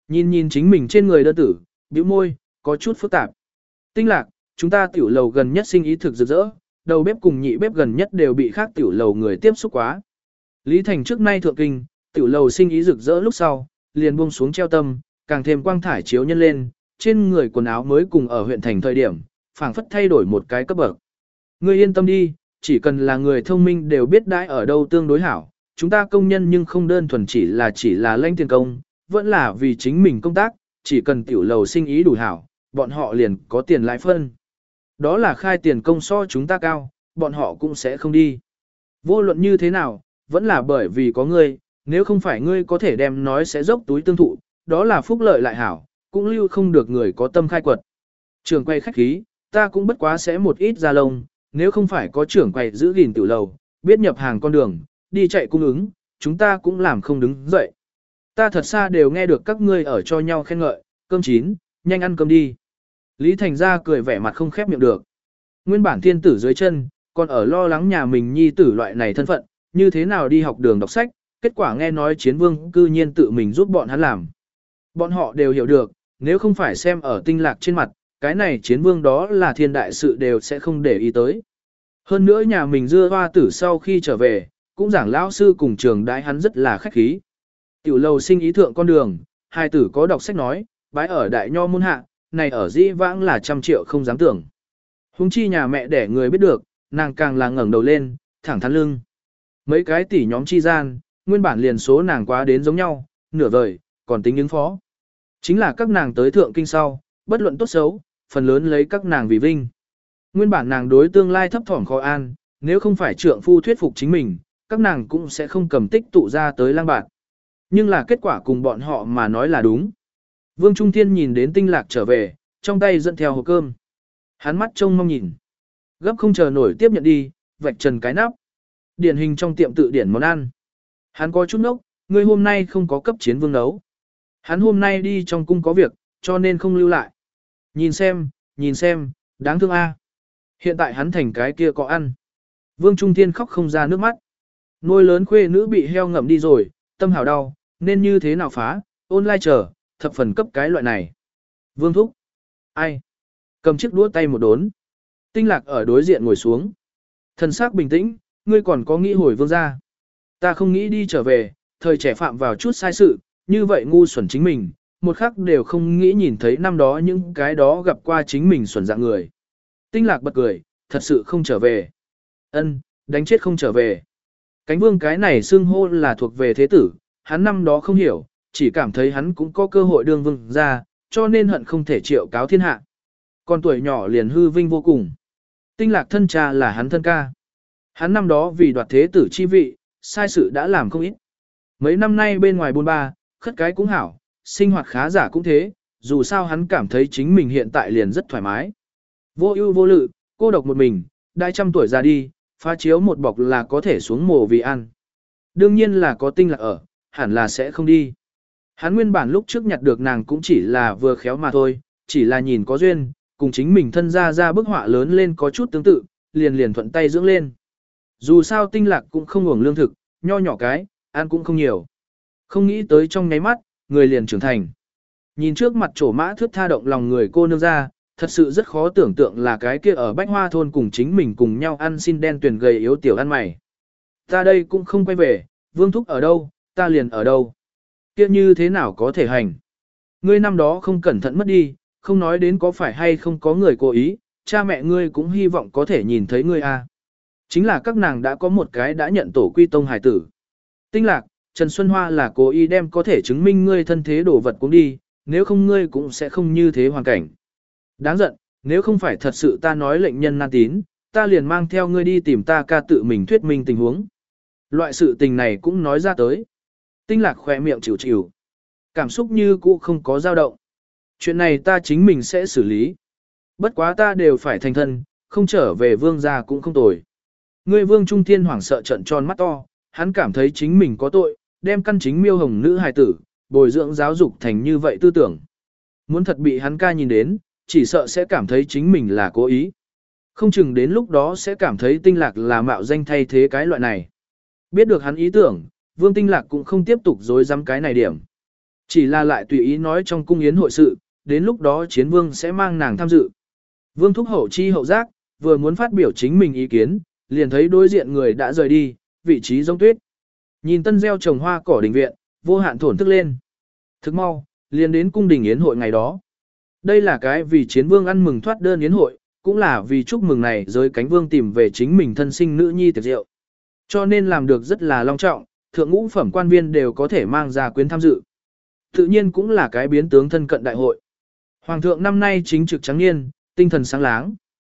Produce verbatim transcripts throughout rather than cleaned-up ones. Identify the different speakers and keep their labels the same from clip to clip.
Speaker 1: Nhìn nhìn chính mình trên người đơn tử, bĩu môi, có chút phức tạp. Tinh lạc, chúng ta tiểu lầu gần nhất sinh ý thực rực rỡ, đầu bếp cùng nhị bếp gần nhất đều bị khác tiểu lầu người tiếp xúc quá. Lý Thành trước nay thượng kinh, tiểu lầu sinh ý rực rỡ lúc sau, liền buông xuống treo tâm, càng thêm quang thải chiếu nhân lên, trên người quần áo mới cùng ở huyện thành thời điểm, phảng phất thay đổi một cái cấp bậc. Ngươi yên tâm đi, chỉ cần là người thông minh đều biết đãi ở đâu tương đối hảo, chúng ta công nhân nhưng không đơn thuần chỉ là chỉ là lãnh tiền công, vẫn là vì chính mình công tác, chỉ cần tiểu lầu sinh ý đủ hảo, bọn họ liền có tiền lãi phân. Đó là khai tiền công so chúng ta cao, bọn họ cũng sẽ không đi. Vô luận như thế nào, vẫn là bởi vì có ngươi, nếu không phải ngươi có thể đem nói sẽ dốc túi tương thụ, đó là phúc lợi lại hảo, cũng lưu không được người có tâm khai quật. Trường quay khách khí, ta cũng bất quá sẽ một ít ra lông, nếu không phải có trưởng quầy giữ gìn tiểu lầu, biết nhập hàng con đường, đi chạy cung ứng, chúng ta cũng làm không đứng dậy. Ta thật xa đều nghe được các ngươi ở cho nhau khen ngợi, cơm chín, nhanh ăn cơm đi. Lý Thành ra cười vẻ mặt không khép miệng được. Nguyên bản thiên tử dưới chân, còn ở lo lắng nhà mình nhi tử loại này thân phận, như thế nào đi học đường đọc sách, kết quả nghe nói chiến vương cư nhiên tự mình giúp bọn hắn làm. Bọn họ đều hiểu được, nếu không phải xem ở tinh lạc trên mặt, cái này chiến vương đó là thiên đại sự đều sẽ không để ý tới. Hơn nữa nhà mình dưa hoa tử sau khi trở về, cũng giảng lão sư cùng trường đái hắn rất là khách khí. Tiểu lầu sinh ý thượng con đường, hai tử có đọc sách nói, bái ở đại nho môn hạ, này ở dĩ vãng là trăm triệu không dám tưởng. Hùng chi nhà mẹ để người biết được, nàng càng là ngẩng đầu lên, thẳng thắn lưng. Mấy cái tỷ nhóm chi gian, nguyên bản liền số nàng quá đến giống nhau, nửa vời, còn tính ứng phó. Chính là các nàng tới thượng kinh sau, bất luận tốt xấu, phần lớn lấy các nàng vì vinh. Nguyên bản nàng đối tương lai thấp thỏm khó an, nếu không phải trượng phu thuyết phục chính mình, các nàng cũng sẽ không cầm tích tụ ra tới lang bạt. Nhưng là kết quả cùng bọn họ mà nói là đúng. Vương Trung Thiên nhìn đến tinh lạc trở về, trong tay dẫn theo hộp cơm. Hắn mắt trông mong nhìn. Gấp không chờ nổi tiếp nhận đi, vạch trần cái nắp. Điển hình trong tiệm tự điển món ăn. Hắn có chút nốc, người hôm nay không có cấp chiến vương nấu. Hắn hôm nay đi trong cung có việc, cho nên không lưu lại. Nhìn xem, nhìn xem, đáng thương a. Hiện tại hắn thành cái kia có ăn. Vương Trung Thiên khóc không ra nước mắt. Nuôi lớn khuê nữ bị heo ngậm đi rồi, tâm hào đau, nên như thế nào phá, ôn lai chờ, thập phần cấp cái loại này. Vương thúc. Ai? Cầm chiếc đũa tay một đốn. Tinh lạc ở đối diện ngồi xuống. Thần sắc bình tĩnh, ngươi còn có nghĩ hồi vương ra. Ta không nghĩ đi trở về, thời trẻ phạm vào chút sai sự, như vậy ngu xuẩn chính mình, một khắc đều không nghĩ nhìn thấy năm đó những cái đó gặp qua chính mình xuẩn dạng người. Tinh lạc bật cười, thật sự không trở về. Ân, đánh chết không trở về. Cánh vương cái này xưng hô là thuộc về thế tử, hắn năm đó không hiểu, chỉ cảm thấy hắn cũng có cơ hội đương vương ra, cho nên hận không thể triệu cáo thiên hạ. Còn tuổi nhỏ liền hư vinh vô cùng. Tinh lạc thân cha là hắn thân ca. Hắn năm đó vì đoạt thế tử chi vị, sai sự đã làm không ít. Mấy năm nay bên ngoài buôn ba, khất cái cũng hảo, sinh hoạt khá giả cũng thế, dù sao hắn cảm thấy chính mình hiện tại liền rất thoải mái. Vô ưu vô lự, cô độc một mình, đại trăm tuổi ra đi, phá chiếu một bọc là có thể xuống mồ vì ăn. Đương nhiên là có tinh lạc ở, hẳn là sẽ không đi. Hắn nguyên bản lúc trước nhặt được nàng cũng chỉ là vừa khéo mà thôi, chỉ là nhìn có duyên, cùng chính mình thân ra ra bức họa lớn lên có chút tương tự, liền liền thuận tay dưỡng lên. Dù sao tinh lạc cũng không uổng lương thực, nho nhỏ cái, ăn cũng không nhiều. Không nghĩ tới trong nháy mắt, người liền trưởng thành. Nhìn trước mặt trổ mã thước tha động lòng người cô nương ra, thật sự rất khó tưởng tượng là cái kia ở Bách Hoa thôn cùng chính mình cùng nhau ăn xin đen tuyển gầy yếu tiểu ăn mày. Ta đây cũng không quay về, vương thúc ở đâu, ta liền ở đâu. Kia như thế nào có thể hành. Ngươi năm đó không cẩn thận mất đi, không nói đến có phải hay không có người cố ý, cha mẹ ngươi cũng hy vọng có thể nhìn thấy ngươi a. Chính là các nàng đã có một cái đã nhận tổ quy tông hải tử. Tinh lạc, Trần Xuân Hoa là cố ý đem có thể chứng minh ngươi thân thế đổ vật cũng đi, nếu không ngươi cũng sẽ không như thế hoàn cảnh. Đáng giận, nếu không phải thật sự ta nói lệnh nhân nan tín, ta liền mang theo ngươi đi tìm ta ca tự mình thuyết minh tình huống. Loại sự tình này cũng nói ra tới. Tinh lạc khỏe miệng chịu chịu. Cảm xúc như cũ không có dao động. Chuyện này ta chính mình sẽ xử lý. Bất quá ta đều phải thành thân, không trở về vương gia cũng không tồi. Ngươi vương trung thiên hoảng sợ trận tròn mắt to, hắn cảm thấy chính mình có tội, đem căn chính miêu hồng nữ hài tử, bồi dưỡng giáo dục thành như vậy tư tưởng. Muốn thật bị hắn ca nhìn đến, chỉ sợ sẽ cảm thấy chính mình là cố ý. Không chừng đến lúc đó sẽ cảm thấy tinh lạc là mạo danh thay thế cái loại này. Biết được hắn ý tưởng, vương tinh lạc cũng không tiếp tục dối dám cái này điểm. Chỉ là lại tùy ý nói trong cung yến hội sự, đến lúc đó chiến vương sẽ mang nàng tham dự. Vương thúc hậu chi hậu giác, vừa muốn phát biểu chính mình ý kiến, liền thấy đối diện người đã rời đi, vị trí giống tuyết. Nhìn tân gieo trồng hoa cỏ đình viện, vô hạn thổn thức lên. Thức mau, liền đến cung đình yến hội ngày đó. Đây là cái vì chiến vương ăn mừng thoát đơn yến hội, cũng là vì chúc mừng này giới cánh vương tìm về chính mình thân sinh nữ nhi tiệc rượu. Cho nên làm được rất là long trọng, thượng ngũ phẩm quan viên đều có thể mang ra quyến tham dự. Tự nhiên cũng là cái biến tướng thân cận đại hội. Hoàng thượng năm nay chính trực trắng niên, tinh thần sáng láng.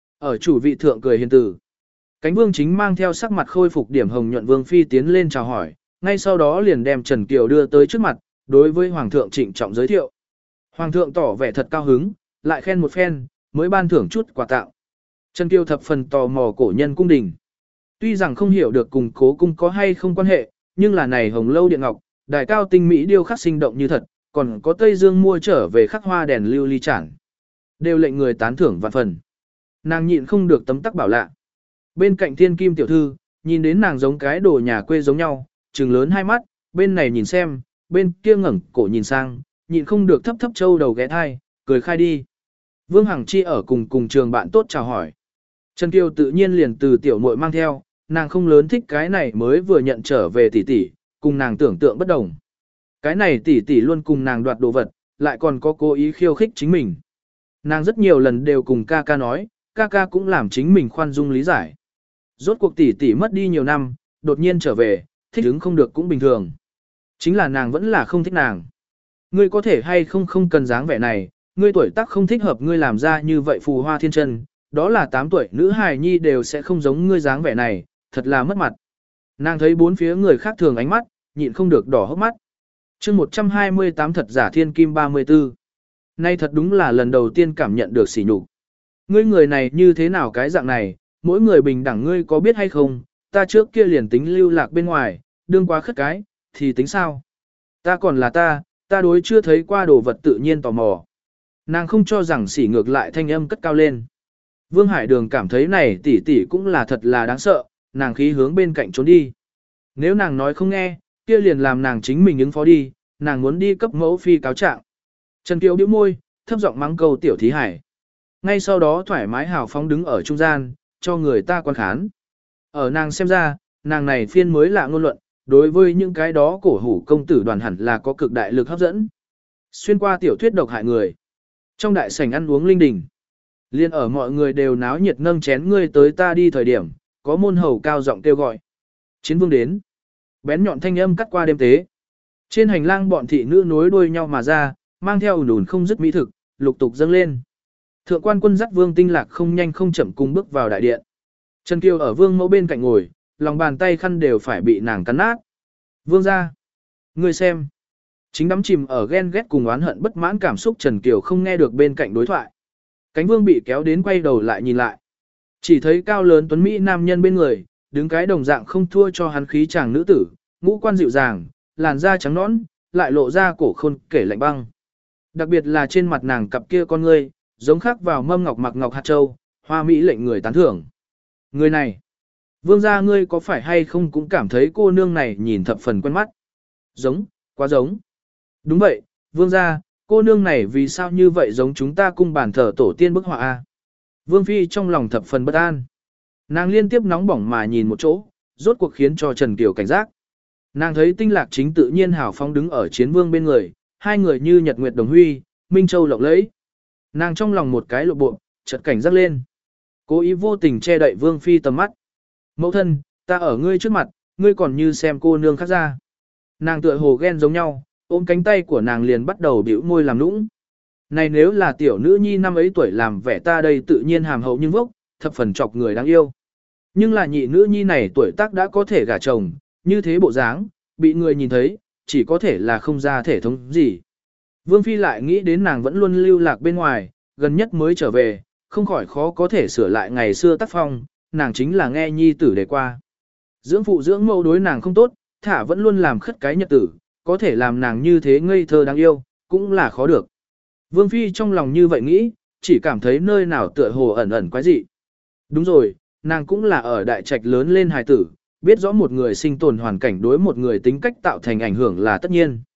Speaker 1: Ở chủ vị thượng cười hiền tử. Cánh vương chính mang theo sắc mặt khôi phục điểm hồng nhuận vương phi tiến lên chào hỏi, ngay sau đó liền đem Trần Kiều đưa tới trước mặt, đối với hoàng thượng trịnh trọng giới thiệu. Hoàng thượng tỏ vẻ thật cao hứng, lại khen một phen, mới ban thưởng chút quà tặng. Trần Kiều thập phần tò mò cổ nhân cung đình. Tuy rằng không hiểu được cùng cố cung có hay không quan hệ, nhưng là này hồng lâu điện ngọc, đài cao tinh mỹ điêu khắc sinh động như thật, còn có Tây Dương mua trở về khắc hoa đèn lưu ly chản. Đều lệnh người tán thưởng vạn phần. Nàng nhịn không được tấm tắc bảo lạ. Bên cạnh thiên kim tiểu thư, nhìn đến nàng giống cái đồ nhà quê giống nhau, trừng lớn hai mắt, bên này nhìn xem, bên kia ngẩng cổ nhìn sang, nhịn không được thấp thấp châu đầu ghé thai, cười khai đi. Vương Hằng Chi ở cùng cùng trường bạn tốt chào hỏi. Trần Kiều tự nhiên liền từ tiểu muội mang theo, nàng không lớn thích cái này mới vừa nhận trở về tỷ tỷ, cùng nàng tưởng tượng bất đồng. Cái này tỷ tỷ luôn cùng nàng đoạt đồ vật, lại còn có cố ý khiêu khích chính mình. Nàng rất nhiều lần đều cùng ca ca nói, ca ca cũng làm chính mình khoan dung lý giải. Rốt cuộc tỷ tỷ mất đi nhiều năm, đột nhiên trở về, thích ứng không được cũng bình thường. Chính là nàng vẫn là không thích nàng. Ngươi có thể hay không không cần dáng vẻ này, ngươi tuổi tác không thích hợp ngươi làm ra như vậy phù hoa thiên chân, đó là tám tuổi nữ hài nhi đều sẽ không giống ngươi dáng vẻ này, thật là mất mặt. Nàng thấy bốn phía người khác thường ánh mắt, nhịn không được đỏ hốc mắt. chương một trăm hai mươi tám thật giả thiên kim ba mươi tư. Nay thật đúng là lần đầu tiên cảm nhận được sỉ nhục. Ngươi người này như thế nào cái dạng này, mỗi người bình đẳng ngươi có biết hay không, ta trước kia liền tính lưu lạc bên ngoài, đương quá khất cái, thì tính sao? Ta còn là ta, ta đối chưa thấy qua đồ vật tự nhiên tò mò. Nàng không cho rằng sỉ ngược lại thanh âm cất cao lên. Vương Hải Đường cảm thấy này tỷ tỷ cũng là thật là đáng sợ, nàng khí hướng bên cạnh trốn đi. Nếu nàng nói không nghe, kia liền làm nàng chính mình ứng phó đi, nàng muốn đi cấp mẫu phi cáo trạng. Trần Kiều bĩu môi, thấp giọng mắng câu tiểu thí hải. Ngay sau đó thoải mái hào phóng đứng ở trung gian, cho người ta quan khán. Ở nàng xem ra, nàng này phiên mới lạ ngôn luận, đối với những cái đó cổ hủ công tử đoàn hẳn là có cực đại lực hấp dẫn. Xuyên qua tiểu thuyết độc hại người. Trong đại sảnh ăn uống linh đình. Liên ở mọi người đều náo nhiệt nâng chén ngươi tới ta đi thời điểm, có môn hầu cao giọng kêu gọi. Chiến vương đến. Bén nhọn thanh âm cắt qua đêm tế. Trên hành lang bọn thị nữ nối đuôi nhau mà ra, mang theo ùn ùn không dứt mỹ thực, lục tục dâng lên. Thượng quan quân dắt Vương Tinh Lạc không nhanh không chậm cùng bước vào đại điện. Trần Kiều ở Vương Mẫu bên cạnh ngồi, lòng bàn tay khăn đều phải bị nàng cắn nát. Vương ra. Ngươi xem. Chính đắm chìm ở ghen ghét cùng oán hận bất mãn cảm xúc Trần Kiều không nghe được bên cạnh đối thoại. Cánh Vương bị kéo đến quay đầu lại nhìn lại. Chỉ thấy cao lớn tuấn Mỹ nam nhân bên người, đứng cái đồng dạng không thua cho hắn khí chàng nữ tử, ngũ quan dịu dàng, làn da trắng nõn, lại lộ ra cổ khôn kể lạnh băng. Đặc biệt là trên mặt nàng cặp kia con ngươi, giống khắc vào mâm ngọc mặc ngọc hạt châu, hoa mỹ lệnh người tán thưởng. Người này, vương gia ngươi có phải hay không cũng cảm thấy cô nương này nhìn thập phần quen mắt. Giống, quá giống. Đúng vậy, vương gia, cô nương này vì sao như vậy giống chúng ta cung bàn thờ tổ tiên bức họa a? Vương phi trong lòng thập phần bất an. Nàng liên tiếp nóng bỏng mà nhìn một chỗ, rốt cuộc khiến cho Trần Kiều cảnh giác. Nàng thấy Tinh Lạc chính tự nhiên hào phóng đứng ở chiến vương bên người, hai người như nhật nguyệt đồng huy, minh châu lộng lẫy. Nàng trong lòng một cái lộ bộ, chợt cảnh giác lên. Cố ý vô tình che đậy vương phi tầm mắt. Mẫu thân, ta ở ngươi trước mặt, ngươi còn như xem cô nương khác ra. Nàng tựa hồ ghen giống nhau, ôm cánh tay của nàng liền bắt đầu bĩu môi làm nũng. Này nếu là tiểu nữ nhi năm ấy tuổi làm vẻ ta đây tự nhiên hàm hậu nhưng vốc, thập phần chọc người đáng yêu. Nhưng là nhị nữ nhi này tuổi tác đã có thể gả chồng, như thế bộ dáng, bị người nhìn thấy, chỉ có thể là không ra thể thống gì. Vương Phi lại nghĩ đến nàng vẫn luôn lưu lạc bên ngoài, gần nhất mới trở về, không khỏi khó có thể sửa lại ngày xưa tác phong, nàng chính là nghe nhi tử đề qua. Dưỡng phụ dưỡng mẫu đối nàng không tốt, thả vẫn luôn làm khất cái nhật tử, có thể làm nàng như thế ngây thơ đáng yêu, cũng là khó được. Vương Phi trong lòng như vậy nghĩ, chỉ cảm thấy nơi nào tựa hồ ẩn ẩn quái dị. Đúng rồi, nàng cũng là ở đại trạch lớn lên hài tử, biết rõ một người sinh tồn hoàn cảnh đối một người tính cách tạo thành ảnh hưởng là tất nhiên.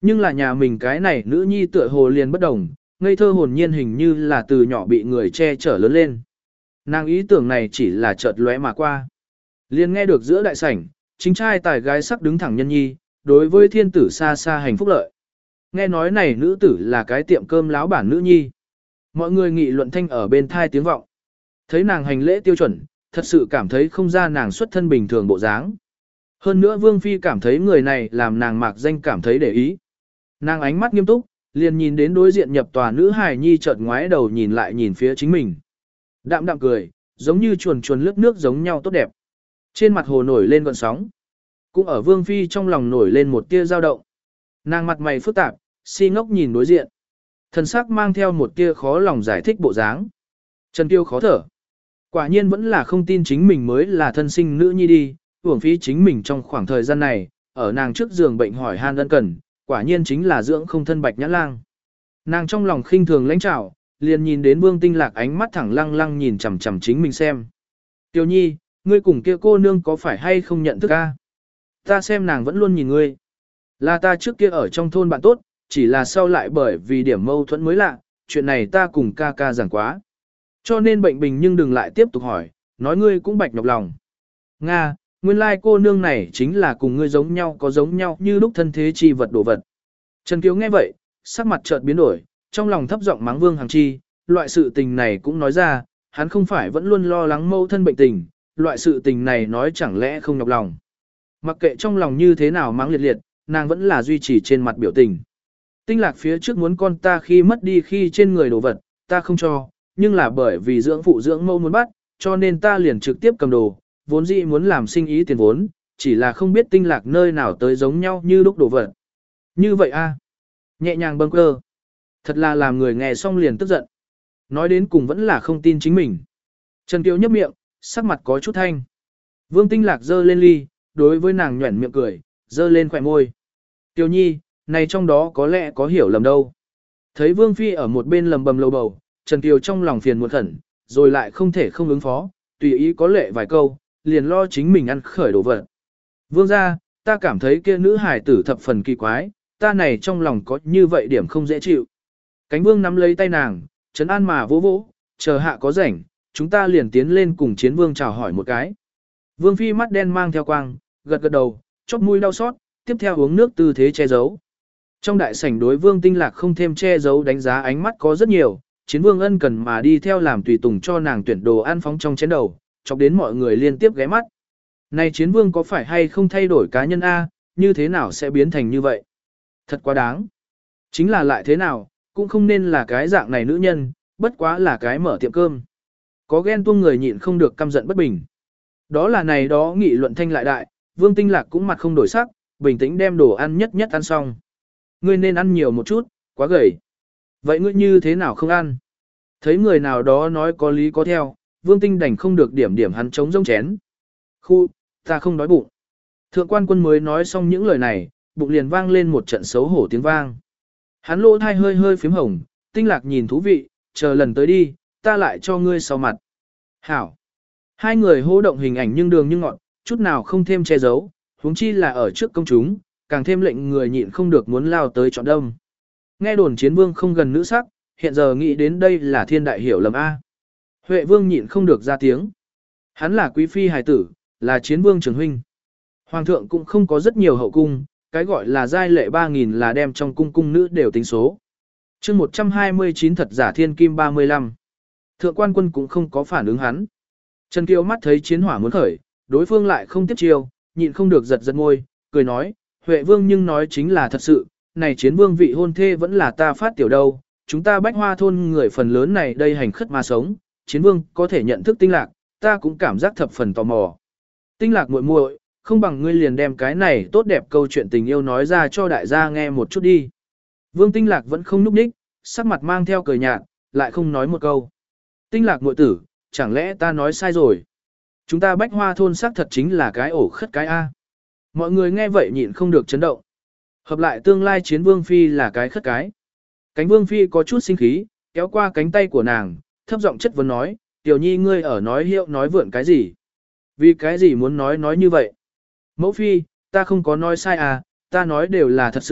Speaker 1: Nhưng là nhà mình cái này nữ nhi tựa hồ liền bất đồng, ngây thơ hồn nhiên hình như là từ nhỏ bị người che chở lớn lên. Nàng ý tưởng này chỉ là chợt lóe mà qua. Liền nghe được giữa đại sảnh, chính trai tài gái sắc đứng thẳng nhân nhi, đối với thiên tử xa xa hành phúc lợi. Nghe nói này nữ tử là cái tiệm cơm láo bản nữ nhi. Mọi người nghị luận thanh ở bên thai tiếng vọng. Thấy nàng hành lễ tiêu chuẩn, thật sự cảm thấy không ra nàng xuất thân bình thường bộ dáng. Hơn nữa Vương Phi cảm thấy người này làm nàng mạc danh cảm thấy để ý. Nàng ánh mắt nghiêm túc, liền nhìn đến đối diện nhập tòa nữ hài nhi chợt ngoái đầu nhìn lại nhìn phía chính mình. Đạm đạm cười, giống như chuồn chuồn lướt nước giống nhau tốt đẹp. Trên mặt hồ nổi lên gợn sóng. Cũng ở Vương Phi trong lòng nổi lên một tia dao động. Nàng mặt mày phức tạp, si ngốc nhìn đối diện. Thần sắc mang theo một tia khó lòng giải thích bộ dáng. Trần Kiêu khó thở. Quả nhiên vẫn là không tin chính mình mới là thân sinh nữ nhi đi, uổng phí chính mình trong khoảng thời gian này, ở nàng trước giường bệnh hỏi han ân cần, quả nhiên chính là dưỡng không thân bạch nhã lang. Nàng trong lòng khinh thường lãnh trảo, liền nhìn đến Vương Tinh Lạc ánh mắt thẳng lăng lăng nhìn chằm chằm chính mình xem. Tiểu Nhi, ngươi cùng kia cô nương có phải hay không nhận thức a? Ta xem nàng vẫn luôn nhìn ngươi. Là ta trước kia ở trong thôn bạn tốt, chỉ là sau lại bởi vì điểm mâu thuẫn mới lạ, chuyện này ta cùng ca ca giảng quá. Cho nên bệnh bình nhưng đừng lại tiếp tục hỏi, nói ngươi cũng bạch nhọc lòng. Nga, nguyên lai cô nương này chính là cùng ngươi giống nhau có giống nhau như lúc thân thế chi vật đồ vật. Trần Kiều nghe vậy, sắc mặt chợt biến đổi, trong lòng thấp giọng mắng Vương Hằng Chi, loại sự tình này cũng nói ra, hắn không phải vẫn luôn lo lắng mâu thân bệnh tình, loại sự tình này nói chẳng lẽ không nhọc lòng. Mặc kệ trong lòng như thế nào mắng liệt liệt, nàng vẫn là duy trì trên mặt biểu tình. Tinh Lạc phía trước muốn con ta khi mất đi khi trên người đồ vật, ta không cho, nhưng là bởi vì dưỡng phụ dưỡng mẫu muốn bắt, cho nên ta liền trực tiếp cầm đồ, vốn dĩ muốn làm sinh ý tiền vốn, chỉ là không biết Tinh Lạc nơi nào tới giống nhau như lúc đồ vật. Như vậy a, nhẹ nhàng bâng quơ. Thật là làm người nghe xong liền tức giận. Nói đến cùng vẫn là không tin chính mình. Trần Kiều nhấp miệng, sắc mặt có chút thanh. Vương Tinh Lạc giơ lên ly, đối với nàng nhuẩn miệng cười, giơ lên khỏe môi. Kiều Nhi, này trong đó có lẽ có hiểu lầm đâu. Thấy Vương Phi ở một bên lầm bầm lầu bầu, Trần Kiều trong lòng phiền muộn khẩn, rồi lại không thể không ứng phó, tùy ý có lệ vài câu, liền lo chính mình ăn khởi đồ vật. Vương gia, ta cảm thấy kia nữ hài tử thập phần kỳ quái, ta này trong lòng có như vậy điểm không dễ chịu. Cánh Vương nắm lấy tay nàng, trấn an mà vỗ vỗ, chờ hạ có rảnh, chúng ta liền tiến lên cùng Chiến Vương chào hỏi một cái. Vương Phi mắt đen mang theo quang, gật gật đầu, chóp mũi đau xót, tiếp theo uống nước tư thế che giấu. Trong đại sảnh đối Vương Tinh Lạc không thêm che giấu đánh giá ánh mắt có rất nhiều, Chiến Vương ân cần mà đi theo làm tùy tùng cho nàng tuyển đồ ăn phóng trong chén đầu, chọc đến mọi người liên tiếp ghé mắt. Này Chiến Vương có phải hay không thay đổi cá nhân A, như thế nào sẽ biến thành như vậy? Thật quá đáng. Chính là lại thế nào, cũng không nên là cái dạng này nữ nhân, bất quá là cái mở tiệm cơm. Có ghen tuông người nhịn không được căm giận bất bình. Đó là này đó nghị luận thanh lại đại, Vương Tinh Lạc cũng mặt không đổi sắc, bình tĩnh đem đồ ăn nhất nhất ăn xong. Ngươi nên ăn nhiều một chút, quá gầy. Vậy ngươi như thế nào không ăn? Thấy người nào đó nói có lý có theo, Vương Tinh đành không được điểm điểm hắn chống rông chén. Khu, ta không đói bụng. Thượng quan quân mới nói xong những lời này, bụng liền vang lên một trận xấu hổ tiếng vang. Hắn lỗ thai hơi hơi phím hồng, Tinh Lạc nhìn thú vị, chờ lần tới đi, ta lại cho ngươi sau mặt. Hảo. Hai người hô động hình ảnh nhưng đường nhưng ngọn, chút nào không thêm che giấu, huống chi là ở trước công chúng, càng thêm lệnh người nhịn không được muốn lao tới chọn đông. Nghe đồn Chiến Vương không gần nữ sắc, hiện giờ nghĩ đến đây là thiên đại hiểu lầm A. Huệ Vương nhịn không được ra tiếng. Hắn là quý phi hài tử, là Chiến Vương trưởng huynh. Hoàng thượng cũng không có rất nhiều hậu cung, cái gọi là giai lệ ba nghìn là đem trong cung cung nữ đều tính số. chương một trăm hai mươi chín thật giả thiên kim ba mươi lăm. Thượng quan quân cũng không có phản ứng hắn. Trần Kiều mắt thấy chiến hỏa muốn khởi, đối phương lại không tiếp chiêu, nhịn không được giật giật môi, cười nói, Huệ Vương nhưng nói chính là thật sự, này Chiến Vương vị hôn thê vẫn là ta phát tiểu đâu, chúng ta bách hoa thôn người phần lớn này đây hành khất mà sống, Chiến Vương có thể nhận thức Tinh Lạc, ta cũng cảm giác thập phần tò mò. Tinh Lạc muội muội, không bằng ngươi liền đem cái này tốt đẹp câu chuyện tình yêu nói ra cho đại gia nghe một chút đi. Vương Tinh Lạc vẫn không núp ních, sắc mặt mang theo cười nhạt, lại không nói một câu. Tinh Lạc muội tử, chẳng lẽ ta nói sai rồi? Chúng ta bách hoa thôn xác thật chính là cái ổ khất cái A. Mọi người nghe vậy nhịn không được chấn động. Hợp lại tương lai Chiến Vương Phi là cái khất cái. Cánh Vương Phi có chút sinh khí, kéo qua cánh tay của nàng, thấp giọng chất vấn nói, Tiểu Nhi ngươi ở nói hiệu nói vượn cái gì? Vì cái gì muốn nói nói như vậy? Mẫu Phi, ta không có nói sai à, ta nói đều là thật sự,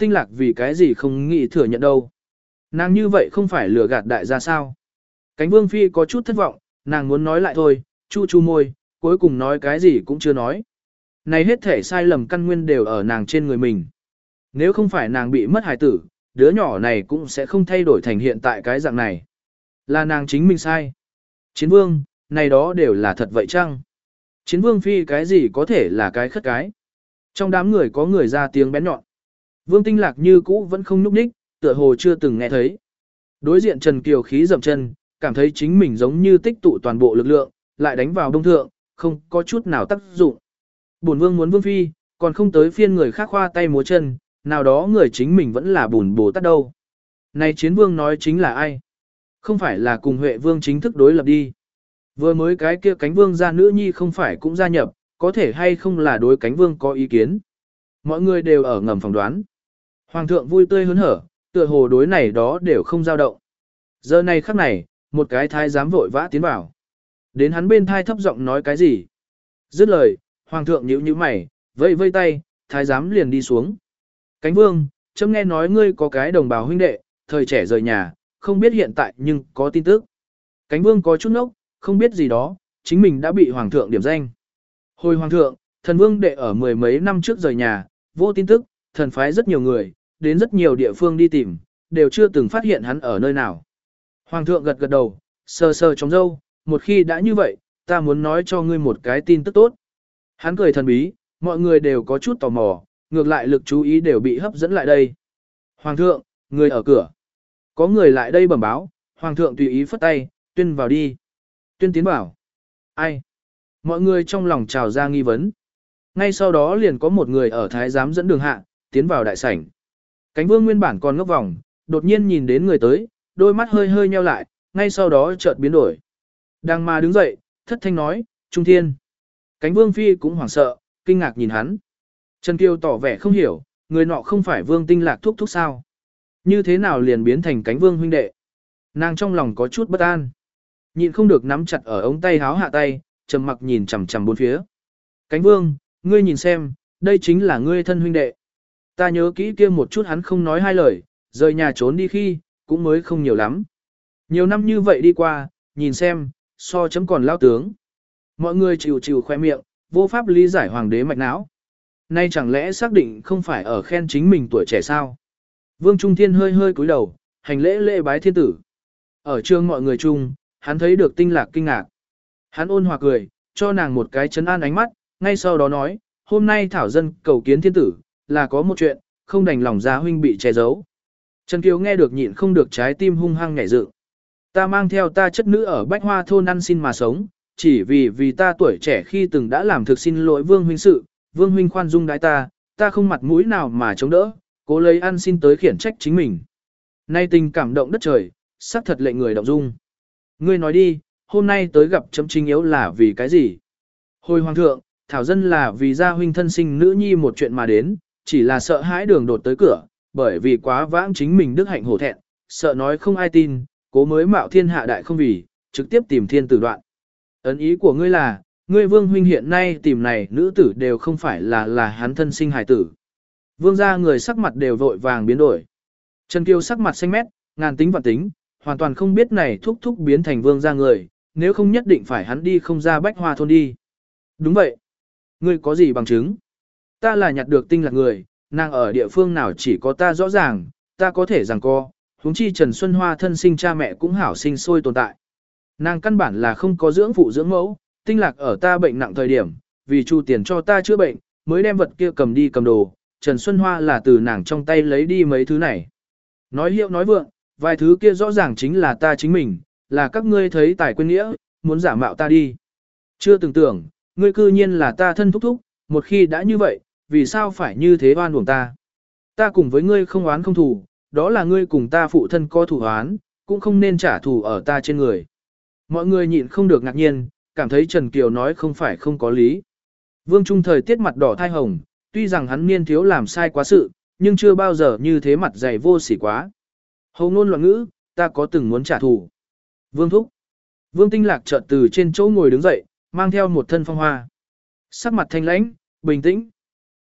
Speaker 1: tinh lạc vì cái gì không nghĩ thừa nhận đâu. Nàng như vậy không phải lừa gạt đại gia sao. Cánh vương phi có chút thất vọng, nàng muốn nói lại thôi, chu chu môi, cuối cùng nói cái gì cũng chưa nói. Này hết thể sai lầm căn nguyên đều ở nàng trên người mình. Nếu không phải nàng bị mất hài tử, đứa nhỏ này cũng sẽ không thay đổi thành hiện tại cái dạng này. Là nàng chính mình sai. Chiến vương, này đó đều là thật vậy chăng? Chiến vương phi cái gì có thể là cái khất cái? Trong đám người có người ra tiếng bén nhọn. Vương Tinh Lạc như cũ vẫn không nhúc nhích, tựa hồ chưa từng nghe thấy. Đối diện Trần Kiều khí dậm chân, cảm thấy chính mình giống như tích tụ toàn bộ lực lượng, lại đánh vào đông thượng, không có chút nào tác dụng. Bổn vương muốn vương phi, còn không tới phiên người khác khoa tay múa chân, nào đó người chính mình vẫn là bùn bồ tát đâu. Này chiến vương nói chính là ai? Không phải là cùng Huệ vương chính thức đối lập đi. Vừa mới cái kia cánh vương gia nữ nhi không phải cũng gia nhập, có thể hay không là đối cánh vương có ý kiến. Mọi người đều ở ngầm phỏng đoán. Hoàng thượng vui tươi hớn hở, tựa hồ đối này đó đều không dao động. Giờ này khắc này, một cái thái giám vội vã tiến vào. Đến hắn bên thai thấp giọng nói cái gì. Dứt lời, hoàng thượng nhíu nhíu mày, vây vây tay, thái giám liền đi xuống. Cánh vương, chấm nghe nói ngươi có cái đồng bào huynh đệ, thời trẻ rời nhà, không biết hiện tại nhưng có tin tức. Cánh vương có chút nốc, không biết gì đó, chính mình đã bị hoàng thượng điểm danh. Hồi hoàng thượng, thần vương đệ ở mười mấy năm trước rời nhà, vô tin tức, thần phái rất nhiều người, đến rất nhiều địa phương đi tìm, đều chưa từng phát hiện hắn ở nơi nào. Hoàng thượng gật gật đầu, sờ sờ trong râu, một khi đã như vậy, ta muốn nói cho ngươi một cái tin tức tốt. Hắn cười thần bí, mọi người đều có chút tò mò, ngược lại lực chú ý đều bị hấp dẫn lại đây. Hoàng thượng, người ở cửa. Có người lại đây bẩm báo, hoàng thượng tùy ý phất tay, tuyên vào đi. Tuyên tiến bảo. Ai? Mọi người trong lòng trào ra nghi vấn. Ngay sau đó liền có một người ở thái giám dẫn đường hạ, tiến vào đại sảnh. Cánh vương nguyên bản còn ngốc vòng, đột nhiên nhìn đến người tới, đôi mắt hơi hơi nheo lại, ngay sau đó chợt biến đổi. Đang mà đứng dậy, thất thanh nói, Trung Thiên. Cánh vương phi cũng hoảng sợ, kinh ngạc nhìn hắn. Trần Kiều tỏ vẻ không hiểu, người nọ không phải vương Tinh Lạc thúc thúc sao. Như thế nào liền biến thành cánh vương huynh đệ. Nàng trong lòng có chút bất an. Nhịn không được nắm chặt ở ống tay háo hạ tay, trầm mặc nhìn chằm chằm bốn phía. Cánh vương, ngươi nhìn xem, đây chính là ngươi thân huynh đệ. Ta nhớ kỹ kia một chút hắn không nói hai lời, rời nhà trốn đi khi, cũng mới không nhiều lắm. Nhiều năm như vậy đi qua, nhìn xem, so chấm còn lao tướng. Mọi người chịu chịu khoe miệng, vô pháp lý giải hoàng đế mạch não. Nay chẳng lẽ xác định không phải ở khen chính mình tuổi trẻ sao? Vương Trung Thiên hơi hơi cúi đầu, hành lễ lễ bái thiên tử. Ở trường mọi người chung, hắn thấy được Tinh Lạc kinh ngạc. Hắn ôn hòa cười, cho nàng một cái chấn an ánh mắt, ngay sau đó nói, hôm nay thảo dân cầu kiến thiên tử, là có một chuyện, không đành lòng gia huynh bị che giấu. Trần Kiều nghe được nhịn không được trái tim hung hăng nhảy dựng. Ta mang theo ta chất nữ ở Bách Hoa thôn ăn xin mà sống, chỉ vì vì ta tuổi trẻ khi từng đã làm thực xin lỗi Vương huynh sự, Vương huynh khoan dung đái ta, ta không mặt mũi nào mà chống đỡ, cố lấy ăn xin tới khiển trách chính mình. Nay tình cảm động đất trời, xác thật lệnh người động dung. Ngươi nói đi, hôm nay tới gặp chấm chính yếu là vì cái gì? Hồi hoàng thượng, thảo dân là vì gia huynh thân sinh nữ nhi một chuyện mà đến, chỉ là sợ hãi đường đột tới cửa, bởi vì quá vãng chính mình đức hạnh hổ thẹn, sợ nói không ai tin, cố mới mạo thiên hạ đại không vì, trực tiếp tìm thiên tử đoạn. Ấn ý của ngươi là, ngươi vương huynh hiện nay tìm này nữ tử đều không phải là là hắn thân sinh hài tử. Vương gia người sắc mặt đều vội vàng biến đổi. Trần Kiều sắc mặt xanh mét, ngàn tính vạn tính, hoàn toàn không biết này thúc thúc biến thành vương gia người, nếu không nhất định phải hắn đi không ra Bách Hoa thôn đi. Đúng vậy. Ngươi có gì bằng chứng? Ta là nhặt được Tinh Lạc người, nàng ở địa phương nào chỉ có ta rõ ràng, ta có thể rằng co, huống chi Trần Xuân Hoa thân sinh cha mẹ cũng hảo sinh sôi tồn tại. Nàng căn bản là không có dưỡng phụ dưỡng mẫu, Tinh Lạc ở ta bệnh nặng thời điểm, vì chu tiền cho ta chữa bệnh, mới đem vật kia cầm đi cầm đồ, Trần Xuân Hoa là từ nàng trong tay lấy đi mấy thứ này. Nói hiệu nói vượng, vài thứ kia rõ ràng chính là ta chính mình, là các ngươi thấy tài quên nghĩa, muốn giả mạo ta đi. Chưa từng tưởng, ngươi cư nhiên là ta thân thúc thúc, một khi đã như vậy, vì sao phải như thế oan uổng ta? Ta cùng với ngươi không oán không thù, đó là ngươi cùng ta phụ thân có thù oán, cũng không nên trả thù ở ta trên người. Mọi người nhịn không được ngạc nhiên, cảm thấy Trần Kiều nói không phải không có lý. Vương Trung thời tiết mặt đỏ thai hồng, tuy rằng hắn niên thiếu làm sai quá sự, nhưng chưa bao giờ như thế mặt dày vô sỉ quá. Hầu ngôn loạn ngữ, ta có từng muốn trả thù. Vương Thúc. Vương Tinh Lạc chợt từ trên chỗ ngồi đứng dậy, mang theo một thân phong hoa. Sắc mặt thanh lãnh, bình tĩnh.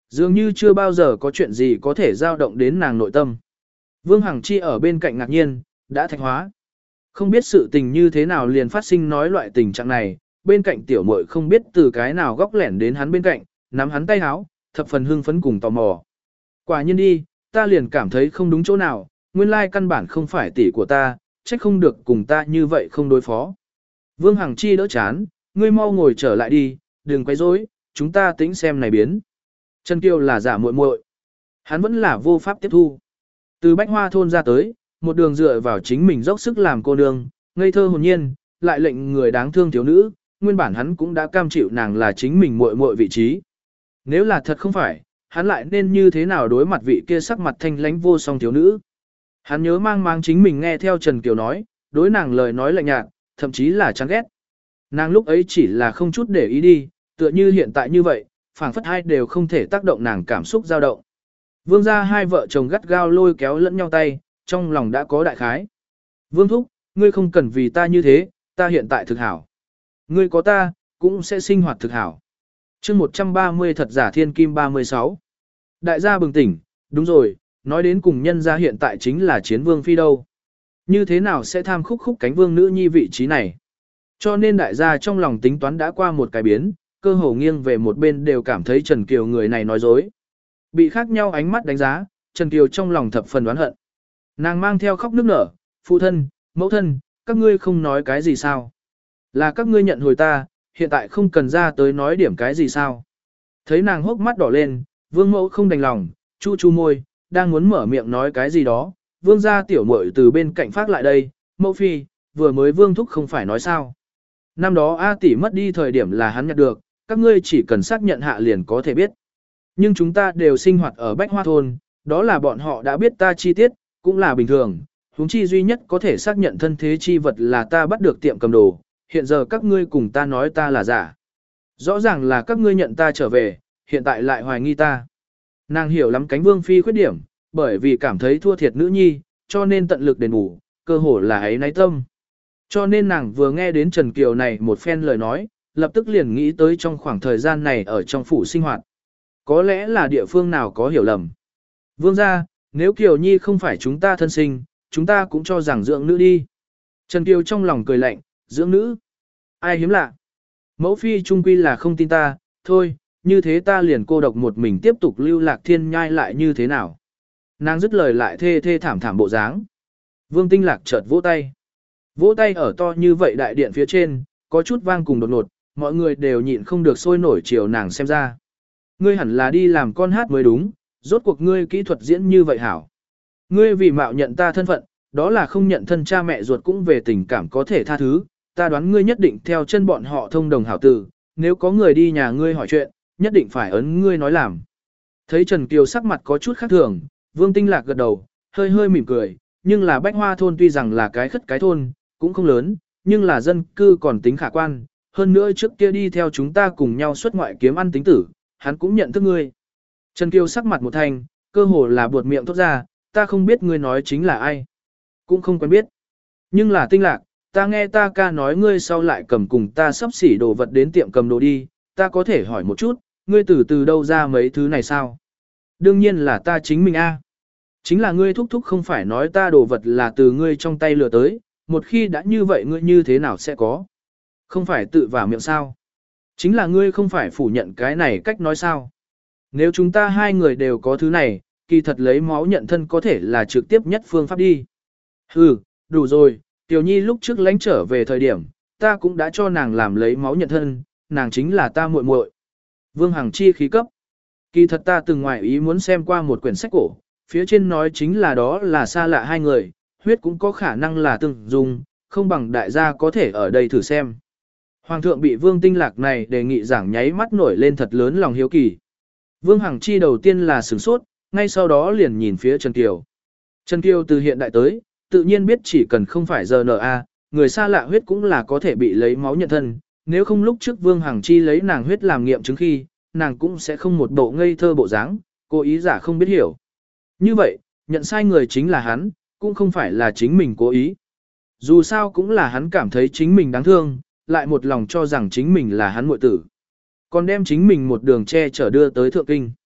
Speaker 1: Dường như chưa bao giờ có chuyện gì có thể dao động đến nàng nội tâm. Vương Hằng Chi ở bên cạnh ngạc nhiên, đã thạch hóa. Không biết sự tình như thế nào liền phát sinh nói loại tình trạng này, bên cạnh tiểu muội không biết từ cái nào góc lẻn đến hắn bên cạnh, nắm hắn tay háo, thập phần hưng phấn cùng tò mò. Quả nhiên đi, ta liền cảm thấy không đúng chỗ nào, nguyên lai căn bản không phải tỷ của ta, trách không được cùng ta như vậy không đối phó. Vương Hằng Chi đỡ chán, ngươi mau ngồi trở lại đi, đừng quấy rối, chúng ta tính xem này biến. Trần Kiều là giả muội muội, hắn vẫn là vô pháp tiếp thu. Từ Bách Hoa thôn ra tới, một đường dựa vào chính mình dốc sức làm cô nương, ngây thơ hồn nhiên, lại lệnh người đáng thương thiếu nữ, nguyên bản hắn cũng đã cam chịu nàng là chính mình muội muội vị trí. Nếu là thật không phải, hắn lại nên như thế nào đối mặt vị kia sắc mặt thanh lãnh vô song thiếu nữ. Hắn nhớ mang mang chính mình nghe theo Trần Kiều nói, đối nàng lời nói lạnh nhạt, thậm chí là chán ghét. Nàng lúc ấy chỉ là không chút để ý đi, tựa như hiện tại như vậy, phảng phất hai đều không thể tác động nàng cảm xúc dao động. Vương gia hai vợ chồng gắt gao lôi kéo lẫn nhau tay, trong lòng đã có đại khái. Vương thúc, ngươi không cần vì ta như thế, ta hiện tại thực hảo. Ngươi có ta, cũng sẽ sinh hoạt thực hảo. chương một trăm ba mươi thật giả thiên kim ba mươi sáu. Đại gia bừng tỉnh, đúng rồi, nói đến cùng nhân gia hiện tại chính là chiến vương phi đâu. Như thế nào sẽ tham khúc khúc cánh vương nữ nhi vị trí này? Cho nên đại gia trong lòng tính toán đã qua một cái biến, cơ hồ nghiêng về một bên đều cảm thấy Trần Kiều người này nói dối. Bị khác nhau ánh mắt đánh giá, Trần Kiều trong lòng thập phần đoán hận. Nàng mang theo khóc nức nở, phụ thân, mẫu thân, các ngươi không nói cái gì sao? Là các ngươi nhận hồi ta, hiện tại không cần ra tới nói điểm cái gì sao? Thấy nàng hốc mắt đỏ lên, vương mẫu không đành lòng, chu chu môi, đang muốn mở miệng nói cái gì đó, vương gia tiểu muội từ bên cạnh phát lại đây, mẫu phi, vừa mới vương thúc không phải nói sao. Năm đó A tỷ mất đi thời điểm là hắn nhặt được, các ngươi chỉ cần xác nhận hạ liền có thể biết. Nhưng chúng ta đều sinh hoạt ở Bách Hoa Thôn, đó là bọn họ đã biết ta chi tiết, cũng là bình thường, huống chi duy nhất có thể xác nhận thân thế chi vật là ta bắt được tiệm cầm đồ, hiện giờ các ngươi cùng ta nói ta là giả. Rõ ràng là các ngươi nhận ta trở về, hiện tại lại hoài nghi ta. Nàng hiểu lắm cánh vương phi khuyết điểm, bởi vì cảm thấy thua thiệt nữ nhi, cho nên tận lực đền bù, cơ hồ là ấy náy tâm. Cho nên nàng vừa nghe đến Trần Kiều này một phen lời nói, lập tức liền nghĩ tới trong khoảng thời gian này ở trong phủ sinh hoạt. Có lẽ là địa phương nào có hiểu lầm. Vương gia, nếu Kiều Nhi không phải chúng ta thân sinh, chúng ta cũng cho rằng dưỡng nữ đi. Trần Kiều trong lòng cười lạnh, dưỡng nữ. Ai hiếm lạ. Mẫu phi trung quy là không tin ta, thôi, như thế ta liền cô độc một mình tiếp tục lưu lạc thiên nhai lại như thế nào. Nàng dứt lời lại thê thê thảm thảm bộ dáng. Vương Tinh Lạc chợt vỗ tay. Vỗ tay ở to như vậy đại điện phía trên, có chút vang cùng đột ngột, mọi người đều nhịn không được sôi nổi chiều nàng xem ra. Ngươi hẳn là đi làm con hát mới đúng, rốt cuộc ngươi kỹ thuật diễn như vậy hảo. Ngươi vì mạo nhận ta thân phận, đó là không nhận thân cha mẹ ruột cũng về tình cảm có thể tha thứ, ta đoán ngươi nhất định theo chân bọn họ thông đồng hảo tử, nếu có người đi nhà ngươi hỏi chuyện, nhất định phải ấn ngươi nói làm. Thấy Trần Kiều sắc mặt có chút khác thường, Vương Tinh Lạc gật đầu, hơi hơi mỉm cười, nhưng là Bách Hoa thôn tuy rằng là cái khất cái thôn, cũng không lớn, nhưng là dân cư còn tính khả quan, hơn nữa trước kia đi theo chúng ta cùng nhau xuất ngoại kiếm ăn tính tử, hắn cũng nhận thức ngươi. Trần Kiều sắc mặt một thanh, cơ hồ là buột miệng thốt ra, ta không biết ngươi nói chính là ai. Cũng không quen biết. Nhưng là Tinh Lạc, ta nghe ta ca nói ngươi sau lại cầm cùng ta sắp xỉ đồ vật đến tiệm cầm đồ đi, ta có thể hỏi một chút, ngươi từ từ đâu ra mấy thứ này sao? Đương nhiên là ta chính mình a. Chính là ngươi thúc thúc không phải nói ta đồ vật là từ ngươi trong tay lừa tới, một khi đã như vậy ngươi như thế nào sẽ có? Không phải tự vào miệng sao? Chính là ngươi không phải phủ nhận cái này cách nói sao? Nếu chúng ta hai người đều có thứ này, kỳ thật lấy máu nhận thân có thể là trực tiếp nhất phương pháp đi. Hừ, đủ rồi, Tiểu Nhi lúc trước lánh trở về thời điểm, ta cũng đã cho nàng làm lấy máu nhận thân, nàng chính là ta muội muội. Vương Hằng Chi khí cấp. Kỳ thật ta từng ngoài ý muốn xem qua một quyển sách cổ, phía trên nói chính là đó là xa lạ hai người, huyết cũng có khả năng là từng dùng, không bằng đại gia có thể ở đây thử xem. Hoàng thượng bị Vương Tinh Lạc này đề nghị giảng nháy mắt nổi lên thật lớn lòng hiếu kỳ. Vương Hằng Chi đầu tiên là sửng sốt, ngay sau đó liền nhìn phía Trần Kiều. Trần Kiều từ hiện đại tới, tự nhiên biết chỉ cần không phải rờ en a, người xa lạ huyết cũng là có thể bị lấy máu nhận thân, nếu không lúc trước Vương Hằng Chi lấy nàng huyết làm nghiệm chứng khi, nàng cũng sẽ không một bộ ngây thơ bộ dáng, cố ý giả không biết hiểu. Như vậy, nhận sai người chính là hắn, cũng không phải là chính mình cố ý. Dù sao cũng là hắn cảm thấy chính mình đáng thương, lại một lòng cho rằng chính mình là hắn muội tử. Còn đem chính mình một đường che chở đưa tới thượng kinh.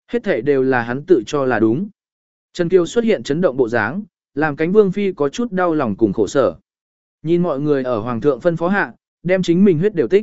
Speaker 1: Hết thể đều là hắn tự cho là đúng. Trần Kiều xuất hiện chấn động bộ dáng, làm cánh vương phi có chút đau lòng cùng khổ sở. Nhìn mọi người ở hoàng thượng phân phó hạ, đem chính mình huyết đều tích.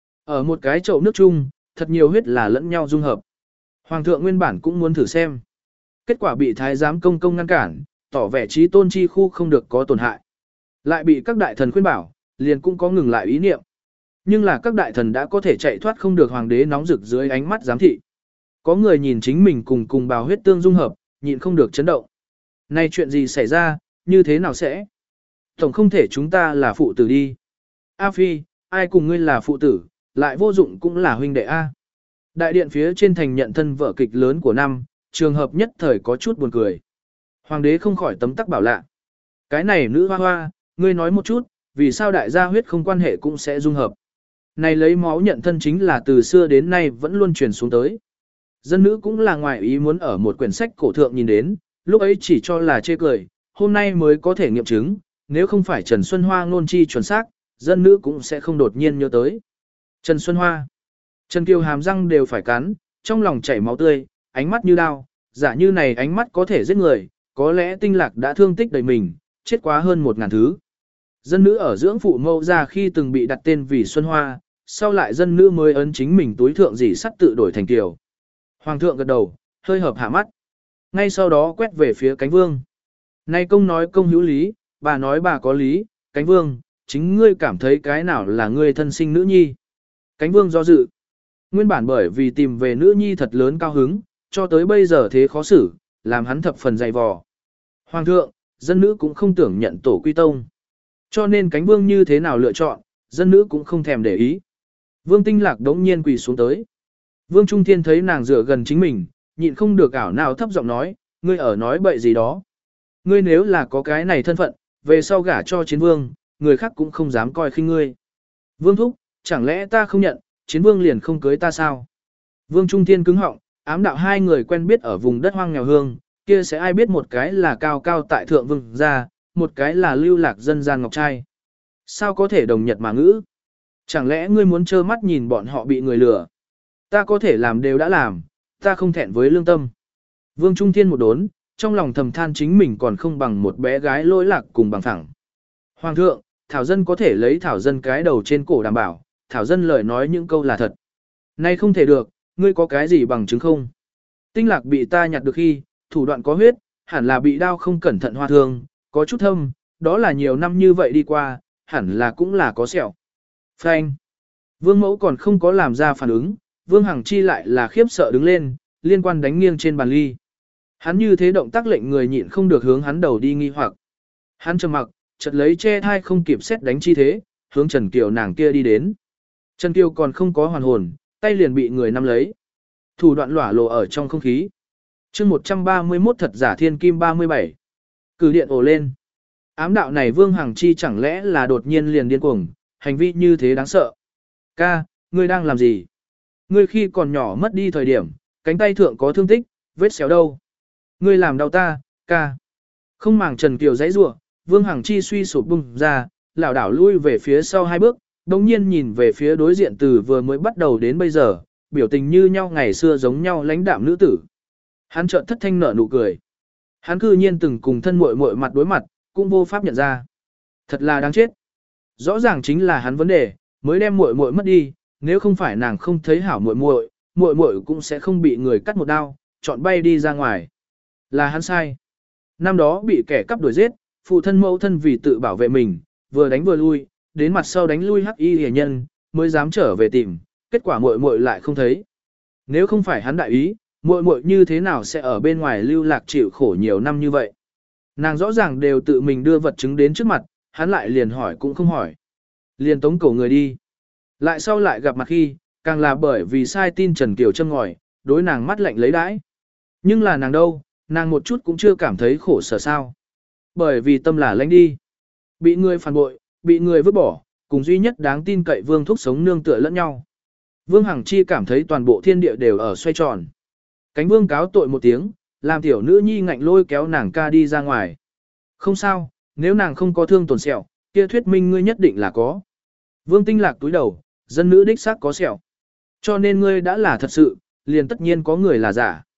Speaker 1: Ở một cái chậu nước chung, thật nhiều huyết là lẫn nhau dung hợp. Hoàng thượng nguyên bản cũng muốn thử xem. Kết quả bị thái giám công công ngăn cản, tỏ vẻ trí tôn chi khu không được có tổn hại. Lại bị các đại thần khuyên bảo, liền cũng có ngừng lại ý niệm. Nhưng là các đại thần đã có thể chạy thoát không được hoàng đế nóng rực dưới ánh mắt giám thị. Có người nhìn chính mình cùng cùng bào huyết tương dung hợp, nhịn không được chấn động. Này chuyện gì xảy ra, như thế nào sẽ? Tổng không thể chúng ta là phụ tử đi. A Phi, ai cùng ngươi là phụ tử, lại vô dụng cũng là huynh đệ A. Đại điện phía trên thành nhận thân vở kịch lớn của năm, trường hợp nhất thời có chút buồn cười. Hoàng đế không khỏi tấm tắc bảo lạ. Cái này nữ hoa hoa, ngươi nói một chút, vì sao đại gia huyết không quan hệ cũng sẽ dung hợp. Này lấy máu nhận thân chính là từ xưa đến nay vẫn luôn truyền xuống tới. Dân nữ cũng là ngoài ý muốn ở một quyển sách cổ thượng nhìn đến, lúc ấy chỉ cho là chê cười, hôm nay mới có thể nghiệm chứng, nếu không phải Trần Xuân Hoa ngôn chi chuẩn xác, dân nữ cũng sẽ không đột nhiên nhớ tới. Trần Xuân Hoa, Trần Kiều hàm răng đều phải cắn, trong lòng chảy máu tươi, ánh mắt như đao, giả như này ánh mắt có thể giết người, có lẽ tinh lạc đã thương tích đầy mình, chết quá hơn một ngàn thứ. Dân nữ ở dưỡng phụ mâu ra khi từng bị đặt tên vì Xuân Hoa, sau lại dân nữ mới ấn chính mình túi thượng dỉ sắt tự đổi thành Kiều. Hoàng thượng gật đầu, hơi hợp hạ mắt. Ngay sau đó quét về phía cánh vương. Nay công nói công hữu lý, bà nói bà có lý, cánh vương, chính ngươi cảm thấy cái nào là ngươi thân sinh nữ nhi. Cánh vương do dự. Nguyên bản bởi vì tìm về nữ nhi thật lớn cao hứng, cho tới bây giờ thế khó xử, làm hắn thập phần dày vò. Hoàng thượng, dân nữ cũng không tưởng nhận tổ quy tông. Cho nên cánh vương như thế nào lựa chọn, dân nữ cũng không thèm để ý. Vương Tinh Lạc đống nhiên quỳ xuống tới. Vương Trung Thiên thấy nàng dựa gần chính mình, nhịn không được ảo nào thấp giọng nói, ngươi ở nói bậy gì đó. Ngươi nếu là có cái này thân phận, về sau gả cho chiến vương, người khác cũng không dám coi khinh ngươi. Vương Thúc, chẳng lẽ ta không nhận, chiến vương liền không cưới ta sao? Vương Trung Thiên cứng họng, ám đạo hai người quen biết ở vùng đất hoang nghèo hương, kia sẽ ai biết một cái là cao cao tại thượng vương gia, một cái là lưu lạc dân gian ngọc trai. Sao có thể đồng nhật mà ngữ? Chẳng lẽ ngươi muốn trơ mắt nhìn bọn họ bị người lừa? Ta có thể làm đều đã làm, ta không thẹn với lương tâm. Vương Trung Thiên một đốn, trong lòng thầm than chính mình còn không bằng một bé gái lỗi lạc cùng bằng phẳng. Hoàng thượng, Thảo Dân có thể lấy Thảo Dân cái đầu trên cổ đảm bảo, Thảo Dân lời nói những câu là thật. Nay không thể được, ngươi có cái gì bằng chứng không? Tinh lạc bị ta nhặt được khi, thủ đoạn có huyết, hẳn là bị đau không cẩn thận hoa thương, có chút thâm, đó là nhiều năm như vậy đi qua, hẳn là cũng là có sẹo. Phanh. Vương mẫu còn không có làm ra phản ứng, Vương Hằng Chi lại là khiếp sợ đứng lên, liên quan đánh nghiêng trên bàn ly. Hắn như thế động tác lệnh người nhịn không được hướng hắn đầu đi nghi hoặc. Hắn trầm mặc, chợt lấy che thai không kịp xét đánh chi thế, hướng Trần Kiều nàng kia đi đến. Trần Kiều còn không có hoàn hồn, tay liền bị người nắm lấy. Thủ đoạn lỏa lộ ở trong không khí. chương một trăm ba mươi mốt thật giả thiên kim ba mươi bảy. Cử điện ồ lên. Ám đạo này Vương Hằng Chi chẳng lẽ là đột nhiên liền điên cuồng, hành vi như thế đáng sợ. Ca, ngươi đang làm gì? Ngươi khi còn nhỏ mất đi thời điểm, cánh tay thượng có thương tích, vết xéo đâu? Ngươi làm đau ta, ca. Không màng Trần Kiều giãy giụa, Vương Hằng Chi suy sụp bung ra, lảo đảo lui về phía sau hai bước, đồng nhiên nhìn về phía đối diện từ vừa mới bắt đầu đến bây giờ, biểu tình như nhau ngày xưa giống nhau lãnh đạm nữ tử. Hắn chợt thất thanh nở nụ cười. Hắn cư nhiên từng cùng thân muội muội mặt đối mặt, cũng vô pháp nhận ra. Thật là đáng chết. Rõ ràng chính là hắn vấn đề, mới đem muội muội mất đi, nếu không phải nàng không thấy hảo muội muội, muội muội cũng sẽ không bị người cắt một đao, chọn bay đi ra ngoài. Là hắn sai. Năm đó bị kẻ cắp đuổi giết, phụ thân mẫu thân vì tự bảo vệ mình, vừa đánh vừa lui, đến mặt sau đánh lui hắc y hề nhân, mới dám trở về tìm, kết quả muội muội lại không thấy. Nếu không phải hắn đại ý, muội muội như thế nào sẽ ở bên ngoài lưu lạc chịu khổ nhiều năm như vậy. Nàng rõ ràng đều tự mình đưa vật chứng đến trước mặt, hắn lại liền hỏi cũng không hỏi. Liền tống cổ người đi. Lại sau lại gặp mặt khi, càng là bởi vì sai tin Trần Kiều châm ngòi, đối nàng mắt lạnh lấy đãi. Nhưng là nàng đâu, nàng một chút cũng chưa cảm thấy khổ sở sao. Bởi vì tâm là lãnh đi. Bị người phản bội, bị người vứt bỏ, cùng duy nhất đáng tin cậy Vương Thúc sống nương tựa lẫn nhau. Vương Hằng Chi cảm thấy toàn bộ thiên địa đều ở xoay tròn. Cánh Vương cáo tội một tiếng, làm tiểu nữ nhi ngạnh lôi kéo nàng ca đi ra ngoài. Không sao, nếu nàng không có thương tổn sẹo, kia thuyết minh ngươi nhất định là có. Vương Tinh Lạc túi đầu, dân nữ đích xác có sẹo. Cho nên ngươi đã là thật sự, liền tất nhiên có người là giả.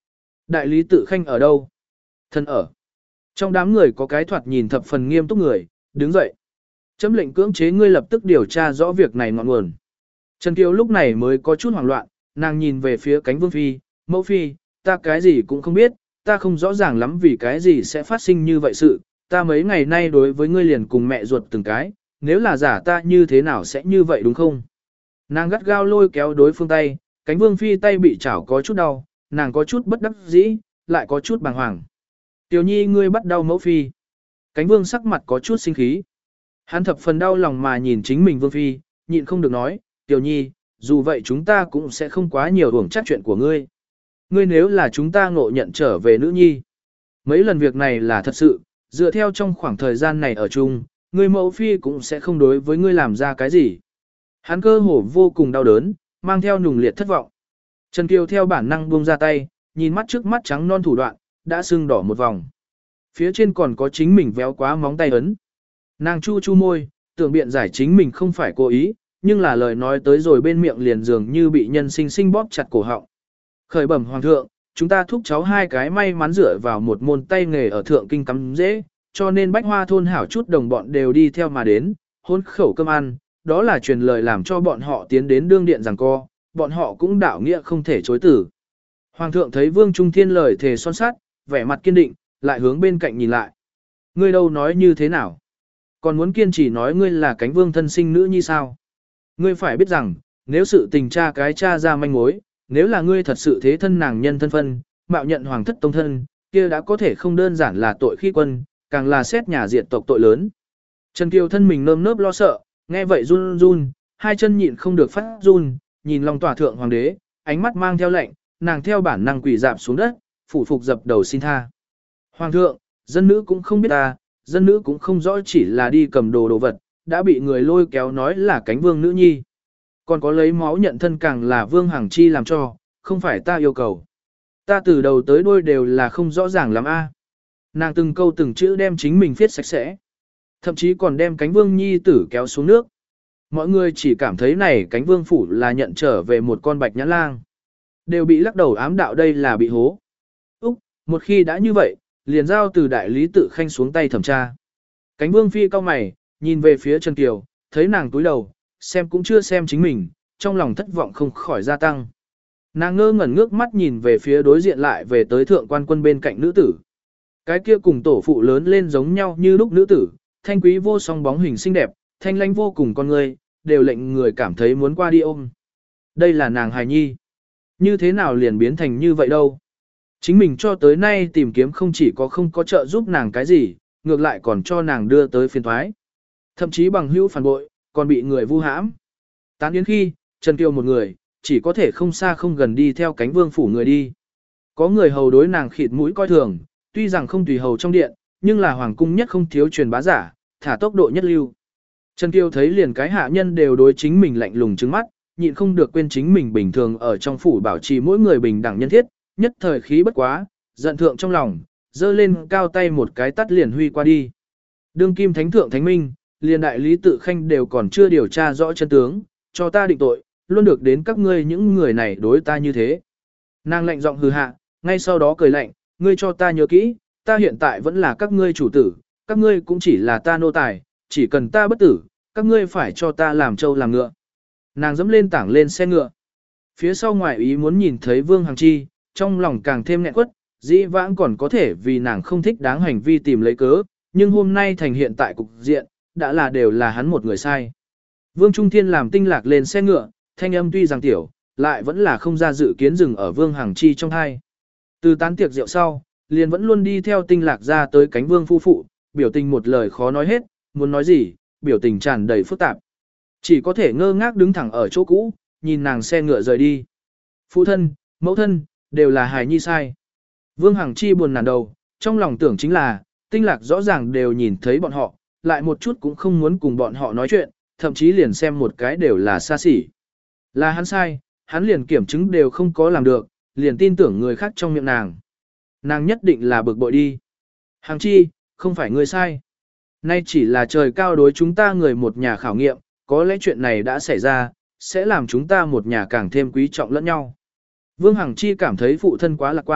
Speaker 1: Đại lý tự khanh ở đâu? Thân ở. Trong đám người có cái thoạt nhìn thập phần nghiêm túc người, đứng dậy. Chấm lệnh cưỡng chế ngươi lập tức điều tra rõ việc này ngọn nguồn. Trần Kiều lúc này mới có chút hoảng loạn, nàng nhìn về phía cánh vương phi, mẫu phi, ta cái gì cũng không biết, ta không rõ ràng lắm vì cái gì sẽ phát sinh như vậy sự, ta mấy ngày nay đối với ngươi liền cùng mẹ ruột từng cái, nếu là giả ta như thế nào sẽ như vậy đúng không? Nàng gắt gao lôi kéo đối phương tay, cánh vương phi tay bị chảo có chút đau, nàng có chút bất đắc dĩ, lại có chút bàng hoàng. Tiểu nhi ngươi bắt đau mẫu phi. Cánh vương sắc mặt có chút sinh khí. Hắn thập phần đau lòng mà nhìn chính mình vương phi, nhịn không được nói, tiểu nhi, dù vậy chúng ta cũng sẽ không quá nhiều hưởng chắc chuyện của ngươi. Ngươi nếu là chúng ta ngộ nhận trở về nữ nhi. Mấy lần việc này là thật sự, dựa theo trong khoảng thời gian này ở chung, ngươi mẫu phi cũng sẽ không đối với ngươi làm ra cái gì. Hắn cơ hồ vô cùng đau đớn, mang theo nùng liệt thất vọng. Trần Kiều theo bản năng buông ra tay, nhìn mắt trước mắt trắng non thủ đoạn, đã sưng đỏ một vòng. Phía trên còn có chính mình véo quá móng tay ấn. Nàng chu chu môi, tưởng biện giải chính mình không phải cố ý, nhưng là lời nói tới rồi bên miệng liền dường như bị nhân sinh sinh bóp chặt cổ họng. Khởi bẩm hoàng thượng, chúng ta thúc cháu hai cái may mắn dựa vào một môn tay nghề ở thượng kinh cắm dễ, cho nên bách hoa thôn hảo chút đồng bọn đều đi theo mà đến, hôn khẩu cơm ăn, đó là truyền lời làm cho bọn họ tiến đến đương điện giằng co, bọn họ cũng đạo nghĩa không thể chối tử. Hoàng thượng thấy Vương Trung Thiên lời thề son sát, vẻ mặt kiên định, lại hướng bên cạnh nhìn lại. Ngươi đâu nói như thế nào? Còn muốn kiên trì nói ngươi là cánh vương thân sinh nữ như sao? Ngươi phải biết rằng, nếu sự tình cha cái cha ra manh mối, nếu là ngươi thật sự thế thân nàng nhân thân phân, mạo nhận hoàng thất tông thân, kia đã có thể không đơn giản là tội khi quân, càng là xét nhà diệt tộc tội lớn. Trần Kiều thân mình nơm nớp lo sợ, nghe vậy run run, hai chân nhịn không được phát run, nhìn lòng tòa thượng hoàng đế, ánh mắt mang theo lệnh, nàng theo bản năng quỳ dạp xuống đất, phủ phục dập đầu xin tha. Hoàng thượng, dân nữ cũng không biết ta, dân nữ cũng không rõ chỉ là đi cầm đồ đồ vật, đã bị người lôi kéo nói là cánh vương nữ nhi. Còn có lấy máu nhận thân càng là vương hàng chi làm cho, không phải ta yêu cầu. Ta từ đầu tới đuôi đều là không rõ ràng lắm a. Nàng từng câu từng chữ đem chính mình viết sạch sẽ. Thậm chí còn đem cánh vương nhi tử kéo xuống nước. Mọi người chỉ cảm thấy này cánh vương phủ là nhận trở về một con bạch nhãn lang. Đều bị lắc đầu ám đạo đây là bị hố. Úc, một khi đã như vậy, liền giao từ đại lý tự khanh xuống tay thẩm tra. Cánh vương phi cau mày, nhìn về phía Trần Kiều, thấy nàng túi đầu, xem cũng chưa xem chính mình, trong lòng thất vọng không khỏi gia tăng. Nàng ngơ ngẩn ngước mắt nhìn về phía đối diện lại về tới thượng quan quân bên cạnh nữ tử. Cái kia cùng tổ phụ lớn lên giống nhau như lúc nữ tử, thanh quý vô song bóng hình xinh đẹp, thanh lãnh vô cùng con người, đều lệnh người cảm thấy muốn qua đi ôm. Đây là nàng hài nhi. Như thế nào liền biến thành như vậy đâu? Chính mình cho tới nay tìm kiếm không chỉ có không có trợ giúp nàng cái gì, ngược lại còn cho nàng đưa tới phiền thoái. Thậm chí bằng hữu phản bội, còn bị người vu hãm. Tán yến khi, Trần Kiều một người, chỉ có thể không xa không gần đi theo cánh vương phủ người đi. Có người hầu đối nàng khịt mũi coi thường, tuy rằng không tùy hầu trong điện, nhưng là hoàng cung nhất không thiếu truyền bá giả, thả tốc độ nhất lưu. Trần Kiều thấy liền cái hạ nhân đều đối chính mình lạnh lùng trừng mắt, nhịn không được quên chính mình bình thường ở trong phủ bảo trì mỗi người bình đẳng nhân thiết, nhất thời khí bất quá, giận thượng trong lòng, giơ lên cao tay một cái tắt liền huy qua đi. Đương kim thánh thượng thánh minh, liền đại lý tự khanh đều còn chưa điều tra rõ chân tướng, cho ta định tội, luôn được đến các ngươi những người này đối ta như thế. Nàng lạnh giọng hừ hạ, ngay sau đó cười lạnh, ngươi cho ta nhớ kỹ, ta hiện tại vẫn là các ngươi chủ tử, các ngươi cũng chỉ là ta nô tài, chỉ cần ta bất tử, các ngươi phải cho ta làm trâu làm ngựa. Nàng dẫm lên tảng lên xe ngựa. Phía sau ngoại ý muốn nhìn thấy Vương Hằng Chi, trong lòng càng thêm nghẹn quất, dĩ vãng còn có thể vì nàng không thích đáng hành vi tìm lấy cớ, nhưng hôm nay thành hiện tại cục diện, đã là đều là hắn một người sai. Vương Trung Thiên làm tinh lạc lên xe ngựa, thanh âm tuy rằng tiểu, lại vẫn là không ra dự kiến dừng ở Vương Hằng Chi trong hai. Từ tán tiệc rượu sau, liền vẫn luôn đi theo tinh lạc ra tới cánh vương phu phụ, biểu tình một lời khó nói hết, muốn nói gì, biểu tình tràn đầy phức tạp. Chỉ có thể ngơ ngác đứng thẳng ở chỗ cũ, nhìn nàng xe ngựa rời đi. Phụ thân, mẫu thân, đều là hài nhi sai. Vương Hằng Chi buồn nản đầu, trong lòng tưởng chính là, tinh lạc rõ ràng đều nhìn thấy bọn họ, lại một chút cũng không muốn cùng bọn họ nói chuyện, thậm chí liền xem một cái đều là xa xỉ. Là hắn sai, hắn liền kiểm chứng đều không có làm được, liền tin tưởng người khác trong miệng nàng. Nàng nhất định là bực bội đi. Hằng Chi, không phải ngươi sai. Nay chỉ là trời cao đối chúng ta người một nhà khảo nghiệm, có lẽ chuyện này đã xảy ra, sẽ làm chúng ta một nhà càng thêm quý trọng lẫn nhau. Vương Hằng Chi cảm thấy phụ thân quá lạc quan,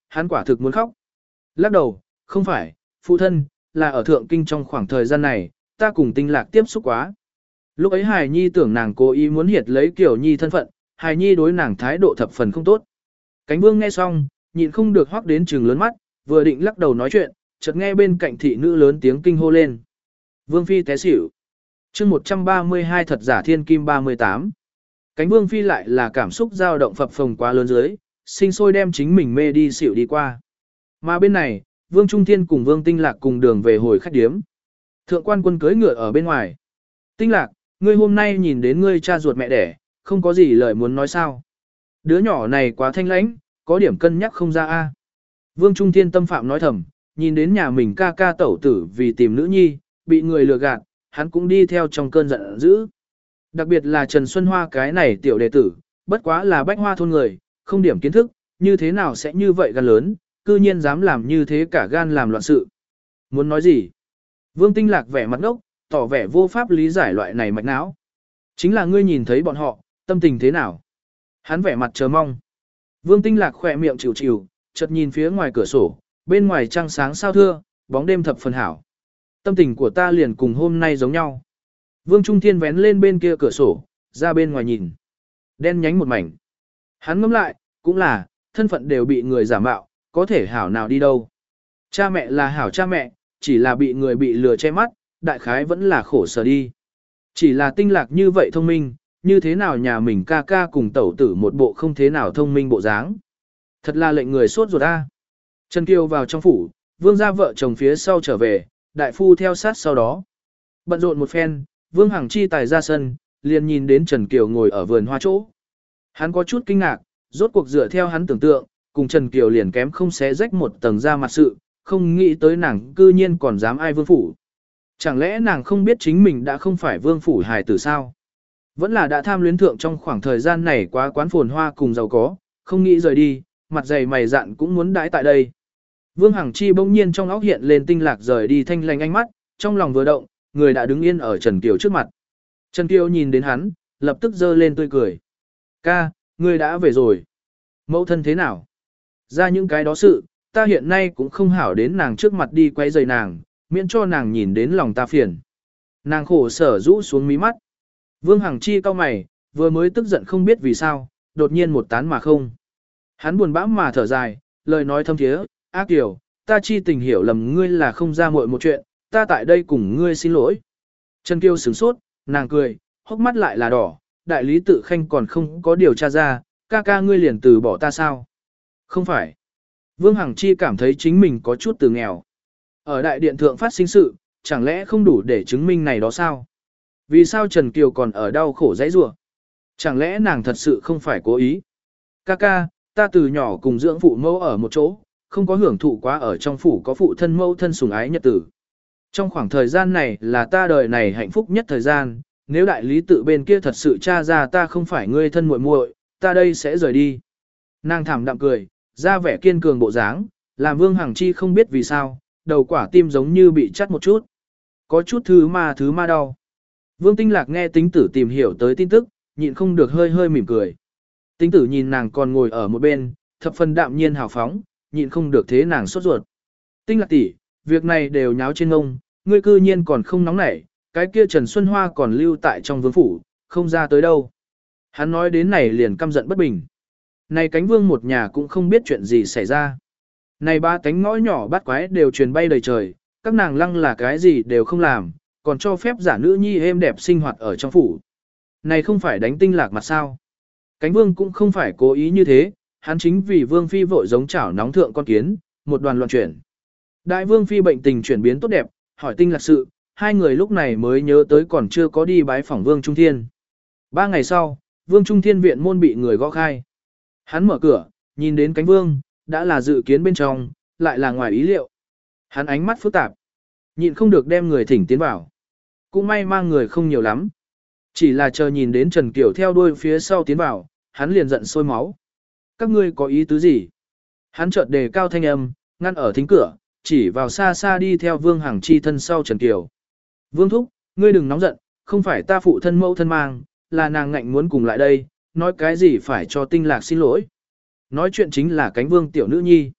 Speaker 1: hắn quả thực muốn khóc. Lắc đầu, không phải, phụ thân, là ở thượng kinh trong khoảng thời gian này, ta cùng tinh lạc tiếp xúc quá. Lúc ấy Hải Nhi tưởng nàng cố ý muốn hiệt lấy Kiều Nhi thân phận, Hải Nhi đối nàng thái độ thập phần không tốt. Cánh Vương nghe xong, nhịn không được hoắc đến trừng lớn mắt, vừa định lắc đầu nói chuyện, chợt nghe bên cạnh thị nữ lớn tiếng kinh hô lên. Vương phi té xỉu. Chương một trăm ba mươi hai thật giả thiên kim ba mươi tám. Cánh Vương phi lại là cảm xúc dao động phập phồng quá lớn dưới, sinh sôi đem chính mình mê đi xỉu đi qua. Mà bên này, Vương Trung Thiên cùng Vương Tinh Lạc cùng đường về hồi khách điếm. Thượng quan quân cưỡi ngựa ở bên ngoài. Tinh Lạc, ngươi hôm nay nhìn đến ngươi cha ruột mẹ đẻ, không có gì lời muốn nói sao. Đứa nhỏ này quá thanh lãnh, có điểm cân nhắc không ra a. Vương Trung Thiên tâm phạm nói thầm, nhìn đến nhà mình ca ca tẩu tử vì tìm nữ nhi, bị người lừa gạt, hắn cũng đi theo trong cơn giận dữ. Đặc biệt là Trần Xuân Hoa cái này tiểu đệ tử, bất quá là bách hoa thôn người, không điểm kiến thức, như thế nào sẽ như vậy gan lớn, cư nhiên dám làm như thế cả gan làm loạn sự. Muốn nói gì? Vương Tinh Lạc vẻ mặt ngốc, tỏ vẻ vô pháp lý giải loại này mạch não. Chính là ngươi nhìn thấy bọn họ, tâm tình thế nào? Hắn vẻ mặt chờ mong. Vương Tinh Lạc khỏe miệng chịu chịu, chợt nhìn phía ngoài cửa sổ, bên ngoài trăng sáng sao thưa, bóng đêm thập phần hảo. Tâm tình của ta liền cùng hôm nay giống nhau. Vương Trung Thiên vén lên bên kia cửa sổ, ra bên ngoài nhìn. Đen nhánh một mảnh. Hắn ngẫm lại, cũng là, thân phận đều bị người giả mạo, có thể hảo nào đi đâu. Cha mẹ là hảo cha mẹ, chỉ là bị người bị lừa che mắt, đại khái vẫn là khổ sở đi. Chỉ là Tinh Lạc như vậy thông minh, như thế nào nhà mình ca ca cùng tẩu tử một bộ không thế nào thông minh bộ dáng. Thật là lệnh người sốt ruột a. Trần Kiều vào trong phủ, Vương gia vợ chồng phía sau trở về, đại phu theo sát sau đó. Bận rộn một phen, Vương Hằng chi tài ra sân, liền nhìn đến Trần Kiều ngồi ở vườn hoa chỗ. Hắn có chút kinh ngạc, rốt cuộc dựa theo hắn tưởng tượng, cùng Trần Kiều liền kém không xé rách một tầng da mặt sự, không nghĩ tới nàng cư nhiên còn dám ai vương phủ. Chẳng lẽ nàng không biết chính mình đã không phải vương phủ hài tử sao? Vẫn là đã tham luyến thượng trong khoảng thời gian này quá quán phồn hoa cùng giàu có, không nghĩ rời đi, mặt dày mày dạn cũng muốn đãi tại đây. Vương Hằng Chi bỗng nhiên trong óc hiện lên Tinh Lạc rời đi thanh lành ánh mắt, trong lòng vừa động, người đã đứng yên ở Trần Kiều trước mặt. Trần Kiều nhìn đến hắn, lập tức giơ lên tươi cười. Ca, người đã về rồi. Mẫu thân thế nào? Ra những cái đó sự, ta hiện nay cũng không hảo đến nàng trước mặt đi quay rời nàng, miễn cho nàng nhìn đến lòng ta phiền. Nàng khổ sở rũ xuống mí mắt. Vương Hằng Chi cau mày, vừa mới tức giận không biết vì sao, đột nhiên một tán mà không. Hắn buồn bã mà thở dài, lời nói thâm thiế, ác Kiều, ta chi tình hiểu lầm ngươi là không ra muội một chuyện, ta tại đây cùng ngươi xin lỗi. Trần Kiều sửng sốt, nàng cười, hốc mắt lại là đỏ, đại lý tự khanh còn không có điều tra ra, ca ca ngươi liền từ bỏ ta sao? Không phải. Vương Hằng Chi cảm thấy chính mình có chút từ nghèo. Ở đại điện thượng phát sinh sự, chẳng lẽ không đủ để chứng minh này đó sao? Vì sao Trần Kiều còn ở đau khổ dãy rủa? Chẳng lẽ nàng thật sự không phải cố ý? Ca ca, ta từ nhỏ cùng dưỡng phụ mẫu ở một chỗ, không có hưởng thụ quá ở trong phủ có phụ thân mẫu thân sủng ái nhật tử. Trong khoảng thời gian này là ta đời này hạnh phúc nhất thời gian, nếu đại lý tự bên kia thật sự tra ra ta không phải ngươi thân muội muội, ta đây sẽ rời đi. Nàng thảm đạm cười, ra vẻ kiên cường bộ dáng, làm Vương Hằng Chi không biết vì sao, đầu quả tim giống như bị chắt một chút. Có chút thứ ma thứ ma đau. Vương Tinh Lạc nghe tính tử tìm hiểu tới tin tức, nhịn không được hơi hơi mỉm cười. Tính tử nhìn nàng còn ngồi ở một bên, thập phần đạm nhiên hào phóng, nhịn không được thế nàng sốt ruột. Tinh Lạc tỷ, việc này đều nháo trên ngông, ngươi cư nhiên còn không nóng nảy, cái kia Trần Xuân Hoa còn lưu tại trong vương phủ, không ra tới đâu. Hắn nói đến này liền căm giận bất bình. Này cánh vương một nhà cũng không biết chuyện gì xảy ra. Này ba cánh ngõ nhỏ bắt quái đều truyền bay đầy trời, các nàng lăng là cái gì đều không làm, còn cho phép giả nữ nhi êm đẹp sinh hoạt ở trong phủ. Này không phải đánh Tinh Lạc mặt sao. Cánh vương cũng không phải cố ý như thế, hắn chính vì vương phi vội giống chảo nóng thượng con kiến, một đoàn loạn chuyển. Đại vương phi bệnh tình chuyển biến tốt đẹp, hỏi Tinh Lạc sự, hai người lúc này mới nhớ tới còn chưa có đi bái phỏng Vương Trung Thiên. Ba ngày sau, Vương Trung Thiên viện môn bị người gõ khai. Hắn mở cửa, nhìn đến cánh vương, đã là dự kiến bên trong, lại là ngoài ý liệu. Hắn ánh mắt phức tạp, nhịn không được đem người thỉnh tiến vào. Cũng may mang người không nhiều lắm. Chỉ là chờ nhìn đến Trần Kiều theo đuôi phía sau tiến vào, hắn liền giận sôi máu. Các ngươi có ý tứ gì? Hắn chợt đề cao thanh âm, ngăn ở thính cửa, chỉ vào xa xa đi theo Vương Hằng Chi thân sau Trần Kiều. Vương Thúc, ngươi đừng nóng giận, không phải ta phụ thân mẫu thân mang, là nàng ngạnh muốn cùng lại đây, nói cái gì phải cho Tinh Lạc xin lỗi. Nói chuyện chính là cánh vương tiểu nữ nhi.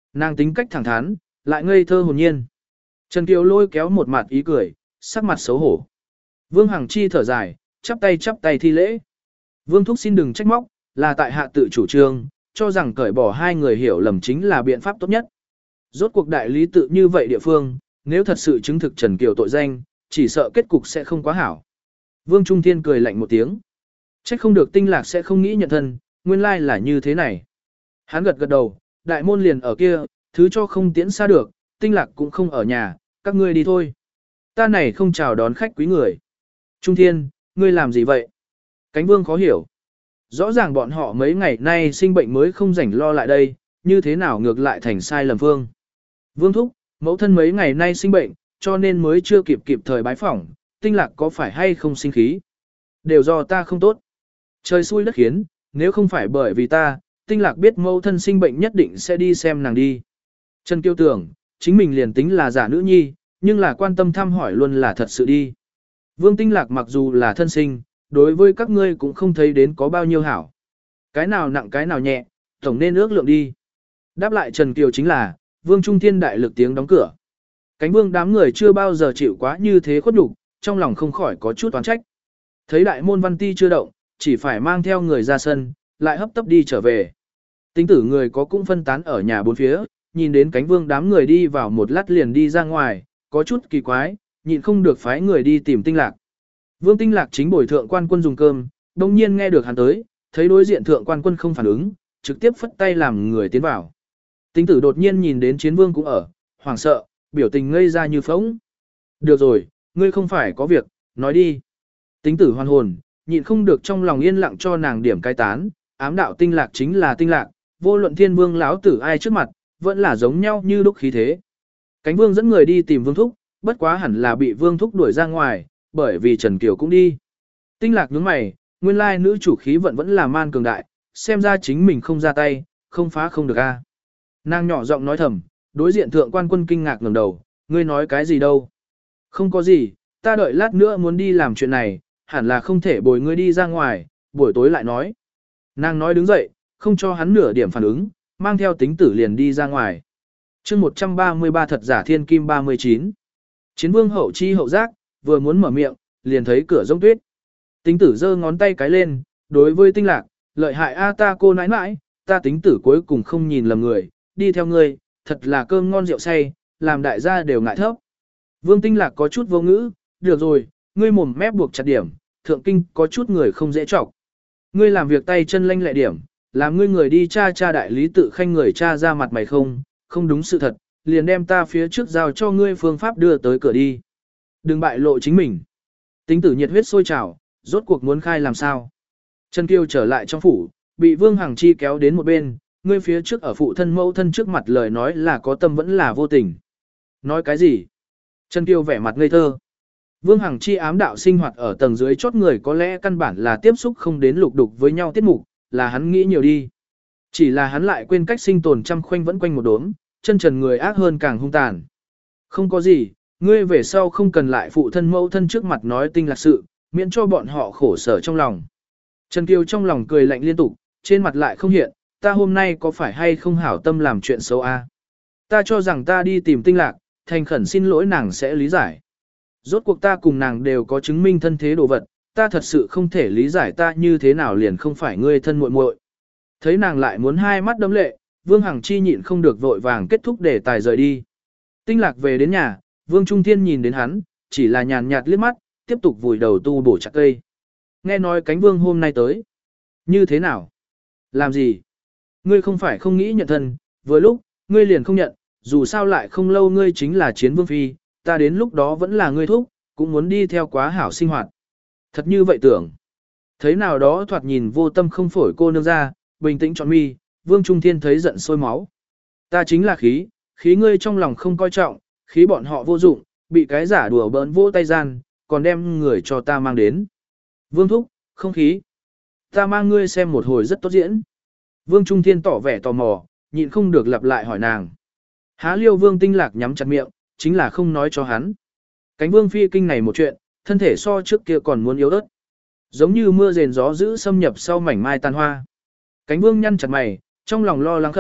Speaker 1: Nàng tính cách thẳng thắn, lại ngây thơ hồn nhiên. Trần Kiều lôi kéo một mặt ý cười, sắc mặt xấu hổ. Vương Hằng Chi thở dài, chắp tay chắp tay thi lễ. Vương Thúc xin đừng trách móc, là tại hạ tự chủ trương, cho rằng cởi bỏ hai người hiểu lầm chính là biện pháp tốt nhất. Rốt cuộc đại lý tự như vậy địa phương, nếu thật sự chứng thực Trần Kiều tội danh, chỉ sợ kết cục sẽ không quá hảo. Vương Trung Thiên cười lạnh một tiếng. Trách không được Tinh Lạc sẽ không nghĩ nhận thân, nguyên lai là như thế này. Hắn gật gật đầu, đại môn liền ở kia, thứ cho không tiễn xa được, Tinh Lạc cũng không ở nhà, các ngươi đi thôi. Ta này không chào đón khách quý người. Trung Thiên, ngươi làm gì vậy? Cánh Vương khó hiểu. Rõ ràng bọn họ mấy ngày nay sinh bệnh mới không rảnh lo lại đây, như thế nào ngược lại thành sai lầm phương. Vương Thúc, mẫu thân mấy ngày nay sinh bệnh, cho nên mới chưa kịp kịp thời bái phỏng, Tinh Lạc có phải hay không sinh khí? Đều do ta không tốt. Trời xui đất khiến, nếu không phải bởi vì ta, Tinh Lạc biết mẫu thân sinh bệnh nhất định sẽ đi xem nàng đi. Trần Kiêu tưởng, chính mình liền tính là giả nữ nhi, nhưng là quan tâm thăm hỏi luôn là thật sự đi. Vương Tinh Lạc mặc dù là thân sinh, đối với các ngươi cũng không thấy đến có bao nhiêu hảo. Cái nào nặng cái nào nhẹ, tổng nên ước lượng đi. Đáp lại Trần Kiều chính là, Vương Trung Thiên đại lực tiếng đóng cửa. Cánh Vương đám người chưa bao giờ chịu quá như thế khuất nhục, trong lòng không khỏi có chút oán trách. Thấy đại môn văn ti chưa động, chỉ phải mang theo người ra sân, lại hấp tấp đi trở về. Tính tử người có cũng phân tán ở nhà bốn phía, nhìn đến Cánh Vương đám người đi vào một lát liền đi ra ngoài, có chút kỳ quái, nhịn không được phái người đi tìm Tinh Lạc. Vương Tinh Lạc chính bồi thượng quan quân dùng cơm, đồng nhiên nghe được hắn tới, thấy đối diện thượng quan quân không phản ứng, trực tiếp phất tay làm người tiến vào. Tính tử đột nhiên nhìn đến chiến vương cũng ở, hoảng sợ, biểu tình ngây ra như phóng. Được rồi, ngươi không phải có việc, nói đi. Tính tử hoàn hồn, nhịn không được trong lòng yên lặng cho nàng điểm cai tán, ám đạo Tinh Lạc chính là Tinh Lạc, vô luận thiên vương lão tử ai trước mặt, vẫn là giống nhau như lúc khí thế. Cánh Vương dẫn người đi tìm Vương Thúc, bất quá hẳn là bị Vương Thúc đuổi ra ngoài, bởi vì Trần Kiều cũng đi. Tinh Lạc nhướng mày, nguyên lai nữ chủ khí vận vẫn là man cường đại, xem ra chính mình không ra tay, không phá không được a. Nàng nhỏ giọng nói thầm, đối diện thượng quan quân kinh ngạc ngẩng đầu, ngươi nói cái gì đâu? Không có gì, ta đợi lát nữa muốn đi làm chuyện này, hẳn là không thể bồi ngươi đi ra ngoài, buổi tối lại nói. Nàng nói đứng dậy, không cho hắn nửa điểm phản ứng, mang theo tính tử liền đi ra ngoài. chương một trăm ba mươi ba thật giả thiên kim ba mươi chín. Chiến vương hậu chi hậu giác, vừa muốn mở miệng, liền thấy cửa rông tuyết. Tính tử giơ ngón tay cái lên, đối với Tinh Lạc, lợi hại a ta cô nãi nãi, ta tính tử cuối cùng không nhìn lầm người, đi theo ngươi, thật là cơm ngon rượu say, làm đại gia đều ngại thấp. Vương Tinh Lạc có chút vô ngữ, được rồi, ngươi mồm mép buộc chặt điểm, thượng kinh có chút người không dễ trọc. Ngươi làm việc tay chân lanh lẹ điểm, làm ngươi người đi tra tra đại lý tự khanh người tra ra mặt mày không, không đúng sự thật, liền đem ta phía trước giao cho ngươi phương pháp đưa tới cửa đi. Đừng bại lộ chính mình. Tính tử nhiệt huyết sôi trào, rốt cuộc muốn khai làm sao. Trần Kiêu trở lại trong phủ, bị Vương Hằng Chi kéo đến một bên, ngươi phía trước ở phụ thân mẫu thân trước mặt lời nói là có tâm vẫn là vô tình. Nói cái gì? Trần Kiêu vẻ mặt ngây thơ. Vương Hằng Chi ám đạo sinh hoạt ở tầng dưới chốt người có lẽ căn bản là tiếp xúc không đến lục đục với nhau tiết mục, là hắn nghĩ nhiều đi. Chỉ là hắn lại quên cách sinh tồn trăm khoanh vẫn quanh một đốm, chân trần người ác hơn càng hung tàn. Không có gì, ngươi về sau không cần lại phụ thân mẫu thân trước mặt nói Tinh Lạc sự, miễn cho bọn họ khổ sở trong lòng. Trần Kiều trong lòng cười lạnh liên tục, trên mặt lại không hiện, ta hôm nay có phải hay không hảo tâm làm chuyện xấu a? Ta cho rằng ta đi tìm Tinh Lạc, thành khẩn xin lỗi nàng sẽ lý giải. Rốt cuộc ta cùng nàng đều có chứng minh thân thế đồ vật, ta thật sự không thể lý giải ta như thế nào liền không phải ngươi thân muội muội. Thấy nàng lại muốn hai mắt đấm lệ, Vương Hằng Chi nhịn không được vội vàng kết thúc để tài rời đi. Tinh Lạc về đến nhà, Vương Trung Thiên nhìn đến hắn, chỉ là nhàn nhạt liếc mắt, tiếp tục vùi đầu tu bổ chặt cây. Nghe nói Cánh Vương hôm nay tới. Như thế nào? Làm gì? Ngươi không phải không nghĩ nhận thân, vừa lúc, ngươi liền không nhận, dù sao lại không lâu ngươi chính là chiến vương phi, ta đến lúc đó vẫn là ngươi thúc, cũng muốn đi theo quá hảo sinh hoạt. Thật như vậy tưởng. Thấy nào đó thoạt nhìn vô tâm không phổi cô nương ra, bình tĩnh chọn mi, Vương Trung Thiên thấy giận sôi máu. Ta chính là khí, khí ngươi trong lòng không coi trọng, khí bọn họ vô dụng, bị cái giả đùa bỡn vỗ tay gian, còn đem người cho ta mang đến. Vương Thúc, không khí. Ta mang ngươi xem một hồi rất tốt diễn. Vương Trung Thiên tỏ vẻ tò mò, nhịn không được lặp lại hỏi nàng. Há liêu Vương Tinh Lạc nhắm chặt miệng, chính là không nói cho hắn. Cánh Vương phi kinh này một chuyện, thân thể so trước kia còn muốn yếu ớt. Giống như mưa rền gió dữ xâm nhập sau mảnh mai tàn hoa. Cánh Vương nhăn chặt mày, trong lòng lo lắng khẩn,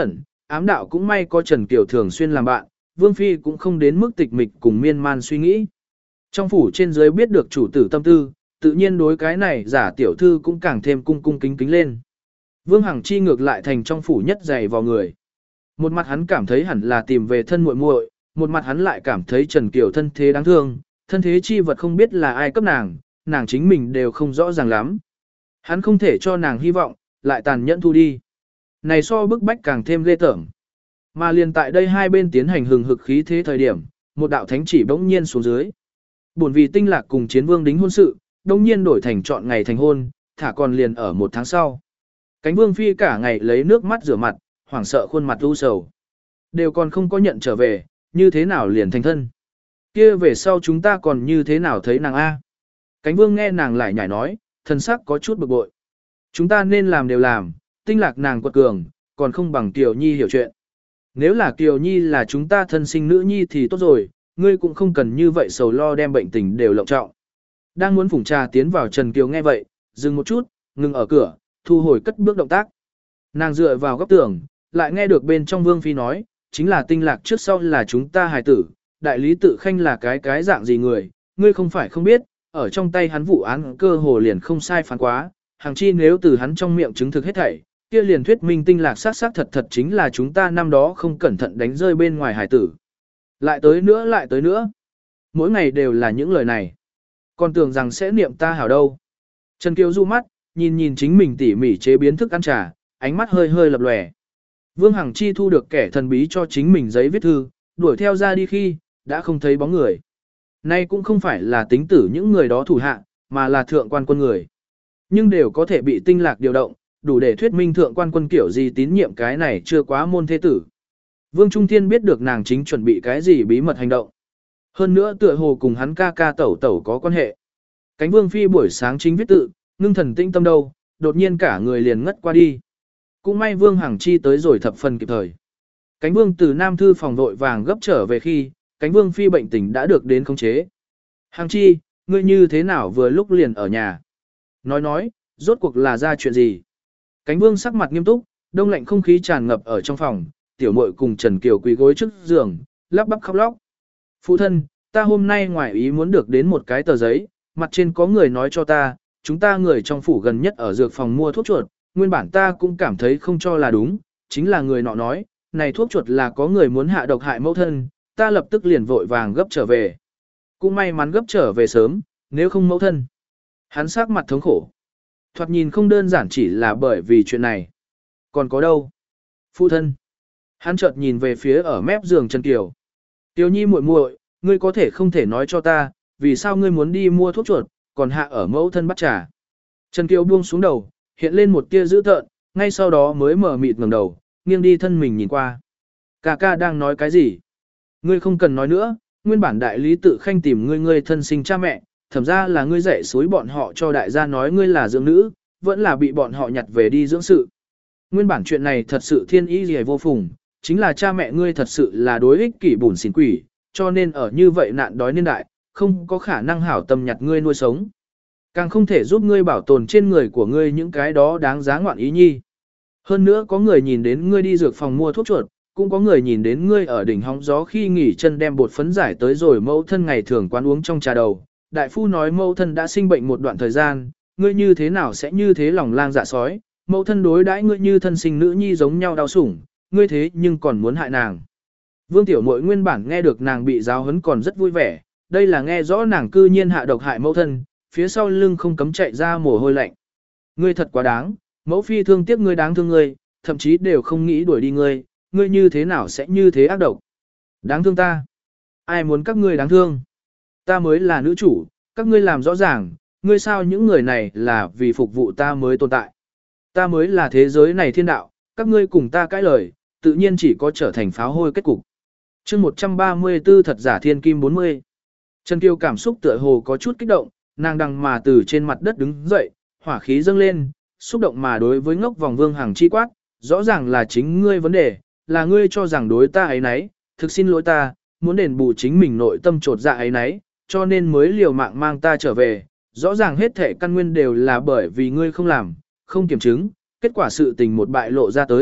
Speaker 1: ám đạo cũng may có Trần Kiều thường xuyên làm bạn, Vương Phi cũng không đến mức tịch mịch cùng miên man suy nghĩ. Trong phủ trên dưới biết được chủ tử tâm tư, tự nhiên đối cái này giả tiểu thư cũng càng thêm cung cung kính kính lên. Vương Hằng Chi ngược lại thành trong phủ nhất dày vào người. Một mặt hắn cảm thấy hẳn là tìm về thân muội muội, một mặt hắn lại cảm thấy Trần Kiều thân thế đáng thương, thân thế chi vật không biết là ai cấp nàng, nàng chính mình đều không rõ ràng lắm. Hắn không thể cho nàng hy vọng, lại tàn nhẫn thu đi. Này so bức bách càng thêm ghê tởm. Mà liền tại đây hai bên tiến hành hừng hực khí thế thời điểm, một đạo thánh chỉ bỗng nhiên xuống dưới. Bổn vì tinh lạc cùng chiến vương đính hôn sự, bỗng nhiên đổi thành chọn ngày thành hôn, thả còn liền ở một tháng sau. Cánh vương phi cả ngày lấy nước mắt rửa mặt, hoảng sợ khuôn mặt u sầu. Đều còn không có nhận trở về, như thế nào liền thành thân. Kia về sau chúng ta còn như thế nào thấy nàng A. Cánh vương nghe nàng lại nhảy nói, thân sắc có chút bực bội. Chúng ta nên làm đều làm, tinh lạc nàng quật cường, còn không bằng Kiều Nhi hiểu chuyện. Nếu là Kiều Nhi là chúng ta thân sinh nữ nhi thì tốt rồi, ngươi cũng không cần như vậy sầu lo đem bệnh tình đều lộng trọng. Đang muốn phủng trà tiến vào Trần Kiều nghe vậy, dừng một chút, ngừng ở cửa, thu hồi cất bước động tác. Nàng dựa vào góc tường, lại nghe được bên trong Vương Phi nói, chính là tinh lạc trước sau là chúng ta hài tử, đại lý tự khanh là cái cái dạng gì người, ngươi không phải không biết, ở trong tay hắn vụ án cơ hồ liền không sai phán quá, hàng chi nếu từ hắn trong miệng chứng thực hết thảy, kia liền thuyết minh tinh lạc sát sát thật thật chính là chúng ta năm đó không cẩn thận đánh rơi bên ngoài hài tử. Lại tới nữa lại tới nữa, mỗi ngày đều là những lời này, còn tưởng rằng sẽ niệm ta hảo đâu. Trần Kiều du mắt, nhìn nhìn chính mình tỉ mỉ chế biến thức ăn trà, ánh mắt hơi hơi lập lòe. Vương Hằng Chi thu được kẻ thần bí cho chính mình giấy viết thư, đuổi theo ra đi khi, đã không thấy bóng người. Nay cũng không phải là tính tử những người đó thủ hạ, mà là thượng quan quân người. Nhưng đều có thể bị tinh lạc điều động, đủ để thuyết minh thượng quan quân kiểu gì tín nhiệm cái này chưa quá môn thế tử. Vương Trung Thiên biết được nàng chính chuẩn bị cái gì bí mật hành động. Hơn nữa tựa hồ cùng hắn ca ca tẩu tẩu có quan hệ. Cánh Vương Phi buổi sáng chính viết tự, ngưng thần tinh tâm đâu, đột nhiên cả người liền ngất qua đi. Cũng may Vương Hằng Chi tới rồi thập phần kịp thời. Cánh Vương từ Nam Thư phòng vội vàng gấp trở về khi, Cánh Vương Phi bệnh tình đã được đến khống chế. Hằng Chi, ngươi như thế nào vừa lúc liền ở nhà? Nói nói, rốt cuộc là ra chuyện gì? Cánh Vương sắc mặt nghiêm túc, đông lạnh không khí tràn ngập ở trong phòng, tiểu muội cùng Trần Kiều quỳ gối trước giường, lắp bắp khóc lóc. Phụ thân, ta hôm nay ngoài ý muốn được đến một cái tờ giấy, mặt trên có người nói cho ta, chúng ta người trong phủ gần nhất ở dược phòng mua thuốc chuột, nguyên bản ta cũng cảm thấy không cho là đúng, chính là người nọ nói, này thuốc chuột là có người muốn hạ độc hại mẫu thân, ta lập tức liền vội vàng gấp trở về. Cũng may mắn gấp trở về sớm, nếu không mẫu thân. Hắn sắc mặt thống khổ. Thoạt nhìn không đơn giản chỉ là bởi vì chuyện này. Còn có đâu? Phụ thân. Hắn chợt nhìn về phía ở mép giường Trần Kiều. Kiều Nhi muội muội, ngươi có thể không thể nói cho ta, vì sao ngươi muốn đi mua thuốc chuột, còn hạ ở mẫu thân bắt trà. Trần Kiều buông xuống đầu, hiện lên một tia dữ tợn, ngay sau đó mới mở mịt ngẩng đầu, nghiêng đi thân mình nhìn qua. Ca ca đang nói cái gì? Ngươi không cần nói nữa, nguyên bản đại lý tự khanh tìm ngươi ngươi thân sinh cha mẹ, thẩm ra là ngươi dạy xối bọn họ cho đại gia nói ngươi là dưỡng nữ, vẫn là bị bọn họ nhặt về đi dưỡng sự. Nguyên bản chuyện này thật sự thiên ý gì vô phùng, chính là cha mẹ ngươi thật sự là đối ích kỷ bùn xỉn quỷ, cho nên ở như vậy nạn đói niên đại, không có khả năng hảo tâm nhặt ngươi nuôi sống. Càng không thể giúp ngươi bảo tồn trên người của ngươi những cái đó đáng giá ngoạn ý nhi. Hơn nữa có người nhìn đến ngươi đi dược phòng mua thuốc chuột, cũng có người nhìn đến ngươi ở đỉnh hóng gió khi nghỉ chân đem bột phấn giải tới rồi mẫu thân ngày thường quán uống trong trà đầu. Đại phu nói mẫu thân đã sinh bệnh một đoạn thời gian, ngươi như thế nào sẽ như thế lòng lang dạ sói, mẫu thân đối đãi ngươi như thân sinh nữ nhi giống nhau đau sủng, ngươi thế nhưng còn muốn hại nàng. Vương Tiểu Muội nguyên bản nghe được nàng bị giáo huấn còn rất vui vẻ, đây là nghe rõ nàng cư nhiên hạ độc hại mẫu thân, phía sau lưng không cấm chạy ra mồ hôi lạnh. Ngươi thật quá đáng, mẫu phi thương tiếc ngươi đáng thương ngươi, thậm chí đều không nghĩ đuổi đi ngươi, ngươi như thế nào sẽ như thế ác độc. Đáng thương ta. Ai muốn các ngươi đáng thương? Ta mới là nữ chủ, các ngươi làm rõ ràng, ngươi sao những người này là vì phục vụ ta mới tồn tại. Ta mới là thế giới này thiên đạo, các ngươi cùng ta cãi lời, tự nhiên chỉ có trở thành pháo hôi kết cục. chương một trăm ba mươi tư thật giả thiên kim bốn mươi. Trần Kiều cảm xúc tựa hồ có chút kích động, nàng đằng mà từ trên mặt đất đứng dậy, hỏa khí dâng lên, xúc động mà đối với ngốc vòng Vương Hằng chi quát, rõ ràng là chính ngươi vấn đề, là ngươi cho rằng đối ta ấy nấy, thực xin lỗi ta, muốn đền bù chính mình nội tâm trột dạ ấy nấy, cho nên mới liều mạng mang ta trở về, rõ ràng hết thể căn nguyên đều là bởi vì ngươi không làm, không kiểm chứng, kết quả sự tình một bại lộ ra tới,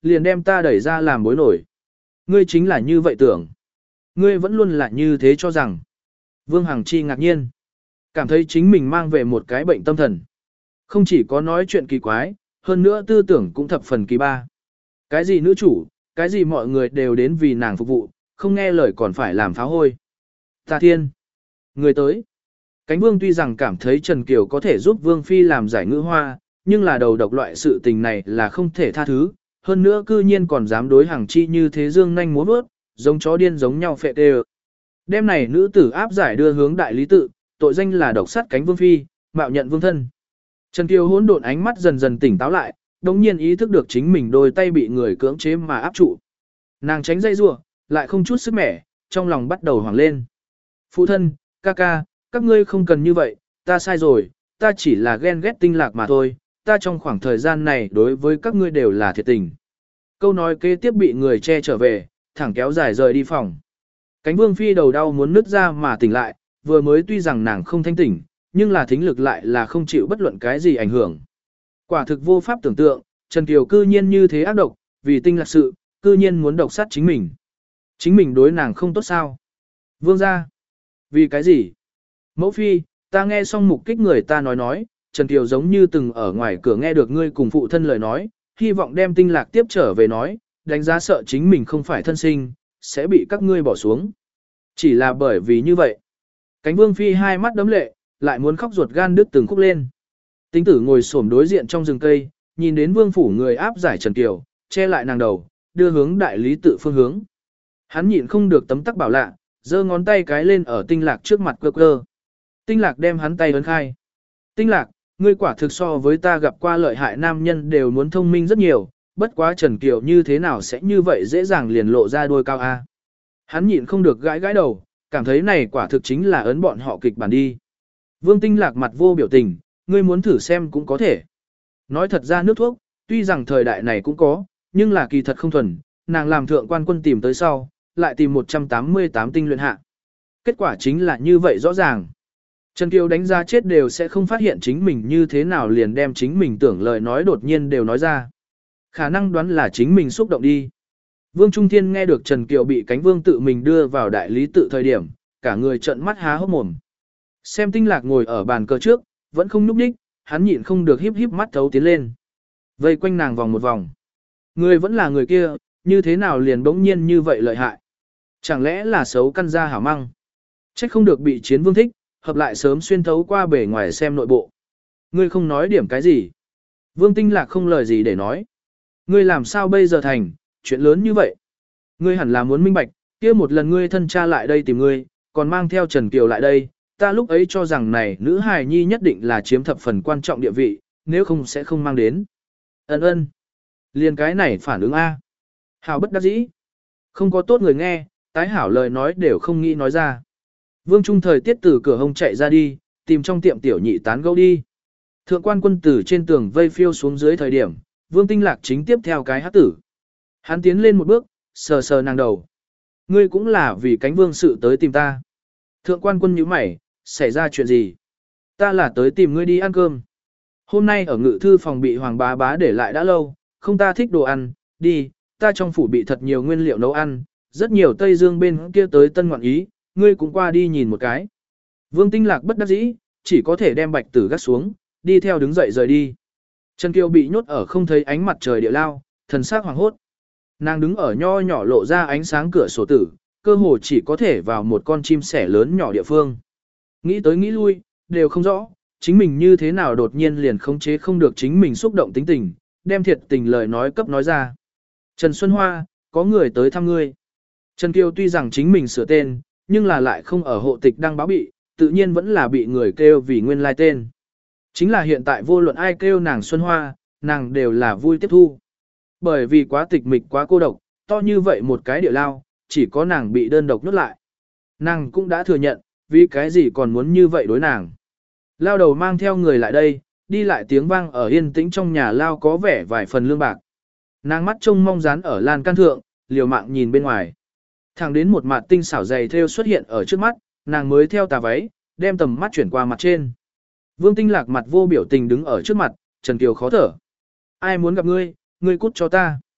Speaker 1: liền đem ta đẩy ra làm bối nổi. Ngươi chính là như vậy tưởng. Ngươi vẫn luôn là như thế cho rằng. Vương Hằng Chi ngạc nhiên. Cảm thấy chính mình mang về một cái bệnh tâm thần. Không chỉ có nói chuyện kỳ quái, hơn nữa tư tưởng cũng thập phần kỳ ba. Cái gì nữ chủ, cái gì mọi người đều đến vì nàng phục vụ, không nghe lời còn phải làm phá hôi. Ta thiên. Người tới. Cánh Vương tuy rằng cảm thấy Trần Kiều có thể giúp Vương Phi làm giải ngữ hoa, nhưng là đầu độc loại sự tình này là không thể tha thứ. Hơn nữa cư nhiên còn dám đối Hằng Chi như thế dương nhanh múa bước, giống chó điên giống nhau phệ tê. Đêm này nữ tử áp giải đưa hướng đại lý tự, tội danh là độc sát cánh Vương Phi, mạo nhận vương thân. Trần Kiều hỗn độn ánh mắt dần dần tỉnh táo lại, đồng nhiên ý thức được chính mình đôi tay bị người cưỡng chế mà áp trụ. Nàng tránh dây rủa, lại không chút sức mẻ, trong lòng bắt đầu hoảng lên. Phụ thân, ca ca, các ngươi không cần như vậy, ta sai rồi, ta chỉ là ghen ghét tinh lạc mà thôi, ta trong khoảng thời gian này đối với các ngươi đều là thiệt tình. Câu nói kế tiếp bị người che trở về, thẳng kéo dài rời đi phòng. Cánh Vương Phi đầu đau muốn nứt ra mà tỉnh lại, vừa mới tuy rằng nàng không thanh tỉnh, nhưng là thính lực lại là không chịu bất luận cái gì ảnh hưởng. Quả thực vô pháp tưởng tượng, Trần Kiều cư nhiên như thế ác độc, vì tinh lạc sự, cư nhiên muốn độc sát chính mình. Chính mình đối nàng không tốt sao? Vương gia, vì cái gì? Mẫu Phi, ta nghe xong mục kích người ta nói nói, Trần Kiều giống như từng ở ngoài cửa nghe được ngươi cùng phụ thân lời nói, hy vọng đem tinh lạc tiếp trở về nói, đánh giá sợ chính mình không phải thân sinh, sẽ bị các ngươi bỏ xuống. Chỉ là bởi vì như vậy. Cánh Vương Phi hai mắt đấm lệ, lại muốn khóc ruột gan đứt từng khúc lên. Tính tử ngồi xổm đối diện trong rừng cây, nhìn đến Vương phủ người áp giải Trần Kiều, che lại nàng đầu, đưa hướng đại lý tự phương hướng. Hắn nhịn không được tấm tắc bảo lạ, giơ ngón tay cái lên ở tinh lạc trước mặt cơ cơ. Tinh lạc đem hắn tay ấn khai. Tinh lạc, ngươi quả thực so với ta gặp qua lợi hại nam nhân đều muốn thông minh rất nhiều, bất quá Trần Kiều như thế nào sẽ như vậy dễ dàng liền lộ ra đôi cao A. Hắn nhịn không được gãi gãi đầu, cảm thấy này quả thực chính là ấn bọn họ kịch bản đi. Vương Tinh lạc mặt vô biểu tình, ngươi muốn thử xem cũng có thể. Nói thật ra nước thuốc, tuy rằng thời đại này cũng có, nhưng là kỳ thật không thuần, nàng làm thượng quan quân tìm tới sau, lại tìm một trăm tám mươi tám tinh luyện hạ. Kết quả chính là như vậy rõ ràng. Trần Kiều đánh giá chết đều sẽ không phát hiện chính mình như thế nào liền đem chính mình tưởng lời nói đột nhiên đều nói ra. Khả năng đoán là chính mình xúc động đi. Vương Trung Thiên nghe được Trần Kiều bị cánh vương tự mình đưa vào đại lý tự thời điểm, cả người trợn mắt há hốc mồm. Xem tinh lạc ngồi ở bàn cờ trước, vẫn không núp đích, hắn nhịn không được híp híp mắt thấu tiến lên. Vây quanh nàng vòng một vòng. Người vẫn là người kia, như thế nào liền bỗng nhiên như vậy lợi hại. Chẳng lẽ là xấu căn ra hảo măng. Trách không được bị chiến vương thích, hợp lại sớm xuyên thấu qua bề ngoài xem nội bộ. Ngươi không nói điểm cái gì. Vương Tinh Lạc không lời gì để nói. Ngươi làm sao bây giờ thành, chuyện lớn như vậy. Ngươi hẳn là muốn minh bạch, kia một lần ngươi thân cha lại đây tìm ngươi, còn mang theo Trần Kiều lại đây, ta lúc ấy cho rằng này nữ hài nhi nhất định là chiếm thập phần quan trọng địa vị, nếu không sẽ không mang đến. Ấn ơn. Liền cái này phản ứng A. Hảo bất đắc dĩ. Không có tốt người nghe, tái hảo lời nói đều không nghĩ nói ra. Vương Trung thời tiết từ cửa hông chạy ra đi, tìm trong tiệm tiểu nhị tán gẫu đi. Thượng quan quân tử trên tường vây phiêu xuống dưới thời điểm, Vương Tinh Lạc chính tiếp theo cái hát tử. Hắn tiến lên một bước, sờ sờ nàng đầu. Ngươi cũng là vì cánh vương sự tới tìm ta. Thượng quan quân nhíu mày, xảy ra chuyện gì? Ta là tới tìm ngươi đi ăn cơm. Hôm nay ở ngự thư phòng bị hoàng bá bá để lại đã lâu, không ta thích đồ ăn, đi, ta trong phủ bị thật nhiều nguyên liệu nấu ăn, rất nhiều Tây Dương bên kia tới tân ngoạn ý, ngươi cũng qua đi nhìn một cái. Vương Tinh Lạc bất đắc dĩ, chỉ có thể đem bạch tử gắt xuống, đi theo đứng dậy rời đi. Trần Kiều bị nhốt ở không thấy ánh mặt trời địa lao, thần sắc hoàng hốt. Nàng đứng ở nho nhỏ lộ ra ánh sáng cửa sổ tử, cơ hồ chỉ có thể vào một con chim sẻ lớn nhỏ địa phương. Nghĩ tới nghĩ lui, đều không rõ, chính mình như thế nào đột nhiên liền khống chế không được chính mình xúc động tính tình, đem thiệt tình lời nói cấp nói ra. Trần Xuân Hoa, có người tới thăm ngươi. Trần Kiều tuy rằng chính mình sửa tên, nhưng là lại không ở hộ tịch đăng báo bị, tự nhiên vẫn là bị người kêu vì nguyên lai tên. Chính là hiện tại vô luận ai kêu nàng Xuân Hoa, nàng đều là vui tiếp thu. Bởi vì quá tịch mịch quá cô độc, to như vậy một cái địa lao, chỉ có nàng bị đơn độc nhốt lại. Nàng cũng đã thừa nhận, vì cái gì còn muốn như vậy đối nàng. Lao đầu mang theo người lại đây, đi lại tiếng vang ở yên tĩnh trong nhà lao có vẻ vài phần lương bạc. Nàng mắt trông mong dán ở lan can thượng, liều mạng nhìn bên ngoài. Thẳng đến một mặt tinh xảo dày thêu xuất hiện ở trước mắt, nàng mới theo tà váy, đem tầm mắt chuyển qua mặt trên. Vương Tinh Lạc mặt vô biểu tình đứng ở trước mặt, Trần Kiều khó thở. Ai muốn gặp ngươi, ngươi cút cho ta.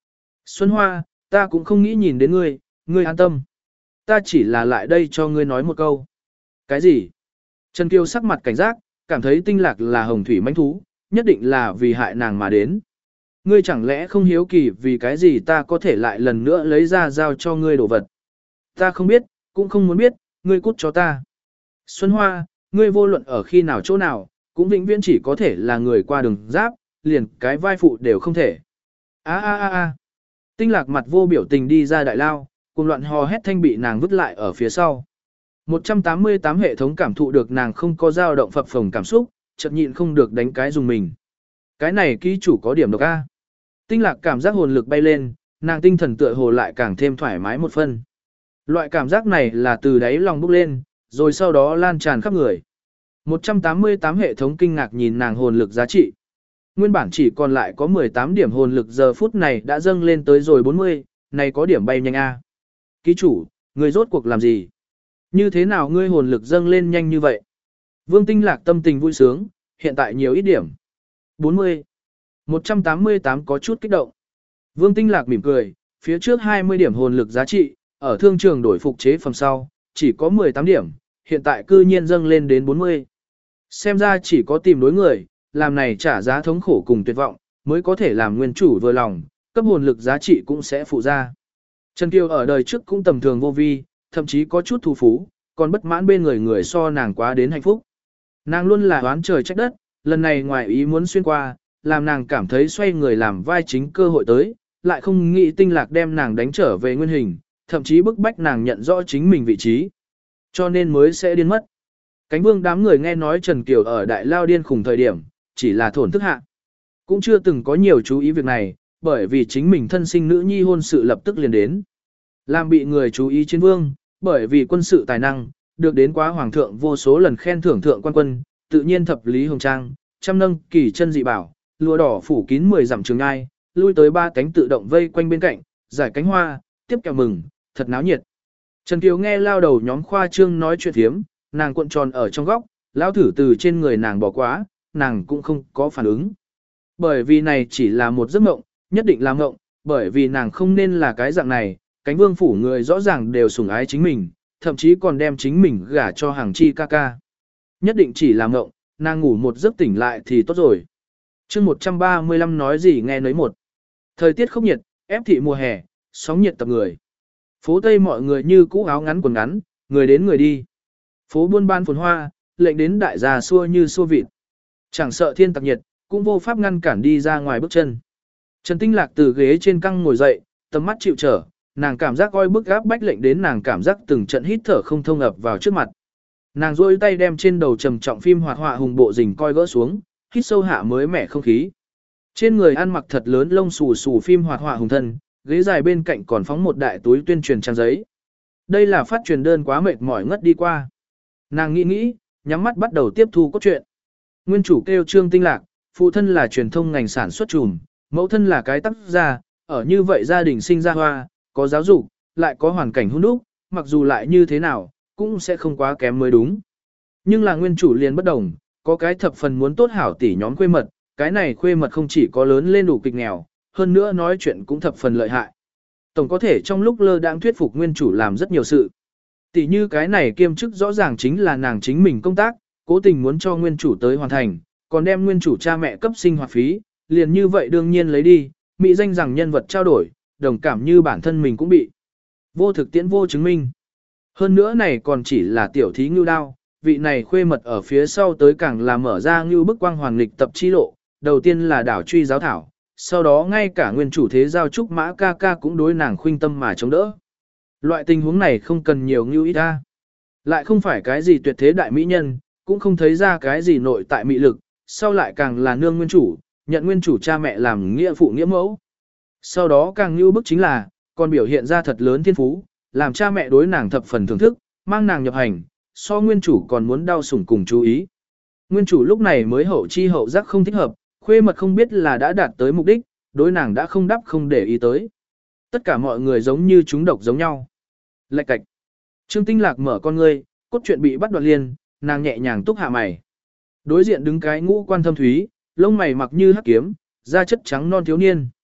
Speaker 1: Xuân Hoa, ta cũng không nghĩ nhìn đến ngươi, ngươi an tâm. Ta chỉ là lại đây cho ngươi nói một câu. Cái gì? Trần Kiều sắc mặt cảnh giác, cảm thấy tinh lạc là hồng thủy mãnh thú, nhất định là vì hại nàng mà đến. Ngươi chẳng lẽ không hiếu kỳ vì cái gì ta có thể lại lần nữa lấy ra giao cho ngươi đồ vật. Ta không biết, cũng không muốn biết, ngươi cút cho ta. Xuân Hoa, ngươi vô luận ở khi nào chỗ nào, cũng vĩnh viễn chỉ có thể là người qua đường giáp, liền cái vai phụ đều không thể. A a a a. Tinh lạc mặt vô biểu tình đi ra đại lao, cùng loạn hò hét thanh bị nàng vứt lại ở phía sau. một trăm tám mươi tám hệ thống cảm thụ được nàng không có dao động phập phồng cảm xúc, chợt nhịn không được đánh cái dùng mình. Cái này ký chủ có điểm độc A. Tinh lạc cảm giác hồn lực bay lên, nàng tinh thần tựa hồ lại càng thêm thoải mái một phân. Loại cảm giác này là từ đáy lòng bốc lên, rồi sau đó lan tràn khắp người. một trăm tám mươi tám hệ thống kinh ngạc nhìn nàng hồn lực giá trị. Nguyên bản chỉ còn lại có mười tám điểm hồn lực giờ phút này đã dâng lên tới rồi bốn mươi, này có điểm bay nhanh A. Ký chủ, người rốt cuộc làm gì? Như thế nào ngươi hồn lực dâng lên nhanh như vậy? Vương Tinh Lạc tâm tình vui sướng, hiện tại nhiều ít điểm. bốn mươi. một trăm tám mươi tám có chút kích động. Vương Tinh Lạc mỉm cười, phía trước hai mươi điểm hồn lực giá trị, ở thương trường đổi phục chế phẩm sau, chỉ có mười tám điểm, hiện tại cư nhiên dâng lên đến bốn mươi. Xem ra chỉ có tìm đối người, làm này trả giá thống khổ cùng tuyệt vọng, mới có thể làm nguyên chủ vừa lòng, cấp hồn lực giá trị cũng sẽ phụ ra. Trần Kiều ở đời trước cũng tầm thường vô vi, thậm chí có chút thù phú, còn bất mãn bên người người so nàng quá đến hạnh phúc. Nàng luôn là oán trời trách đất, lần này ngoài ý muốn xuyên qua, làm nàng cảm thấy xoay người làm vai chính cơ hội tới, lại không nghĩ Tinh Lạc đem nàng đánh trở về nguyên hình, thậm chí bức bách nàng nhận rõ chính mình vị trí. Cho nên mới sẽ điên mất. Cánh Vương đám người nghe nói Trần Kiều ở đại lao điên khủng thời điểm, chỉ là thổn thức hạ. Cũng chưa từng có nhiều chú ý việc này, bởi vì chính mình thân sinh nữ nhi hôn sự lập tức liền đến. Làm bị người chú ý chiến vương, bởi vì quân sự tài năng, được đến quá hoàng thượng vô số lần khen thưởng thượng quan quân, tự nhiên thập lý hồng trang, trăm nâng kỳ chân dị bảo, lụa đỏ phủ kín mười dặm trường ngai, lui tới ba cánh tự động vây quanh bên cạnh, giải cánh hoa, tiếp kẹo mừng, thật náo nhiệt. Trần Kiều nghe lao đầu nhóm khoa trương nói chuyện thiếm, nàng cuộn tròn ở trong góc, lão thử từ trên người nàng bỏ quá, nàng cũng không có phản ứng. Bởi vì này chỉ là một giấc mộng, nhất định là mộng, bởi vì nàng không nên là cái dạng này, cánh vương phủ người rõ ràng đều sủng ái chính mình, thậm chí còn đem chính mình gả cho hàng chi ca ca. Nhất định chỉ là mộng, nàng ngủ một giấc tỉnh lại thì tốt rồi. chương một trăm ba mươi lăm nói gì nghe nấy một. Thời tiết không nhiệt, ép thị mùa hè, sóng nhiệt tập người. Phố Tây mọi người như cũ áo ngắn quần ngắn, người đến người đi. Phố buôn ban phồn hoa, lệnh đến đại gia xua như xua vịt. Chẳng sợ thiên tặc nhiệt, cũng vô pháp ngăn cản đi ra ngoài bước chân. Trần Tinh Lạc từ ghế trên căng ngồi dậy, tầm mắt chịu trở, nàng cảm giác oi bức gáp bách lệnh đến nàng cảm giác từng trận hít thở không thông ập vào trước mặt. Nàng duỗi tay đem trên đầu trầm trọng phim hoạt họa hùng bộ rình coi gỡ xuống, hít sâu hạ mới mẻ không khí. Trên người ăn mặc thật lớn lông xù xù phim hoạt họa hùng thân, ghế dài bên cạnh còn phóng một đại túi tuyên truyền trang giấy. Đây là phát truyền đơn quá mệt mỏi ngất đi qua. Nàng nghĩ nghĩ, nhắm mắt bắt đầu tiếp thu cốt truyện. Nguyên chủ kêu Trương Tinh Lạc, phụ thân là truyền thông ngành sản xuất trùm, mẫu thân là cái tác gia, ở như vậy gia đình sinh ra hoa, có giáo dục, lại có hoàn cảnh hôn đúc, mặc dù lại như thế nào, cũng sẽ không quá kém mới đúng. Nhưng là nguyên chủ liền bất đồng, có cái thập phần muốn tốt hảo tỷ nhóm khuê mật, cái này khuê mật không chỉ có lớn lên đủ kịch nghèo, hơn nữa nói chuyện cũng thập phần lợi hại. Tổng có thể trong lúc lơ đãng thuyết phục nguyên chủ làm rất nhiều sự. Tỷ như cái này kiêm chức rõ ràng chính là nàng chính mình công tác, cố tình muốn cho nguyên chủ tới hoàn thành, còn đem nguyên chủ cha mẹ cấp sinh hoạt phí, liền như vậy đương nhiên lấy đi, mỹ danh rằng nhân vật trao đổi, đồng cảm như bản thân mình cũng bị. Vô thực tiễn vô chứng minh. Hơn nữa này còn chỉ là tiểu thí ngưu đao, vị này khuê mật ở phía sau tới càng là mở ra ngưu bức quang hoàng lịch tập chi lộ, đầu tiên là đảo truy giáo thảo, sau đó ngay cả nguyên chủ thế giao trúc mã ca ca cũng đối nàng khuynh tâm mà chống đỡ. Loại tình huống này không cần nhiều ngưu ít ta. Lại không phải cái gì tuyệt thế đại mỹ nhân, cũng không thấy ra cái gì nội tại mị lực, sau lại càng là nương nguyên chủ, nhận nguyên chủ cha mẹ làm nghĩa phụ nghĩa mẫu. Sau đó càng ngưu bức chính là, còn biểu hiện ra thật lớn thiên phú, làm cha mẹ đối nàng thập phần thưởng thức, mang nàng nhập hành, so nguyên chủ còn muốn đau sủng cùng chú ý. Nguyên chủ lúc này mới hậu chi hậu giác không thích hợp, khuê mật không biết là đã đạt tới mục đích, đối nàng đã không đáp không để ý tới. Tất cả mọi người giống như chúng độc giống nhau. Lạch cạch. Trương Tinh Lạc mở con ngươi, cốt truyện bị bắt đoạn liên, nàng nhẹ nhàng túc hạ mày. Đối diện đứng cái ngũ quan thâm thúy, lông mày mặc như hắc kiếm, da chất trắng non thiếu niên.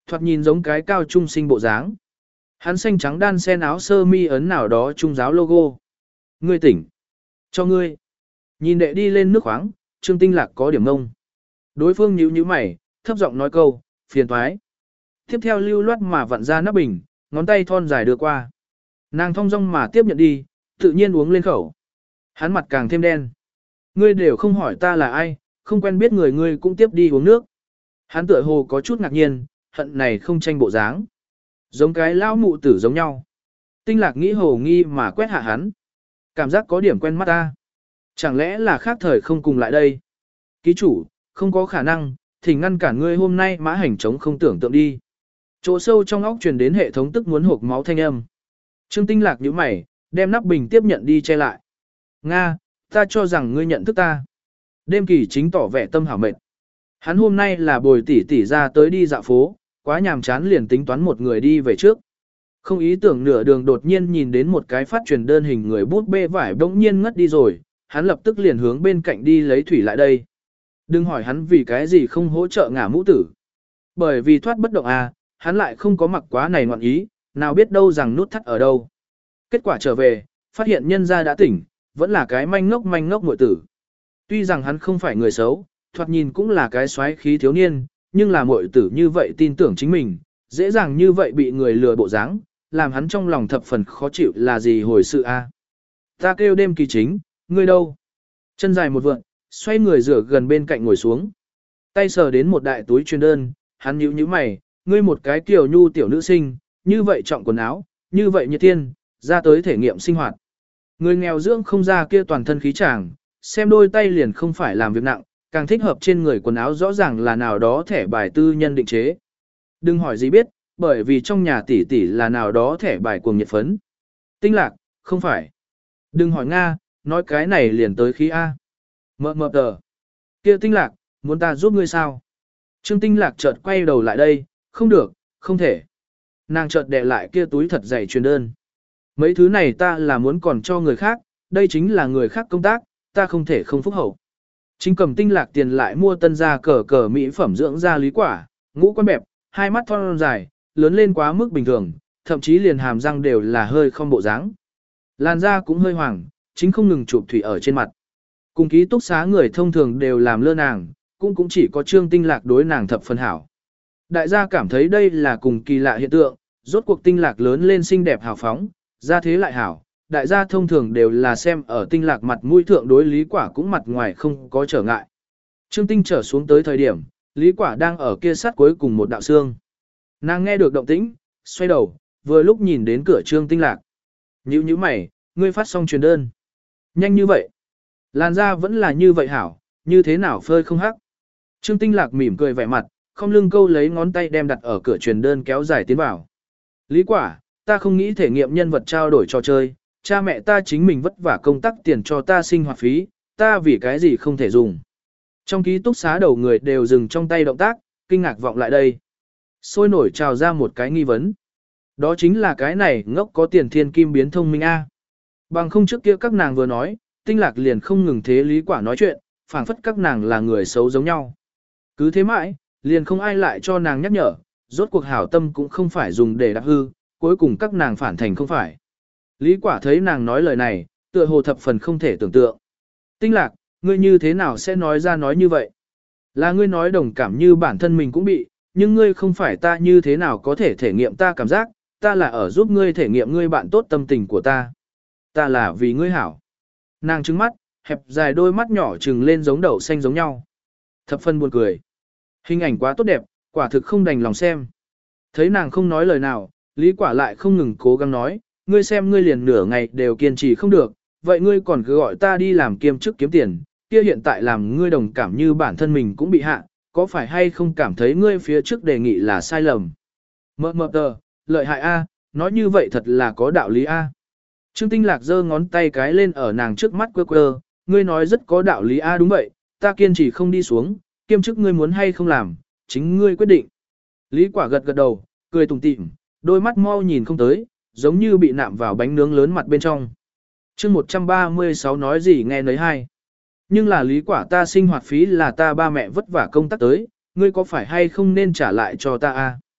Speaker 1: Thoạt nhìn giống cái cao trung sinh bộ dáng. Hắn xanh trắng đan sen áo sơ mi ấn nào đó trung giáo logo. Ngươi tỉnh. Cho ngươi. Nhìn đệ đi lên nước khoáng, Trương Tinh Lạc có điểm ngông. Đối phương nhíu nhíu mày, thấp giọng nói câu, phiền toái. Tiếp theo lưu loát mà vặn ra nắp bình, ngón tay thon dài đưa qua. Nàng thong dong mà tiếp nhận đi, tự nhiên uống lên khẩu. Hắn mặt càng thêm đen. Ngươi đều không hỏi ta là ai, không quen biết người ngươi cũng tiếp đi uống nước. Hắn tựa hồ có chút ngạc nhiên, hận này không tranh bộ dáng. Giống cái lão mụ tử giống nhau. Tinh Lạc nghĩ hồ nghi mà quét hạ hắn. Cảm giác có điểm quen mắt ta. Chẳng lẽ là khác thời không cùng lại đây? Ký chủ, không có khả năng, thì ngăn cản ngươi hôm nay mã hành chống không tưởng tượng đi. Chỗ sâu trong óc truyền đến hệ thống tức muốn hộp máu thanh âm. Trương Tinh Lạc nhíu mày, đem nắp bình tiếp nhận đi che lại. Nga, ta cho rằng ngươi nhận thức ta. Đêm kỳ chính tỏ vẻ tâm hảo mệt. Hắn hôm nay là bồi tỷ tỷ ra tới đi dạo phố, quá nhàm chán liền tính toán một người đi về trước. Không ý tưởng nửa đường đột nhiên nhìn đến một cái phát truyền đơn hình người bút bê vải bỗng nhiên ngất đi rồi, hắn lập tức liền hướng bên cạnh đi lấy thủy lại đây. Đừng hỏi hắn vì cái gì không hỗ trợ ngả mũ tử. Bởi vì thoát bất động à, hắn lại không có mặc quá này ngoạn ý, nào biết đâu rằng nút thắt ở đâu. Kết quả trở về, phát hiện nhân gia đã tỉnh, vẫn là cái manh ngốc manh ngốc muội tử. Tuy rằng hắn không phải người xấu, thoạt nhìn cũng là cái xoáy khí thiếu niên, nhưng là muội tử như vậy tin tưởng chính mình, dễ dàng như vậy bị người lừa bộ dáng, làm hắn trong lòng thập phần khó chịu là gì hồi sự a? Ta kêu đêm kỳ chính, ngươi đâu? Chân dài một vượn, xoay người rửa gần bên cạnh ngồi xuống. Tay sờ đến một đại túi chuyên đơn, hắn nhíu nhíu mày, ngươi một cái kiều nhu tiểu nữ sinh, như vậy trọng quần áo, như vậy nhiệt thiên, ra tới thể nghiệm sinh hoạt. Người nghèo dưỡng không ra kia toàn thân khí chàng, xem đôi tay liền không phải làm việc nặng, càng thích hợp trên người quần áo rõ ràng là nào đó thẻ bài tư nhân định chế. Đừng hỏi gì biết, bởi vì trong nhà tỷ tỷ là nào đó thẻ bài cuồng nhiệt phấn. Tinh Lạc, không phải. Đừng hỏi Nga, nói cái này liền tới khí A. Mờ mờ tờ. Kia Tinh Lạc, muốn ta giúp ngươi sao? Trương Tinh Lạc chợt quay đầu lại đây, không được, không thể. Nàng chợt đè lại kia túi thật dày truyền đơn. Mấy thứ này ta là muốn còn cho người khác, đây chính là người khác công tác, ta không thể không phúc hậu. Chính cầm Tinh Lạc tiền lại mua tân gia cờ cờ mỹ phẩm dưỡng da lý quả, ngũ quan bẹp, hai mắt thon dài, lớn lên quá mức bình thường, thậm chí liền hàm răng đều là hơi không bộ dáng. Làn da cũng hơi hoàng, chính không ngừng chụp thủy ở trên mặt. Cùng ký túc xá người thông thường đều làm lơ nàng, cũng cũng chỉ có Trương Tinh Lạc đối nàng thập phần hảo. Đại gia cảm thấy đây là cùng kỳ lạ hiện tượng, rốt cuộc Tinh Lạc lớn lên xinh đẹp hào phóng, gia thế lại hảo. Đại gia thông thường đều là xem ở Tinh Lạc mặt mũi thượng đối Lý Quả cũng mặt ngoài không có trở ngại. Trương Tinh trở xuống tới thời điểm, Lý Quả đang ở kia sát cuối cùng một đạo xương. Nàng nghe được động tĩnh, xoay đầu, vừa lúc nhìn đến cửa Trương Tinh Lạc. Nhíu nhíu mày, ngươi phát xong truyền đơn. Nhanh như vậy. Làn da vẫn là như vậy hảo, như thế nào phơi không hắc. Trương Tinh Lạc mỉm cười vẻ mặt, không lưng câu lấy ngón tay đem đặt ở cửa truyền đơn kéo dài tiến vào. Lý Quả, ta không nghĩ thể nghiệm nhân vật trao đổi trò chơi, cha mẹ ta chính mình vất vả công tác tiền cho ta sinh hoạt phí, ta vì cái gì không thể dùng. Trong ký túc xá đầu người đều dừng trong tay động tác, kinh ngạc vọng lại đây. Sôi nổi trào ra một cái nghi vấn. Đó chính là cái này ngốc có tiền thiên kim biến thông minh A. Bằng không trước kia các nàng vừa nói, Tinh Lạc liền không ngừng thế Lý Quả nói chuyện, phảng phất các nàng là người xấu giống nhau. Cứ thế mãi, liền không ai lại cho nàng nhắc nhở, rốt cuộc hảo tâm cũng không phải dùng để đạp hư, cuối cùng các nàng phản thành không phải. Lý Quả thấy nàng nói lời này, tựa hồ thập phần không thể tưởng tượng. Tinh Lạc, ngươi như thế nào sẽ nói ra nói như vậy? Là ngươi nói đồng cảm như bản thân mình cũng bị, nhưng ngươi không phải ta như thế nào có thể thể nghiệm ta cảm giác, ta là ở giúp ngươi thể nghiệm ngươi bạn tốt tâm tình của ta. Ta là vì ngươi hảo. Nàng trừng mắt, hẹp dài đôi mắt nhỏ trừng lên giống đậu xanh giống nhau. Thập phân buồn cười. Hình ảnh quá tốt đẹp, quả thực không đành lòng xem. Thấy nàng không nói lời nào, Lý Quả lại không ngừng cố gắng nói, ngươi xem ngươi liền nửa ngày đều kiên trì không được, vậy ngươi còn cứ gọi ta đi làm kiêm chức kiếm tiền, kia hiện tại làm ngươi đồng cảm như bản thân mình cũng bị hạ, có phải hay không cảm thấy ngươi phía trước đề nghị là sai lầm? Mơ mơ tờ, lợi hại A, nói như vậy thật là có đạo lý A. Trương Tinh Lạc giơ ngón tay cái lên ở nàng trước mắt quơ quơ, ngươi nói rất có đạo lý A đúng vậy, ta kiên trì không đi xuống, kiêm chức ngươi muốn hay không làm, chính ngươi quyết định. Lý Quả gật gật đầu, cười tủm tỉm, đôi mắt mau nhìn không tới, giống như bị nạm vào bánh nướng lớn mặt bên trong. Chương một trăm ba mươi sáu nói gì nghe nấy hay. Nhưng là Lý Quả ta sinh hoạt phí là ta ba mẹ vất vả công tác tới, ngươi có phải hay không nên trả lại cho ta a?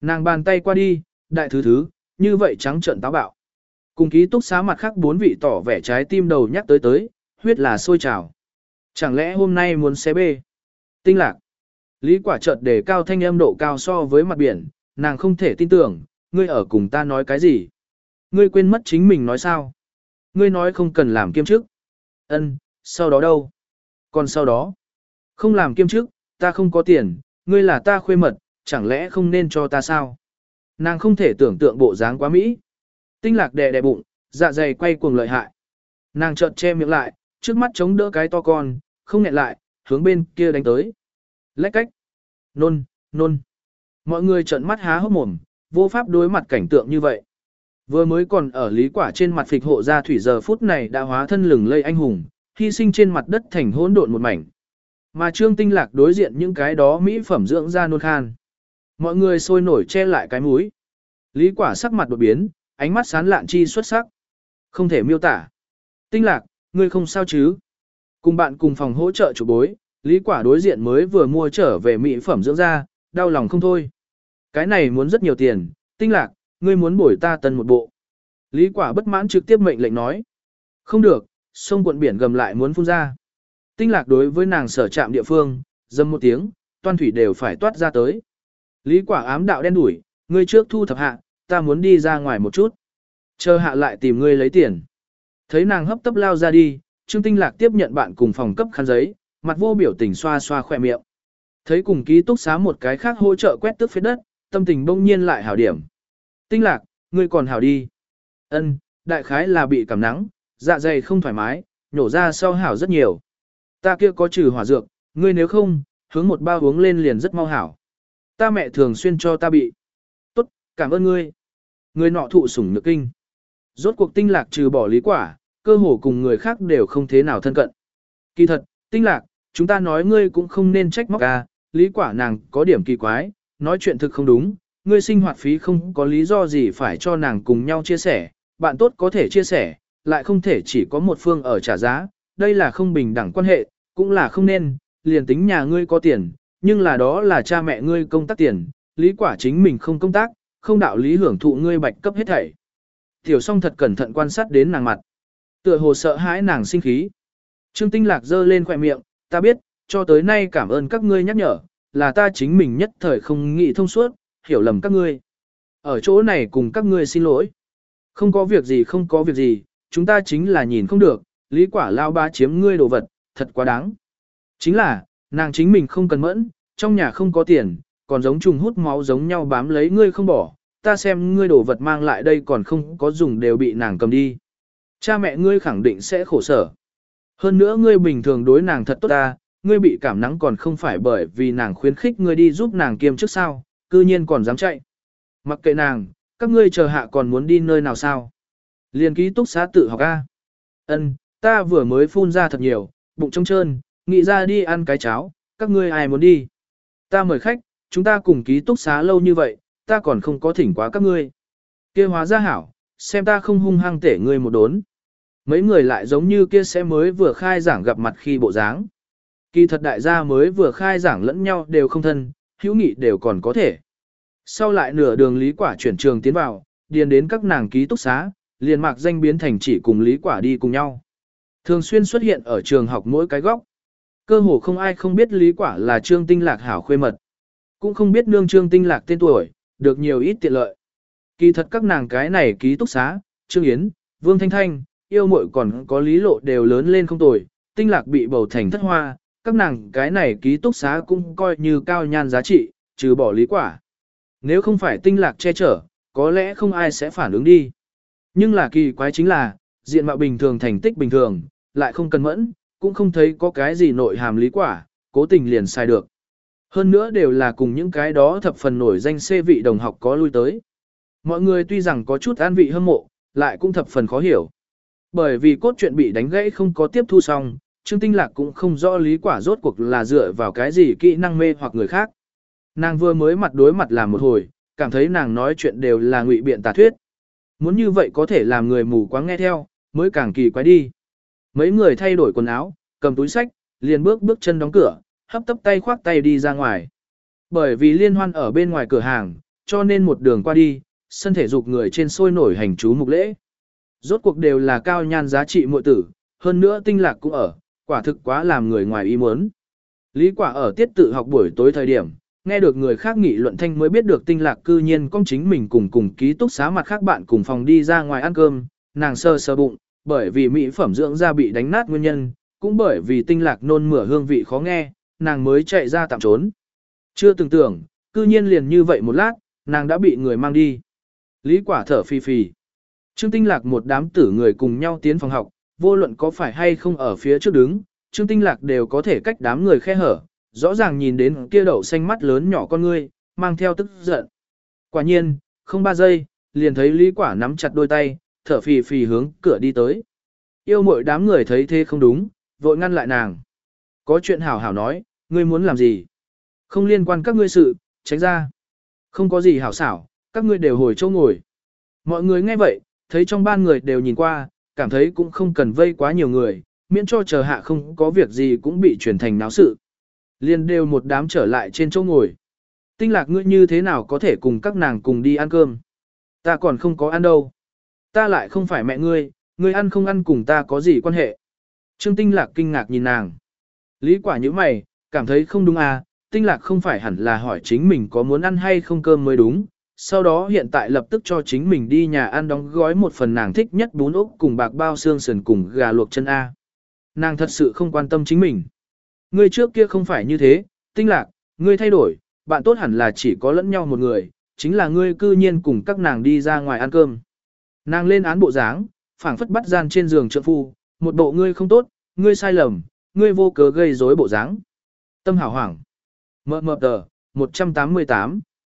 Speaker 1: Nàng bàn tay qua đi, đại thứ thứ, như vậy trắng trợn táo bạo. Cùng ký túc xá mặt khác bốn vị tỏ vẻ trái tim đầu nhắc tới tới, huyết là sôi trào. Chẳng lẽ hôm nay muốn xé bê? Tinh lạc. Lý quả chợt để cao thanh âm độ cao so với mặt biển, nàng không thể tin tưởng, ngươi ở cùng ta nói cái gì? Ngươi quên mất chính mình nói sao? Ngươi nói không cần làm kiêm chức. Ân, sau đó đâu? Còn sau đó? Không làm kiêm chức, ta không có tiền, ngươi là ta khuê mật, chẳng lẽ không nên cho ta sao? Nàng không thể tưởng tượng bộ dáng quá mỹ. Tinh lạc đè đè bụng, dạ dày quay cuồng lợi hại. Nàng chợt che miệng lại, trước mắt chống đỡ cái to con, không nghẹn lại, hướng bên kia đánh tới. Lách cách. Nôn, nôn. Mọi người trợn mắt há hốc mồm, vô pháp đối mặt cảnh tượng như vậy. Vừa mới còn ở lý quả trên mặt phịch hộ ra thủy giờ phút này đã hóa thân lừng lây anh hùng, hy sinh trên mặt đất thành hỗn độn một mảnh. Mà Trương Tinh Lạc đối diện những cái đó mỹ phẩm dưỡng da nôn khan. Mọi người sôi nổi che lại cái mũi. Lý quả sắc mặt đột biến, ánh mắt sáng lạn chi xuất sắc. Không thể miêu tả. Tinh Lạc, ngươi không sao chứ? Cùng bạn cùng phòng hỗ trợ chủ bối, Lý quả đối diện mới vừa mua trở về mỹ phẩm dưỡng da, đau lòng không thôi. Cái này muốn rất nhiều tiền, Tinh Lạc, ngươi muốn bồi ta tân một bộ. Lý quả bất mãn trực tiếp mệnh lệnh nói. Không được, sông cuộn biển gầm lại muốn phun ra. Tinh Lạc đối với nàng sở trạm địa phương, dâm một tiếng, toan thủy đều phải toát ra tới. Lý quả ám đạo đen đuổi, ngươi trước thu thập hạ, ta muốn đi ra ngoài một chút. Chờ hạ lại tìm ngươi lấy tiền. Thấy nàng hấp tấp lao ra đi, Trương Tinh Lạc tiếp nhận bạn cùng phòng cấp khăn giấy, mặt vô biểu tình xoa xoa khỏe miệng. Thấy cùng ký túc xá một cái khác hỗ trợ quét tước phết đất, tâm tình bỗng nhiên lại hảo điểm. Tinh Lạc, ngươi còn hảo đi. Ân, đại khái là bị cảm nắng, dạ dày không thoải mái, nhổ ra sau hảo rất nhiều. Ta kia có trừ hỏa dược, ngươi nếu không, hướng một bao uống lên liền rất mau hảo. Ta mẹ thường xuyên cho ta bị. Tốt, cảm ơn ngươi. Ngươi nọ thụ sủng nhược kinh. Rốt cuộc Tinh Lạc trừ bỏ lý quả, cơ hồ cùng người khác đều không thế nào thân cận. Kỳ thật, Tinh Lạc, chúng ta nói ngươi cũng không nên trách móc ca, lý quả nàng có điểm kỳ quái, nói chuyện thực không đúng, ngươi sinh hoạt phí không có lý do gì phải cho nàng cùng nhau chia sẻ, bạn tốt có thể chia sẻ, lại không thể chỉ có một phương ở trả giá, đây là không bình đẳng quan hệ, cũng là không nên, liền tính nhà ngươi có tiền, nhưng là đó là cha mẹ ngươi công tác tiền, lý quả chính mình không công tác, không đạo lý hưởng thụ ngươi bạch cấp hết thảy. Tiểu song thật cẩn thận quan sát đến nàng mặt, tựa hồ sợ hãi nàng sinh khí. Trương Tinh Lạc giơ lên khỏe miệng, ta biết, cho tới nay cảm ơn các ngươi nhắc nhở, là ta chính mình nhất thời không nghĩ thông suốt, hiểu lầm các ngươi. Ở chỗ này cùng các ngươi xin lỗi. Không có việc gì không có việc gì, chúng ta chính là nhìn không được, lý quả lao ba chiếm ngươi đồ vật, thật quá đáng. Chính là, nàng chính mình không cần mẫn, trong nhà không có tiền, còn giống trùng hút máu giống nhau bám lấy ngươi không bỏ, ta xem ngươi đồ vật mang lại đây còn không có dùng đều bị nàng cầm đi. Cha mẹ ngươi khẳng định sẽ khổ sở. Hơn nữa ngươi bình thường đối nàng thật tốt ta, ngươi bị cảm nắng còn không phải bởi vì nàng khuyến khích ngươi đi giúp nàng kiêm trước sao, cư nhiên còn dám chạy. Mặc kệ nàng, các ngươi chờ hạ còn muốn đi nơi nào sao? Liên ký túc xá tự học A. Ân, ta vừa mới phun ra thật nhiều, bụng trống trơn, nghĩ ra đi ăn cái cháo, các ngươi ai muốn đi? Ta mời khách, chúng ta cùng ký túc xá lâu như vậy, ta còn không có thỉnh quá các ngươi. Kia hóa ra hảo, xem ta không hung hăng tể ngươi một đốn. Mấy người lại giống như kia sẽ mới vừa khai giảng gặp mặt khi bộ dáng. Kỳ thật đại gia mới vừa khai giảng lẫn nhau đều không thân, hữu nghị đều còn có thể. Sau lại nửa đường lý quả chuyển trường tiến vào, điền đến các nàng ký túc xá, liền mạc danh biến thành chỉ cùng lý quả đi cùng nhau. Thường xuyên xuất hiện ở trường học mỗi cái góc. Cơ hồ không ai không biết lý quả là Trương Tinh Lạc hảo khuê mật. Cũng không biết nương Trương Tinh Lạc tên tuổi, được nhiều ít tiện lợi. Kỳ thật các nàng cái này ký túc xá, Trương Yến, Vương Thanh Thanh, yêu muội còn có lý lộ đều lớn lên không tồi, Tinh Lạc bị bầu thành thất hoa, các nàng cái này ký túc xá cũng coi như cao nhan giá trị, trừ bỏ lý quả. Nếu không phải Tinh Lạc che chở, có lẽ không ai sẽ phản ứng đi. Nhưng là kỳ quái chính là, diện mạo bình thường thành tích bình thường, lại không cần mẫn, cũng không thấy có cái gì nội hàm lý quả, cố tình liền sai được. Hơn nữa đều là cùng những cái đó thập phần nổi danh xê vị đồng học có lui tới. Mọi người tuy rằng có chút an vị hâm mộ, lại cũng thập phần khó hiểu. Bởi vì cốt truyện bị đánh gãy không có tiếp thu xong, Trương Tinh Lạc cũng không rõ lý quả rốt cuộc là dựa vào cái gì kỹ năng mê hoặc người khác. Nàng vừa mới mặt đối mặt làm một hồi, cảm thấy nàng nói chuyện đều là ngụy biện tà thuyết. Muốn như vậy có thể làm người mù quáng nghe theo, mới càng kỳ quái đi. Mấy người thay đổi quần áo, cầm túi sách, liền bước bước chân đóng cửa, hấp tấp tay khoác tay đi ra ngoài. Bởi vì liên hoan ở bên ngoài cửa hàng, cho nên một đường qua đi, sân thể dục người trên sôi nổi hành chú mục lễ. Rốt cuộc đều là cao nhan giá trị muội tử, hơn nữa tinh lạc cũng ở, quả thực quá làm người ngoài ý muốn. Lý Quả ở tiết tự học buổi tối thời điểm, nghe được người khác nghị luận thanh mới biết được tinh lạc cư nhiên công chính mình cùng cùng ký túc xá mặt khác bạn cùng phòng đi ra ngoài ăn cơm, nàng sơ sơ bụng, bởi vì mỹ phẩm dưỡng da bị đánh nát nguyên nhân, cũng bởi vì tinh lạc nôn mửa hương vị khó nghe, nàng mới chạy ra tạm trốn. Chưa từng tưởng, cư nhiên liền như vậy một lát, nàng đã bị người mang đi. Lý Quả thở phì phì. Trương Tinh Lạc một đám tử người cùng nhau tiến phòng học, vô luận có phải hay không ở phía trước đứng, Trương Tinh Lạc đều có thể cách đám người khe hở, rõ ràng nhìn đến kia đậu xanh mắt lớn nhỏ con ngươi, mang theo tức giận. Quả nhiên, không ba giây, liền thấy Lý Quả nắm chặt đôi tay, thở phì phì hướng cửa đi tới. Yêu mội đám người thấy thế không đúng, vội ngăn lại nàng. Có chuyện hảo hảo nói, ngươi muốn làm gì? Không liên quan các ngươi sự, tránh ra. Không có gì hảo xảo, các ngươi đều hồi chỗ ngồi. Mọi người nghe vậy, thấy trong ban người đều nhìn qua, cảm thấy cũng không cần vây quá nhiều người, miễn cho chờ hạ không có việc gì cũng bị chuyển thành náo sự. Liên đều một đám trở lại trên chỗ ngồi. Tinh Lạc ngươi như thế nào có thể cùng các nàng cùng đi ăn cơm? Ta còn không có ăn đâu. Ta lại không phải mẹ ngươi, ngươi ăn không ăn cùng ta có gì quan hệ? Trương Tinh Lạc kinh ngạc nhìn nàng. Lý Quả như mày, cảm thấy không đúng à, Tinh Lạc không phải hẳn là hỏi chính mình có muốn ăn hay không cơm mới đúng. Sau đó hiện tại lập tức cho chính mình đi nhà ăn đóng gói một phần nàng thích nhất bún ốc cùng bạc bao xương sườn cùng gà luộc chân A. Nàng thật sự không quan tâm chính mình. Ngươi trước kia không phải như thế, Tinh Lạc, ngươi thay đổi, bạn tốt hẳn là chỉ có lẫn nhau một người, chính là ngươi cư nhiên cùng các nàng đi ra ngoài ăn cơm. Nàng lên án bộ dáng, phảng phất bắt gian trên giường trượng phu, một bộ ngươi không tốt, ngươi sai lầm, ngươi vô cớ gây rối bộ dáng. Tâm hảo hoảng. Mờ mờ tờ, một trăm tám mươi tám.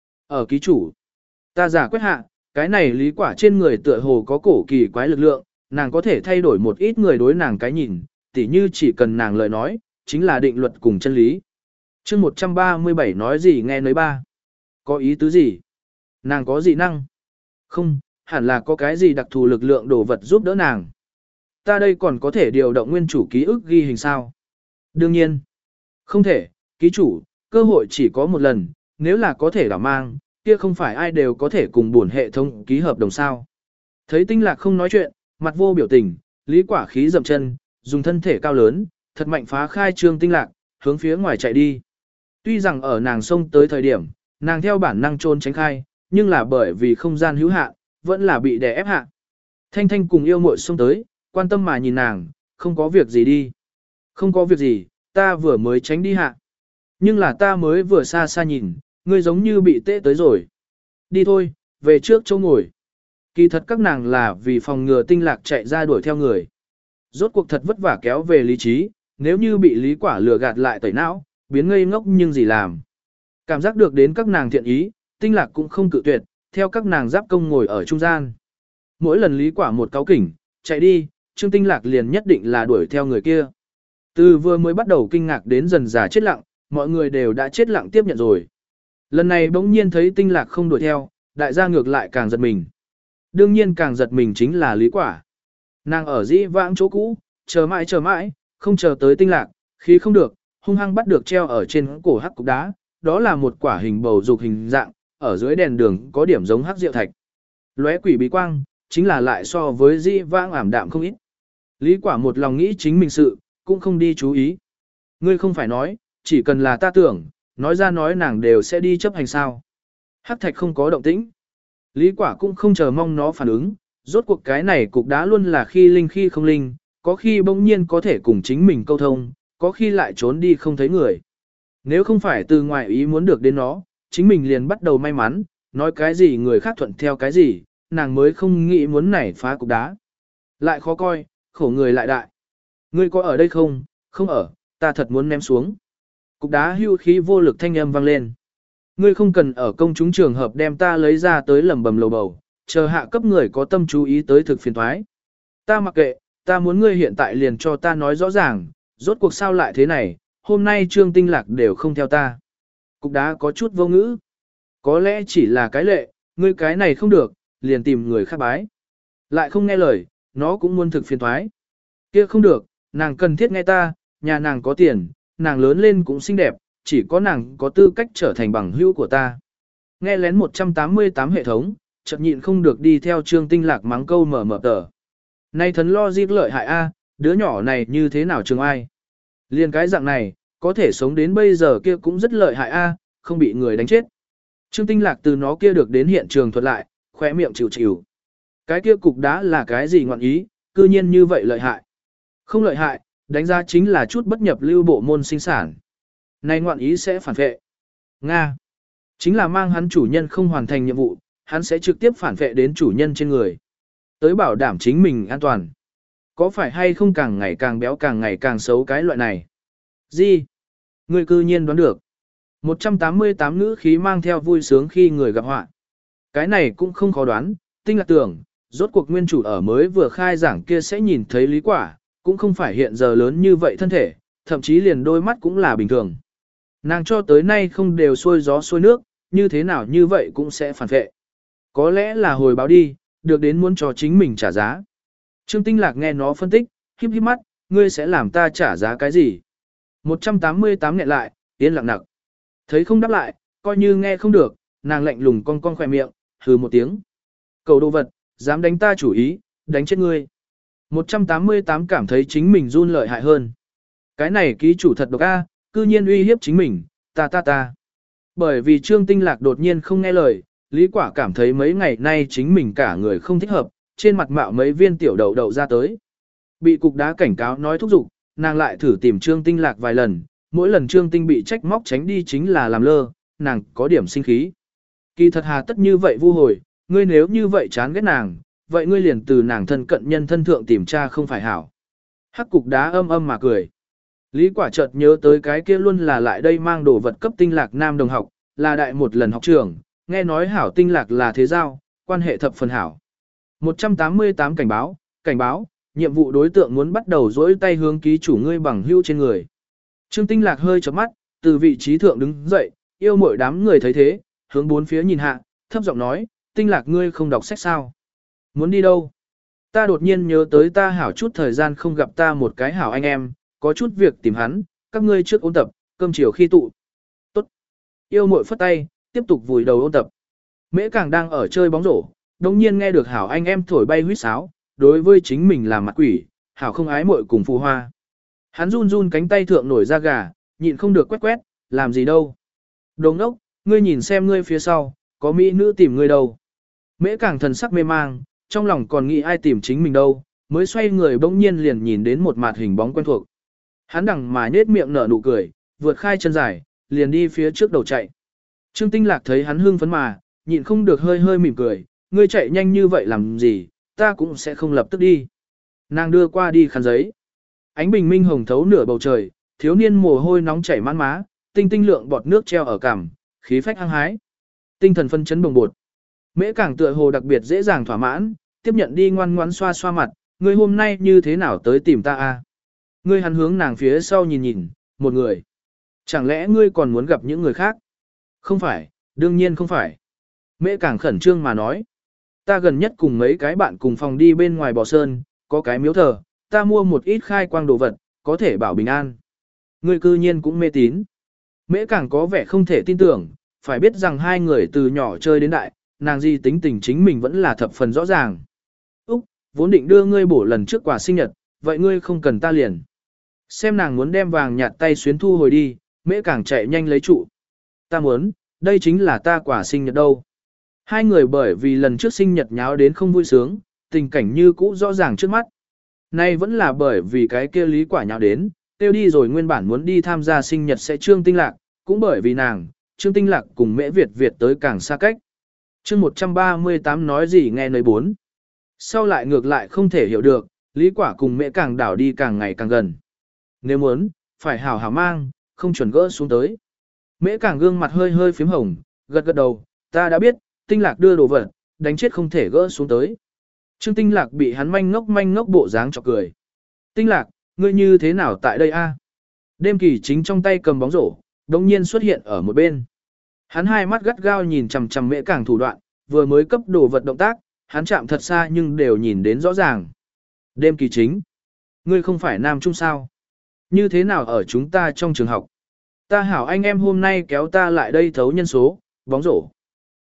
Speaker 1: Ở ký chủ. Ta giả quét hạ, cái này Lý Quả trên người tựa hồ có cổ kỳ quái lực lượng, nàng có thể thay đổi một ít người đối nàng cái nhìn, tỉ như chỉ cần nàng lời nói, chính là định luật cùng chân lý. Chương một trăm ba mươi bảy nói gì nghe nới ba. Có ý tứ gì? Nàng có dị năng? Không, hẳn là có cái gì đặc thù lực lượng đồ vật giúp đỡ nàng. Ta đây còn có thể điều động nguyên chủ ký ức ghi hình sao? Đương nhiên. Không thể, ký chủ, cơ hội chỉ có một lần, nếu là có thể đảm mang, kia không phải ai đều có thể cùng buồn hệ thống ký hợp đồng sao. Thấy Tinh Lạc không nói chuyện, mặt vô biểu tình, Lý Quả khí dậm chân, dùng thân thể cao lớn, thật mạnh phá khai Trương Tinh Lạc, hướng phía ngoài chạy đi. Tuy rằng ở nàng xông tới thời điểm, nàng theo bản năng trốn tránh khai, nhưng là bởi vì không gian hữu hạn, vẫn là bị đè ép hạ. Thanh Thanh cùng yêu muội xông tới, quan tâm mà nhìn nàng, không có việc gì đi. Không có việc gì, ta vừa mới tránh đi hạ. Nhưng là ta mới vừa xa xa nhìn, ngươi giống như bị tê tới rồi. Đi thôi, về trước chỗ ngồi. Kỳ thật các nàng là vì phòng ngừa Tinh Lạc chạy ra đuổi theo người. Rốt cuộc thật vất vả kéo về lý trí, nếu như bị Lý Quả lừa gạt lại tẩy não, biến ngây ngốc nhưng gì làm. Cảm giác được đến các nàng thiện ý, Tinh Lạc cũng không cự tuyệt, theo các nàng giáp công ngồi ở trung gian. Mỗi lần Lý Quả một cáu kỉnh, chạy đi, Trương Tinh Lạc liền nhất định là đuổi theo người kia. Từ vừa mới bắt đầu kinh ngạc đến dần dà chết lặng, mọi người đều đã chết lặng tiếp nhận rồi. Lần này bỗng nhiên thấy Tinh Lạc không đuổi theo, đại gia ngược lại càng giật mình. Đương nhiên càng giật mình chính là Lý Quả. Nàng ở dĩ vãng chỗ cũ, chờ mãi chờ mãi, không chờ tới Tinh Lạc, khi không được, hung hăng bắt được treo ở trên cổ hắc cục đá, đó là một quả hình bầu dục hình dạng, ở dưới đèn đường có điểm giống hắc diệu thạch. Lóe quỷ bí quang, chính là lại so với dĩ vãng ảm đạm không ít. Lý Quả một lòng nghĩ chính mình sự, cũng không đi chú ý. Ngươi không phải nói, chỉ cần là ta tưởng, nói ra nói nàng đều sẽ đi chấp hành sao. Hắc thạch không có động tĩnh. Lý Quả cũng không chờ mong nó phản ứng, rốt cuộc cái này cục đá luôn là khi linh khi không linh, có khi bỗng nhiên có thể cùng chính mình câu thông, có khi lại trốn đi không thấy người. Nếu không phải từ ngoài ý muốn được đến nó, chính mình liền bắt đầu may mắn, nói cái gì người khác thuận theo cái gì, nàng mới không nghĩ muốn nảy phá cục đá. Lại khó coi, khổ người lại đại. Ngươi có ở đây không? Không ở, ta thật muốn ném xuống. Cục đá hưu khí vô lực thanh âm vang lên. Ngươi không cần ở công chúng trường hợp đem ta lấy ra tới lầm bầm lầu bầu, chờ hạ cấp người có tâm chú ý tới thực phiền thoái. Ta mặc kệ, ta muốn ngươi hiện tại liền cho ta nói rõ ràng, rốt cuộc sao lại thế này, hôm nay Trương Tinh Lạc đều không theo ta. Cục đá có chút vô ngữ. Có lẽ chỉ là cái lệ, ngươi cái này không được, liền tìm người khác bái. Lại không nghe lời, nó cũng muốn thực phiền thoái. Kia không được, nàng cần thiết nghe ta, nhà nàng có tiền, nàng lớn lên cũng xinh đẹp, chỉ có nàng có tư cách trở thành bằng hữu của ta. Nghe lén một trăm tám mươi tám hệ thống, chợt nhịn không được đi theo Trương Tinh Lạc mắng câu mở mở tờ. Này thần lo giết lợi hại a, đứa nhỏ này như thế nào trường ai? Liên cái dạng này, có thể sống đến bây giờ kia cũng rất lợi hại a, không bị người đánh chết. Trương Tinh Lạc từ nó kia được đến hiện trường thuật lại, khóe miệng chịu chịu. Cái kia cục đá là cái gì ngọn ý, cư nhiên như vậy lợi hại. Không lợi hại, đánh giá chính là chút bất nhập lưu bộ môn sinh sản. Này ngoạn ý sẽ phản vệ. Nga. Chính là mang hắn chủ nhân không hoàn thành nhiệm vụ, hắn sẽ trực tiếp phản vệ đến chủ nhân trên người. Tới bảo đảm chính mình an toàn. Có phải hay không càng ngày càng béo càng ngày càng xấu cái loại này? Gì? Người cư nhiên đoán được. một trăm tám mươi tám ngữ khí mang theo vui sướng khi người gặp họa. Cái này cũng không khó đoán, Tinh Lạc tưởng, rốt cuộc nguyên chủ ở mới vừa khai giảng kia sẽ nhìn thấy lý quả, cũng không phải hiện giờ lớn như vậy thân thể, thậm chí liền đôi mắt cũng là bình thường. Nàng cho tới nay không đều xuôi gió xuôi nước, như thế nào như vậy cũng sẽ phản vệ. Có lẽ là hồi báo đi, được đến muốn cho chính mình trả giá. Trương Tinh Lạc nghe nó phân tích, híp híp mắt, ngươi sẽ làm ta trả giá cái gì? một trăm tám mươi tám nghẹn lại, yên lặng nặc. Thấy không đáp lại, coi như nghe không được, nàng lạnh lùng cong cong khỏe miệng, hừ một tiếng. Cầu đồ vật, dám đánh ta chủ ý, đánh chết ngươi. một trăm tám mươi tám cảm thấy chính mình run lợi hại hơn. Cái này ký chủ thật độc a, cư nhiên uy hiếp chính mình, ta ta ta. Bởi vì Trương Tinh Lạc đột nhiên không nghe lời, Lý Quả cảm thấy mấy ngày nay chính mình cả người không thích hợp, trên mặt mạo mấy viên tiểu đậu đậu ra tới. Bị cục đá cảnh cáo nói thúc giục, nàng lại thử tìm Trương Tinh Lạc vài lần, mỗi lần Trương Tinh bị trách móc tránh đi chính là làm lơ, nàng có điểm sinh khí. Kỳ thật hà tất như vậy vu hồi, ngươi nếu như vậy chán ghét nàng, vậy ngươi liền từ nàng thân cận nhân thân thượng tìm tra không phải hảo. Hắc cục đá âm âm mà cười. Lý Quả chợt nhớ tới cái kia luôn là lại đây mang đồ vật cấp Tinh Lạc nam đồng học, là đại một lần học trường, nghe nói hảo Tinh Lạc là thế giao, quan hệ thập phần hảo. một trăm tám mươi tám cảnh báo, cảnh báo, nhiệm vụ đối tượng muốn bắt đầu dỗi tay hướng ký chủ ngươi bằng hữu trên người. Trương Tinh Lạc hơi chớp mắt, từ vị trí thượng đứng dậy, yêu mỗi đám người thấy thế, hướng bốn phía nhìn hạ, thấp giọng nói, Tinh Lạc ngươi không đọc sách sao? Muốn đi đâu? Ta đột nhiên nhớ tới ta hảo chút thời gian không gặp ta một cái hảo anh em, có chút việc tìm hắn, các ngươi trước ôn tập, cơm chiều khi tụ. Tốt. Yêu muội phất tay, tiếp tục vùi đầu ôn tập. Mễ Càng đang ở chơi bóng rổ, đồng nhiên nghe được hảo anh em thổi bay huýt sáo, đối với chính mình là mặt quỷ, hảo không ái muội cùng phù hoa. Hắn run run cánh tay thượng nổi da gà, nhịn không được quét quét, làm gì đâu. Đồ ngốc, ngươi nhìn xem ngươi phía sau, có mỹ nữ tìm ngươi đâu. Mễ Càng thần sắc mê mang, trong lòng còn nghĩ ai tìm chính mình đâu, mới xoay người bỗng nhiên liền nhìn đến một mặt hình bóng quen thuộc. Hắn đằng mà nết miệng nở nụ cười, vượt khai chân dài, liền đi phía trước đầu chạy. Trương Tinh Lạc thấy hắn hưng phấn mà, nhịn không được hơi hơi mỉm cười, ngươi chạy nhanh như vậy làm gì, ta cũng sẽ không lập tức đi. Nàng đưa qua đi khăn giấy. Ánh bình minh hồng thấu nửa bầu trời, thiếu niên mồ hôi nóng chảy mãn má, tinh tinh lượng bọt nước treo ở cằm, khí phách hăng hái. Tinh thần phân chấn bồng bột. Mễ Càng tựa hồ đặc biệt dễ dàng thỏa mãn, tiếp nhận đi ngoan ngoãn xoa xoa mặt, ngươi hôm nay như thế nào tới tìm ta a? Ngươi hắn hướng nàng phía sau nhìn nhìn, một người. Chẳng lẽ ngươi còn muốn gặp những người khác? Không phải, đương nhiên không phải. Mễ Càng khẩn trương mà nói. Ta gần nhất cùng mấy cái bạn cùng phòng đi bên ngoài bò sơn, có cái miếu thờ, ta mua một ít khai quang đồ vật, có thể bảo bình an. Ngươi cư nhiên cũng mê tín. Mễ Càng có vẻ không thể tin tưởng, phải biết rằng hai người từ nhỏ chơi đến đại, nàng gì tính tình chính mình vẫn là thập phần rõ ràng. Úc, vốn định đưa ngươi bổ lần trước quà sinh nhật, vậy ngươi không cần ta liền. Xem nàng muốn đem vàng nhạt tay xuyến thu hồi đi, Mễ Càng chạy nhanh lấy trụ. Ta muốn, đây chính là ta quà sinh nhật đâu. Hai người bởi vì lần trước sinh nhật nháo đến không vui sướng, tình cảnh như cũ rõ ràng trước mắt. Nay vẫn là bởi vì cái kia Lý Quả nháo đến, tiêu đi rồi nguyên bản muốn đi tham gia sinh nhật sẽ Trương Tinh Lạc, cũng bởi vì nàng, Trương Tinh Lạc cùng Mễ Việt Việt tới càng xa cách. Chương một trăm ba mươi tám nói gì nghe nơi bốn. Sau lại ngược lại không thể hiểu được, Lý Quả cùng Mễ Càng đảo đi càng ngày càng gần. Nếu muốn, phải hảo hảo mang, không chuẩn gỡ xuống tới. Mễ Càng gương mặt hơi hơi phím hồng, gật gật đầu, ta đã biết, Tinh Lạc đưa đồ vật, đánh chết không thể gỡ xuống tới. Trương Tinh Lạc bị hắn manh ngốc manh ngốc bộ dáng chọc cười. Tinh Lạc, ngươi như thế nào tại đây a? Đêm Kỳ chính trong tay cầm bóng rổ, đồng nhiên xuất hiện ở một bên. Hắn hai mắt gắt gao nhìn chằm chằm Mễ Càng thủ đoạn, vừa mới cấp đồ vật động tác, hắn chạm thật xa nhưng đều nhìn đến rõ ràng. Đêm Kỳ chính, ngươi không phải nam trung sao? Như thế nào ở chúng ta trong trường học? Ta hảo anh em hôm nay kéo ta lại đây thấu nhân số, bóng rổ.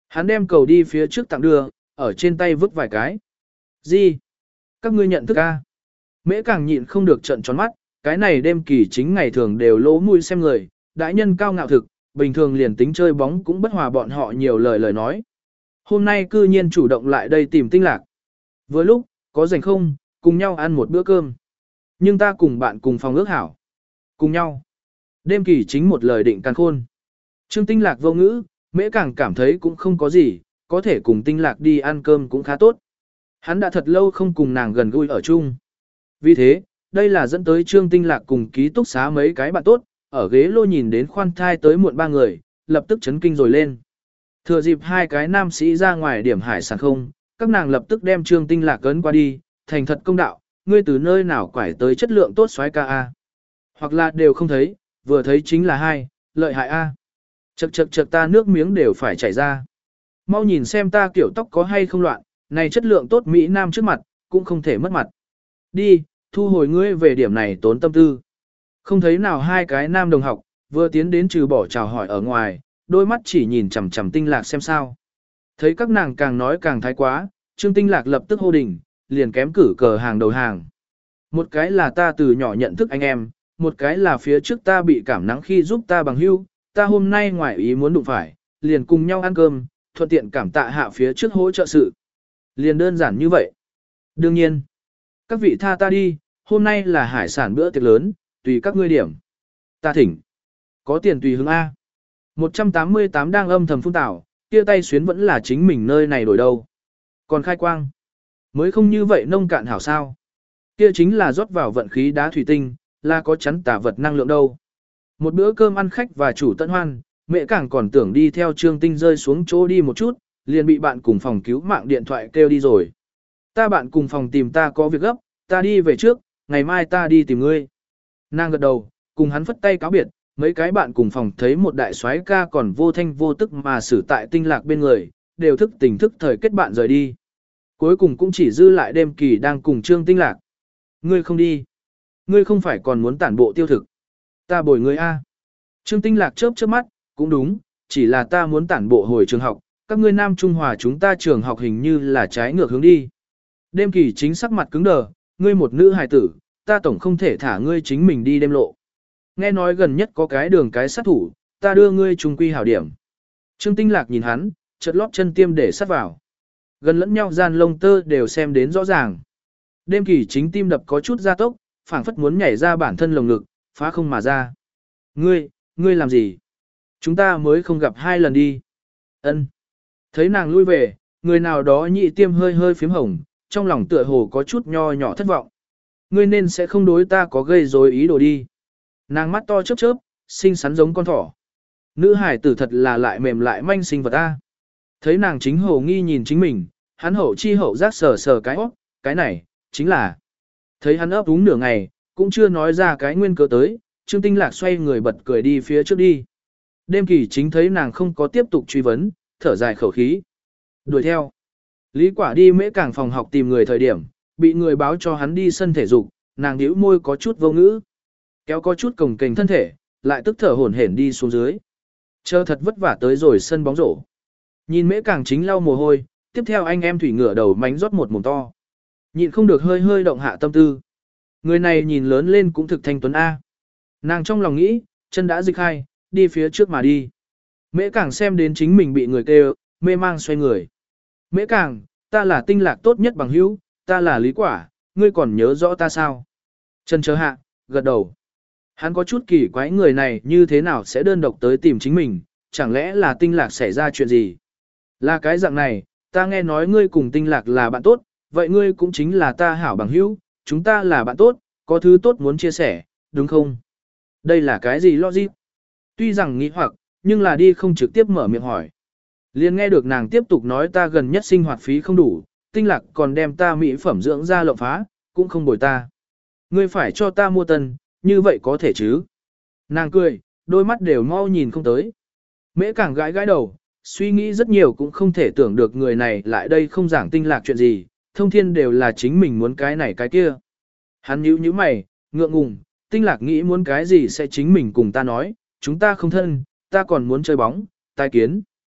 Speaker 1: Hắn đem cầu đi phía trước tặng đưa, ở trên tay vứt vài cái. Gì? Các ngươi nhận thức a? Mễ càng nhịn không được trận tròn mắt, cái này đêm kỳ chính ngày thường đều lỗ mũi xem người, đại nhân cao ngạo thực, bình thường liền tính chơi bóng cũng bất hòa bọn họ nhiều lời lời nói. Hôm nay cư nhiên chủ động lại đây tìm Tinh Lạc. Vừa lúc, có rảnh không, cùng nhau ăn một bữa cơm. Nhưng ta cùng bạn cùng phòng ước hảo. Cùng nhau. Đêm kỳ chính một lời định càng khôn. Trương Tinh Lạc vô ngữ, Mễ càng cảm thấy cũng không có gì, có thể cùng Tinh Lạc đi ăn cơm cũng khá tốt. Hắn đã thật lâu không cùng nàng gần gũi ở chung. Vì thế, đây là dẫn tới Trương Tinh Lạc cùng ký túc xá mấy cái bạn tốt, ở ghế lô nhìn đến khoan thai tới muộn ba người, lập tức chấn kinh rồi lên. Thừa dịp hai cái nam sĩ ra ngoài điểm hải sản không, các nàng lập tức đem Trương Tinh Lạc cấn qua đi, thành thật công đạo, ngươi từ nơi nào quải tới chất lượng tốt xoái ca a. Hoặc là đều không thấy, vừa thấy chính là hai, lợi hại a. Chậc chậc chậc ta nước miếng đều phải chảy ra. Mau nhìn xem ta kiểu tóc có hay không loạn, này chất lượng tốt Mỹ Nam trước mặt, cũng không thể mất mặt. Đi, thu hồi ngươi về điểm này tốn tâm tư. Không thấy nào hai cái nam đồng học, vừa tiến đến trừ bỏ chào hỏi ở ngoài, đôi mắt chỉ nhìn chằm chằm Tinh Lạc xem sao. Thấy các nàng càng nói càng thái quá, Trương Tinh Lạc lập tức hô đình, liền kém cử cờ hàng đầu hàng. Một cái là ta từ nhỏ nhận thức anh em, một cái là phía trước ta bị cảm nắng khi giúp ta bằng hưu, ta hôm nay ngoài ý muốn đụng phải, liền cùng nhau ăn cơm, thuận tiện cảm tạ hạ phía trước hỗ trợ sự. Liền đơn giản như vậy. Đương nhiên, các vị tha ta đi, hôm nay là hải sản bữa tiệc lớn, tùy các ngươi điểm. Ta thỉnh. Có tiền tùy hướng A. một trăm tám mươi tám đang âm thầm phun tảo, kia tay xuyến vẫn là chính mình nơi này đổi đâu. Còn khai quang. Mới không như vậy nông cạn hảo sao. Kia chính là rót vào vận khí đá thủy tinh, là có chắn tả vật năng lượng đâu. Một bữa cơm ăn khách và chủ tận hoan, mẹ càng còn tưởng đi theo Trương Tinh rơi xuống chỗ đi một chút, liền bị bạn cùng phòng cứu mạng điện thoại kêu đi rồi. Ta bạn cùng phòng tìm ta có việc gấp, ta đi về trước, ngày mai ta đi tìm ngươi. Nàng gật đầu, cùng hắn phất tay cáo biệt, mấy cái bạn cùng phòng thấy một đại soái ca còn vô thanh vô tức mà xử tại Tinh Lạc bên người, đều thức tỉnh thức thời kết bạn rời đi. Cuối cùng cũng chỉ dư lại đêm kỳ đang cùng Trương Tinh Lạc. Ngươi không đi. Ngươi không phải còn muốn tản bộ tiêu thực. Ta bồi ngươi a. Trương Tinh Lạc chớp chớp mắt, cũng đúng, chỉ là ta muốn tản bộ hồi trường học, các ngươi Nam Trung Hòa chúng ta trường học hình như là trái ngược hướng đi. Đêm kỳ chính sắc mặt cứng đờ, ngươi một nữ hài tử, ta tổng không thể thả ngươi chính mình đi đêm lộ. Nghe nói gần nhất có cái đường cái sát thủ, ta đưa ngươi trung quy hảo điểm. Trương Tinh Lạc nhìn hắn, chợt lót chân tiêm để sát vào. Gần lẫn nhau gian lông tơ đều xem đến rõ ràng. Đêm kỳ chính tim đập có chút gia tốc, phảng phất muốn nhảy ra bản thân lồng ngực, phá không mà ra. Ngươi, ngươi làm gì? Chúng ta mới không gặp hai lần đi. Ân. Thấy nàng lui về, người nào đó nhị tiêm hơi hơi phím hồng, trong lòng tựa hồ có chút nho nhỏ thất vọng. Ngươi nên sẽ không đối ta có gây rối ý đồ đi. Nàng mắt to chớp chớp, xinh xắn giống con thỏ. Nữ hải tử thật là lại mềm lại manh sinh vật ta. Thấy nàng chính hồ nghi nhìn chính mình, hắn hậu chi hậu giác sờ sờ cái óc, cái này, chính là. Thấy hắn ấp úng nửa ngày, cũng chưa nói ra cái nguyên cớ tới, Trương Tinh Lạc xoay người bật cười đi phía trước đi. Đêm kỳ chính thấy nàng không có tiếp tục truy vấn, thở dài khẩu khí. Đuổi theo. Lý Quả đi mễ cảng phòng học tìm người thời điểm, bị người báo cho hắn đi sân thể dục, nàng nhíu môi có chút vô ngữ. Kéo có chút cồng kềnh thân thể, lại tức thở hổn hển đi xuống dưới. Chờ thật vất vả tới rồi sân bóng rổ. Nhìn mễ càng chính lau mồ hôi, tiếp theo anh em thủy ngửa đầu mánh rót một mồm to. Nhịn không được hơi hơi động hạ tâm tư. Người này nhìn lớn lên cũng thực thanh tuấn A. Nàng trong lòng nghĩ, chân đã dịch hai, đi phía trước mà đi. Mễ càng xem đến chính mình bị người kêu, mê mang xoay người. Mễ càng, ta là Tinh Lạc tốt nhất bằng hữu, ta là Lý Quả, ngươi còn nhớ rõ ta sao? Chân chớ hạ, gật đầu. Hắn có chút kỳ quái người này như thế nào sẽ đơn độc tới tìm chính mình, chẳng lẽ là Tinh Lạc xảy ra chuyện gì? Là cái dạng này, ta nghe nói ngươi cùng Tinh Lạc là bạn tốt, vậy ngươi cũng chính là ta hảo bằng hữu, chúng ta là bạn tốt, có thứ tốt muốn chia sẻ, đúng không? Đây là cái gì logic? Tuy rằng nghĩ hoặc, nhưng là đi không trực tiếp mở miệng hỏi. Liền nghe được nàng tiếp tục nói ta gần nhất sinh hoạt phí không đủ, Tinh Lạc còn đem ta mỹ phẩm dưỡng da lộng phá, cũng không bồi ta. Ngươi phải cho ta mua tân, như vậy có thể chứ? Nàng cười, đôi mắt đều mau nhìn không tới. Mễ càng gãi gãi đầu, suy nghĩ rất nhiều cũng không thể tưởng được người này lại đây không giảng Tinh Lạc chuyện gì, thông thiên đều là chính mình muốn cái này cái kia. Hắn nhíu nhíu mày, ngượng ngùng, Tinh Lạc nghĩ muốn cái gì sẽ chính mình cùng ta nói, chúng ta không thân, ta còn muốn chơi bóng, tai kiến.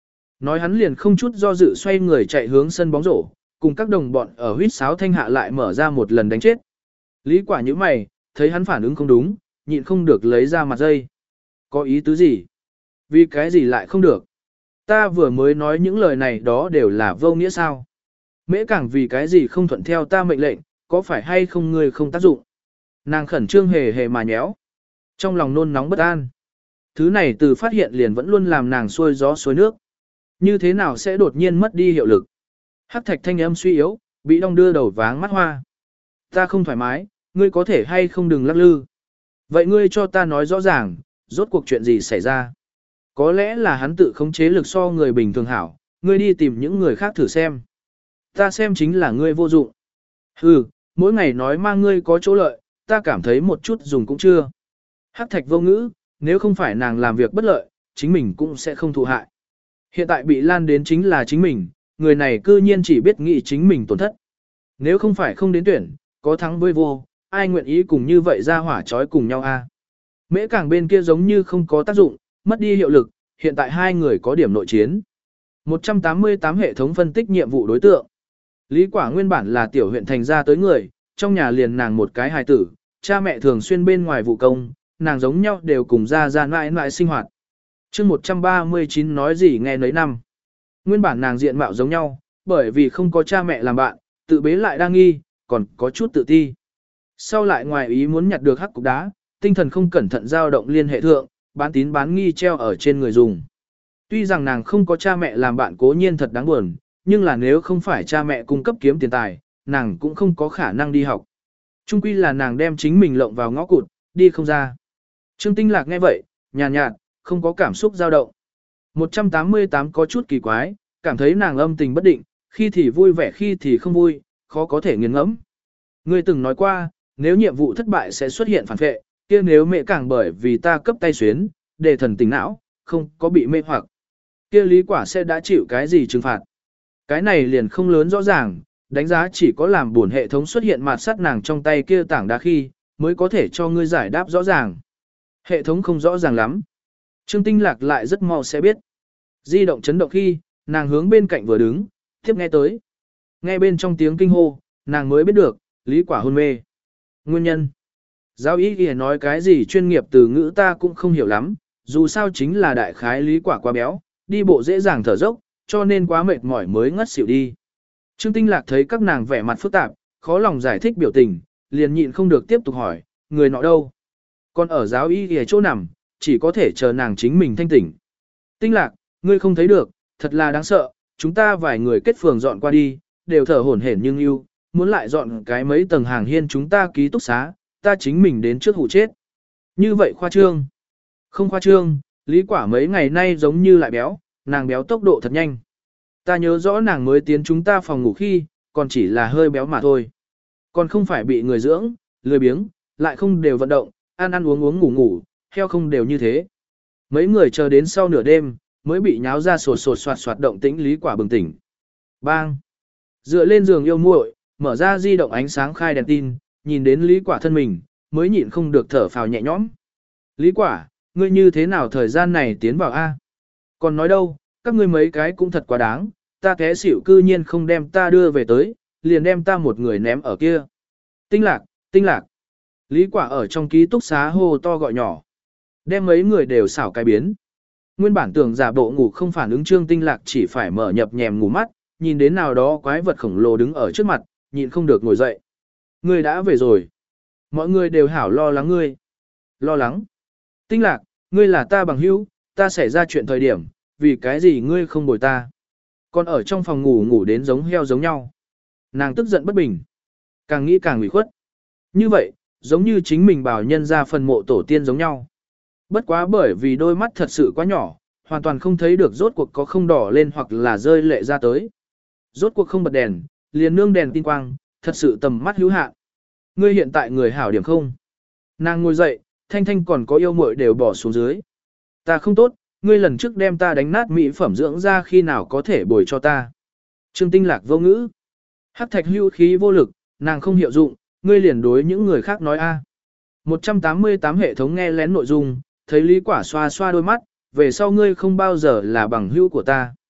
Speaker 1: Nói hắn liền không chút do dự xoay người chạy hướng sân bóng rổ, cùng các đồng bọn ở huýt sáo thanh hạ lại mở ra một lần đánh chết. Lý Quả như mày, thấy hắn phản ứng không đúng, nhịn không được lấy ra mặt dây. Có ý tứ gì? Vì cái gì lại không được? Ta vừa mới nói những lời này đó đều là vô nghĩa sao? Mễ càng vì cái gì không thuận theo ta mệnh lệnh, có phải hay không ngươi không tác dụng? Nàng khẩn trương hề hề mà nhéo. Trong lòng nôn nóng bất an. Thứ này từ phát hiện liền vẫn luôn làm nàng xuôi gió xuôi nước. Như thế nào sẽ đột nhiên mất đi hiệu lực? Hắc thạch thanh âm suy yếu, bị đong đưa đầu váng mắt hoa. Ta không thoải mái, ngươi có thể hay không đừng lắc lư. Vậy ngươi cho ta nói rõ ràng, rốt cuộc chuyện gì xảy ra? Có lẽ là hắn tự khống chế lực so người bình thường hảo, ngươi đi tìm những người khác thử xem. Ta xem chính là ngươi vô dụng. Hừ, mỗi ngày nói mang ngươi có chỗ lợi, ta cảm thấy một chút dùng cũng chưa. Hắc thạch vô ngữ, nếu không phải nàng làm việc bất lợi, chính mình cũng sẽ không thụ hại. Hiện tại bị lan đến chính là chính mình, người này cư nhiên chỉ biết nghĩ chính mình tổn thất. Nếu không phải không đến tuyển, có thắng với vô, ai nguyện ý cùng như vậy ra hỏa trói cùng nhau a? Mễ càng bên kia giống như không có tác dụng, mất đi hiệu lực, hiện tại hai người có điểm nội chiến. một trăm tám mươi tám hệ thống phân tích nhiệm vụ đối tượng. Lý Quả nguyên bản là tiểu huyện thành ra tới người, trong nhà liền nàng một cái hài tử, cha mẹ thường xuyên bên ngoài vụ công, nàng giống nhau đều cùng ra ra mãi mãi sinh hoạt. chương một trăm ba mươi chín nói gì nghe nấy năm. Nguyên bản nàng diện mạo giống nhau, bởi vì không có cha mẹ làm bạn, tự bế lại đang nghi, còn có chút tự ti. Sau lại ngoài ý muốn nhặt được hắc cục đá, tinh thần không cẩn thận dao động liên hệ thượng, bán tín bán nghi treo ở trên người dùng. Tuy rằng nàng không có cha mẹ làm bạn cố nhiên thật đáng buồn, nhưng là nếu không phải cha mẹ cung cấp kiếm tiền tài, nàng cũng không có khả năng đi học. Trung quy là nàng đem chính mình lộng vào ngõ cụt, đi không ra. Trương Tinh Lạc nghe vậy, nhàn nhạt, nhạt, không có cảm xúc dao động. một trăm tám mươi tám có chút kỳ quái, cảm thấy nàng âm tình bất định, khi thì vui vẻ khi thì không vui, khó có thể nghiền ngẫm. Ngươi từng nói qua, nếu nhiệm vụ thất bại sẽ xuất hiện phản vệ, kia nếu mẹ càng bởi vì ta cấp tay xuyến, để thần tỉnh não, không có bị mê hoặc, kia Lý Quả sẽ đã chịu cái gì trừng phạt. Cái này liền không lớn rõ ràng, đánh giá chỉ có làm buồn hệ thống xuất hiện mạt sát nàng trong tay kia tảng đá khi, mới có thể cho ngươi giải đáp rõ ràng. Hệ thống không rõ ràng lắm. Trương Tinh Lạc lại rất mau sẽ biết. Di động chấn động khi, nàng hướng bên cạnh vừa đứng, tiếp nghe tới. Nghe bên trong tiếng kinh hô, nàng mới biết được, Lý Quả hôn mê. Nguyên nhân. Giáo ý kìa nói cái gì chuyên nghiệp từ ngữ ta cũng không hiểu lắm, dù sao chính là đại khái Lý Quả quá béo, đi bộ dễ dàng thở dốc, cho nên quá mệt mỏi mới ngất xỉu đi. Trương Tinh Lạc thấy các nàng vẻ mặt phức tạp, khó lòng giải thích biểu tình, liền nhịn không được tiếp tục hỏi, người nọ đâu? Còn ở giáo y kìa chỗ nằm, chỉ có thể chờ nàng chính mình thanh tỉnh. Tinh Lạc, ngươi không thấy được, thật là đáng sợ, chúng ta vài người kết phường dọn qua đi, đều thở hổn hển nhưng yêu, muốn lại dọn cái mấy tầng hàng hiên chúng ta ký túc xá, ta chính mình đến trước hụ chết. Như vậy khoa trương. Không khoa trương, Lý Quả mấy ngày nay giống như lại béo, nàng béo tốc độ thật nhanh. Ta nhớ rõ nàng mới tiến chúng ta phòng ngủ khi, còn chỉ là hơi béo mà thôi. Còn không phải bị người dưỡng, lười biếng, lại không đều vận động, ăn ăn uống uống ngủ ngủ, heo không đều như thế. Mấy người chờ đến sau nửa đêm, mới bị nháo ra sột sột soạt soạt động tĩnh Lý Quả bừng tỉnh. Bang! Dựa lên giường yêu muội, mở ra di động ánh sáng khai đèn tin, nhìn đến Lý Quả thân mình, mới nhịn không được thở phào nhẹ nhõm. Lý Quả, ngươi như thế nào thời gian này tiến vào A? Còn nói đâu, các ngươi mấy cái cũng thật quá đáng, ta té xỉu cư nhiên không đem ta đưa về tới, liền đem ta một người ném ở kia. Tinh Lạc, Tinh Lạc. Lý Quả ở trong ký túc xá hô to gọi nhỏ. Đem mấy người đều xảo cái biến. Nguyên bản tưởng giả bộ ngủ không phản ứng Trương Tinh Lạc chỉ phải mở nhập nhèm ngủ mắt, nhìn đến nào đó quái vật khổng lồ đứng ở trước mặt, nhịn không được ngồi dậy. Ngươi đã về rồi. Mọi người đều hảo lo lắng ngươi. Lo lắng. Tinh Lạc, ngươi là ta bằng hữu, ta xảy ra chuyện thời điểm, vì cái gì ngươi không bồi ta. Còn ở trong phòng ngủ ngủ đến giống heo giống nhau. Nàng tức giận bất bình. Càng nghĩ càng ủy khuất. Như vậy, giống như chính mình bảo nhân ra phần mộ tổ tiên giống nhau. Bất quá bởi vì đôi mắt thật sự quá nhỏ, hoàn toàn không thấy được rốt cuộc có không đỏ lên hoặc là rơi lệ ra tới. Rốt cuộc không bật đèn, liền nương đèn tin quang, thật sự tầm mắt hữu hạn. Ngươi hiện tại người hảo điểm không? Nàng ngồi dậy, Thanh Thanh còn có yêu muội đều bỏ xuống dưới. Ta không tốt, ngươi lần trước đem ta đánh nát mỹ phẩm dưỡng ra khi nào có thể bồi cho ta. Trương Tinh Lạc vô ngữ. Hắc thạch hưu khí vô lực, nàng không hiệu dụng, ngươi liền đối những người khác nói a. một trăm tám mươi tám hệ thống nghe lén nội dung, thấy Lý Quả xoa xoa đôi mắt, về sau ngươi không bao giờ là bằng hữu của ta.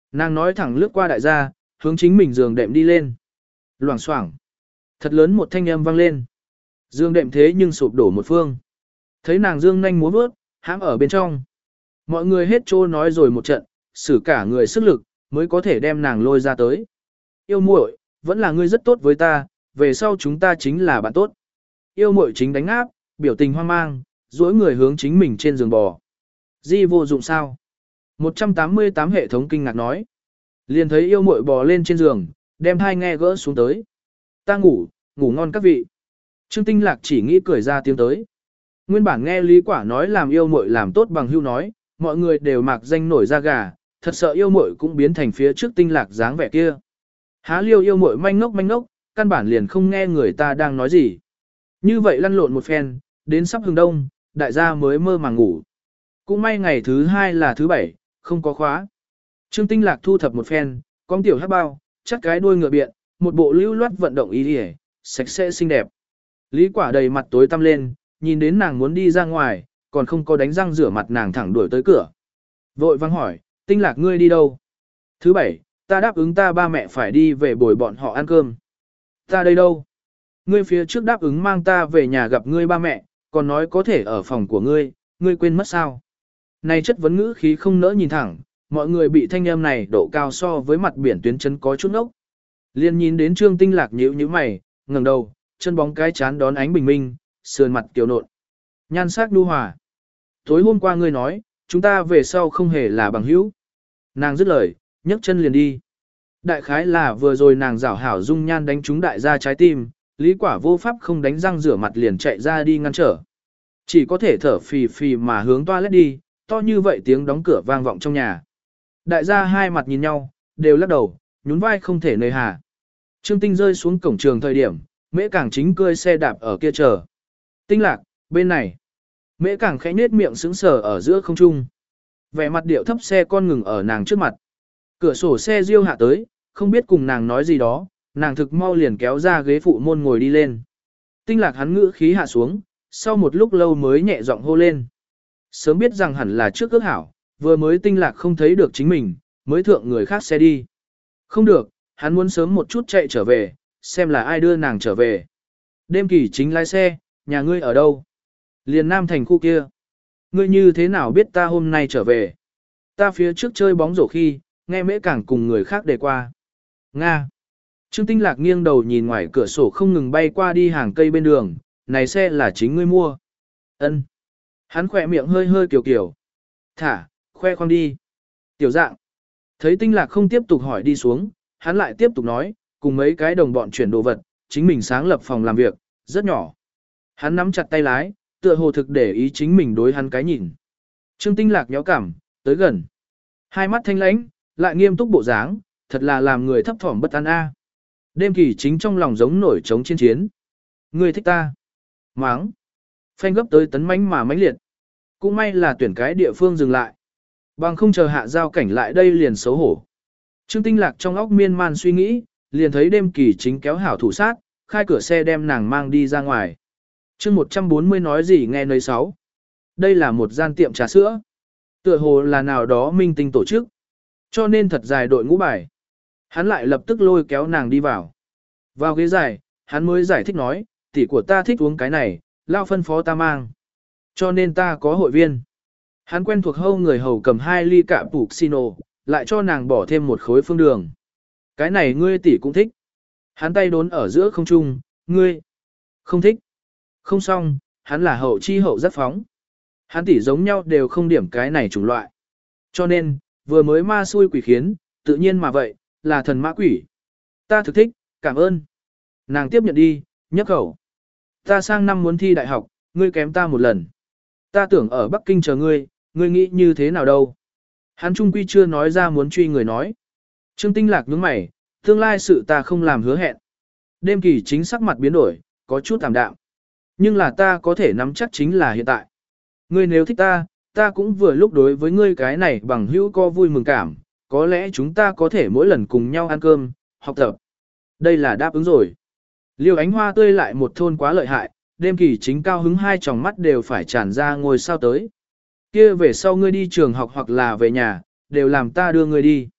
Speaker 1: Nàng nói thẳng lướt qua đại gia, hướng chính mình giường đệm đi lên. Loảng xoảng. Thật lớn một thanh âm vang lên. Dương đệm thế nhưng sụp đổ một phương. Thấy nàng dương nhanh múa vớt, hãm ở bên trong. Mọi người hết trô nói rồi một trận, xử cả người sức lực, mới có thể đem nàng lôi ra tới. Yêu muội, vẫn là ngươi rất tốt với ta, về sau chúng ta chính là bạn tốt. Yêu muội chính đánh áp, biểu tình hoang mang, duỗi người hướng chính mình trên giường bò. Di vô dụng sao? một trăm tám mươi tám hệ thống kinh ngạc nói. Liền thấy yêu muội bò lên trên giường, đem hai nghe gỡ xuống tới. Ta ngủ, ngủ ngon các vị. Trương Tinh Lạc chỉ nghĩ cười ra tiếng tới. Nguyên bản nghe Lý Quả nói làm yêu muội làm tốt bằng hưu nói, mọi người đều mạc danh nổi da gà, thật sợ yêu muội cũng biến thành phía trước Tinh Lạc dáng vẻ kia. Há liêu yêu muội manh ngốc manh ngốc, căn bản liền không nghe người ta đang nói gì. Như vậy lăn lộn một phen, đến sắp hừng đông, đại gia mới mơ màng ngủ. Cũng may ngày thứ hai là thứ bảy, không có khóa. Trương Tinh Lạc thu thập một phen, con tiểu hát bao, chắc cái đuôi ngựa biện, một bộ lưu loát vận động ý đi sạch sẽ xinh đẹp. Lý Quả đầy mặt tối tăm lên, nhìn đến nàng muốn đi ra ngoài, còn không có đánh răng rửa mặt nàng thẳng đuổi tới cửa. Vội vang hỏi, Tinh Lạc ngươi đi đâu? Thứ bảy, ta đáp ứng ta ba mẹ phải đi về bồi bọn họ ăn cơm. Ta đây đâu? Ngươi phía trước đáp ứng mang ta về nhà gặp ngươi ba mẹ, còn nói có thể ở phòng của ngươi, ngươi quên mất sao? Này chất vấn ngữ khí không nỡ nhìn thẳng, mọi người bị thanh âm này độ cao so với mặt biển tuyến chân có chút ngốc. Liên nhìn đến Trương Tinh Lạc nhíu nhíu mày, ngẩng đầu, chân bóng cái chán đón ánh bình minh, sườn mặt kiều nộn. Nhan sắc nhu hòa. Tối hôm qua ngươi nói, chúng ta về sau không hề là bằng hữu. Nàng dứt lời, nhấc chân liền đi. Đại khái là vừa rồi nàng rảo hảo dung nhan đánh trúng đại gia trái tim, Lý Quả vô pháp không đánh răng rửa mặt liền chạy ra đi ngăn trở. Chỉ có thể thở phì phì mà hướng toilet đi, to như vậy tiếng đóng cửa vang vọng trong nhà. Đại gia hai mặt nhìn nhau, đều lắc đầu, nhún vai không thể nơi hà. Trương Tinh rơi xuống cổng trường thời điểm, Mễ Càng chính cơi xe đạp ở kia chờ. Tinh Lạc, bên này. Mễ Càng khẽ nết miệng sững sờ ở giữa không trung. Vẻ mặt điệu thấp xe con ngừng ở nàng trước mặt. Cửa sổ xe riêu hạ tới, không biết cùng nàng nói gì đó, nàng thực mau liền kéo ra ghế phụ môn ngồi đi lên. Tinh Lạc hắn ngữ khí hạ xuống, sau một lúc lâu mới nhẹ giọng hô lên. Sớm biết rằng hẳn là trước ước hảo, vừa mới Tinh Lạc không thấy được chính mình, mới thượng người khác xe đi. Không được, hắn muốn sớm một chút chạy trở về, xem là ai đưa nàng trở về. Đêm Kỳ chính lái xe, nhà ngươi ở đâu? Liền Nam Thành khu kia. Ngươi như thế nào biết ta hôm nay trở về? Ta phía trước chơi bóng rổ khi, nghe Mễ Càng cùng người khác đề qua. Nga. Trương Tinh Lạc nghiêng đầu nhìn ngoài cửa sổ không ngừng bay qua đi hàng cây bên đường, này xe là chính ngươi mua. Ân. Hắn khỏe miệng hơi hơi kiểu kiểu. Thả, khoe khoang đi. Tiểu dạng. Thấy Tinh Lạc không tiếp tục hỏi đi xuống, hắn lại tiếp tục nói, cùng mấy cái đồng bọn chuyển đồ vật, chính mình sáng lập phòng làm việc, rất nhỏ. Hắn nắm chặt tay lái, tựa hồ thực để ý chính mình đối hắn cái nhìn. Trương Tinh Lạc nhéo cảm, tới gần. Hai mắt thanh lãnh, lại nghiêm túc bộ dáng, thật là làm người thấp thỏm bất an a. Đêm Kỳ chính trong lòng giống nổi trống chiến chiến. Ngươi thích ta. Máng. Phanh gấp tới tấn mãnh mà mãnh liệt. Cũng may là tuyển cái địa phương dừng lại. Bằng không chờ hạ giao cảnh lại đây liền xấu hổ. Trương Tinh Lạc trong óc miên man suy nghĩ, liền thấy Đêm Kỳ chính kéo hảo thủ sát, khai cửa xe đem nàng mang đi ra ngoài. Chương một trăm bốn mươi nói gì nghe nơi sáu. Đây là một gian tiệm trà sữa. Tựa hồ là nào đó minh tinh tổ chức. Cho nên thật dài đội ngũ bài. Hắn lại lập tức lôi kéo nàng đi vào. Vào ghế dài, hắn mới giải thích nói, tỷ của ta thích uống cái này, lao phân phó ta mang. Cho nên ta có hội viên. Hắn quen thuộc hâu người hầu cầm hai ly cạ puccino, lại cho nàng bỏ thêm một khối phương đường. Cái này ngươi tỷ cũng thích. Hắn tay đốn ở giữa không trung, ngươi không thích. Không xong, hắn là hậu chi hậu rất phóng. Hắn tỷ giống nhau đều không điểm cái này chủng loại. Cho nên, vừa mới ma xui quỷ khiến, tự nhiên mà vậy, là thần mã quỷ. Ta thực thích, cảm ơn. Nàng tiếp nhận đi, nhấp khẩu. Ta sang năm muốn thi đại học, ngươi kém ta một lần. Ta tưởng ở Bắc Kinh chờ ngươi, ngươi nghĩ như thế nào đâu. Hắn trung quy chưa nói ra muốn truy người nói. Trương Tinh Lạc nhướng mày, tương lai sự ta không làm hứa hẹn. Đêm Kỳ chính sắc mặt biến đổi, có chút tạm đạm. Nhưng là ta có thể nắm chắc chính là hiện tại. Ngươi nếu thích ta, ta cũng vừa lúc đối với ngươi cái này bằng hữu co vui mừng cảm, có lẽ chúng ta có thể mỗi lần cùng nhau ăn cơm, học tập. Đây là đáp ứng rồi. Liêu ánh hoa tươi lại một thôn quá lợi hại, Đêm Kỳ chính cao hứng hai tròng mắt đều phải tràn ra ngôi sao tới. Kia về sau ngươi đi trường học hoặc là về nhà, đều làm ta đưa ngươi đi.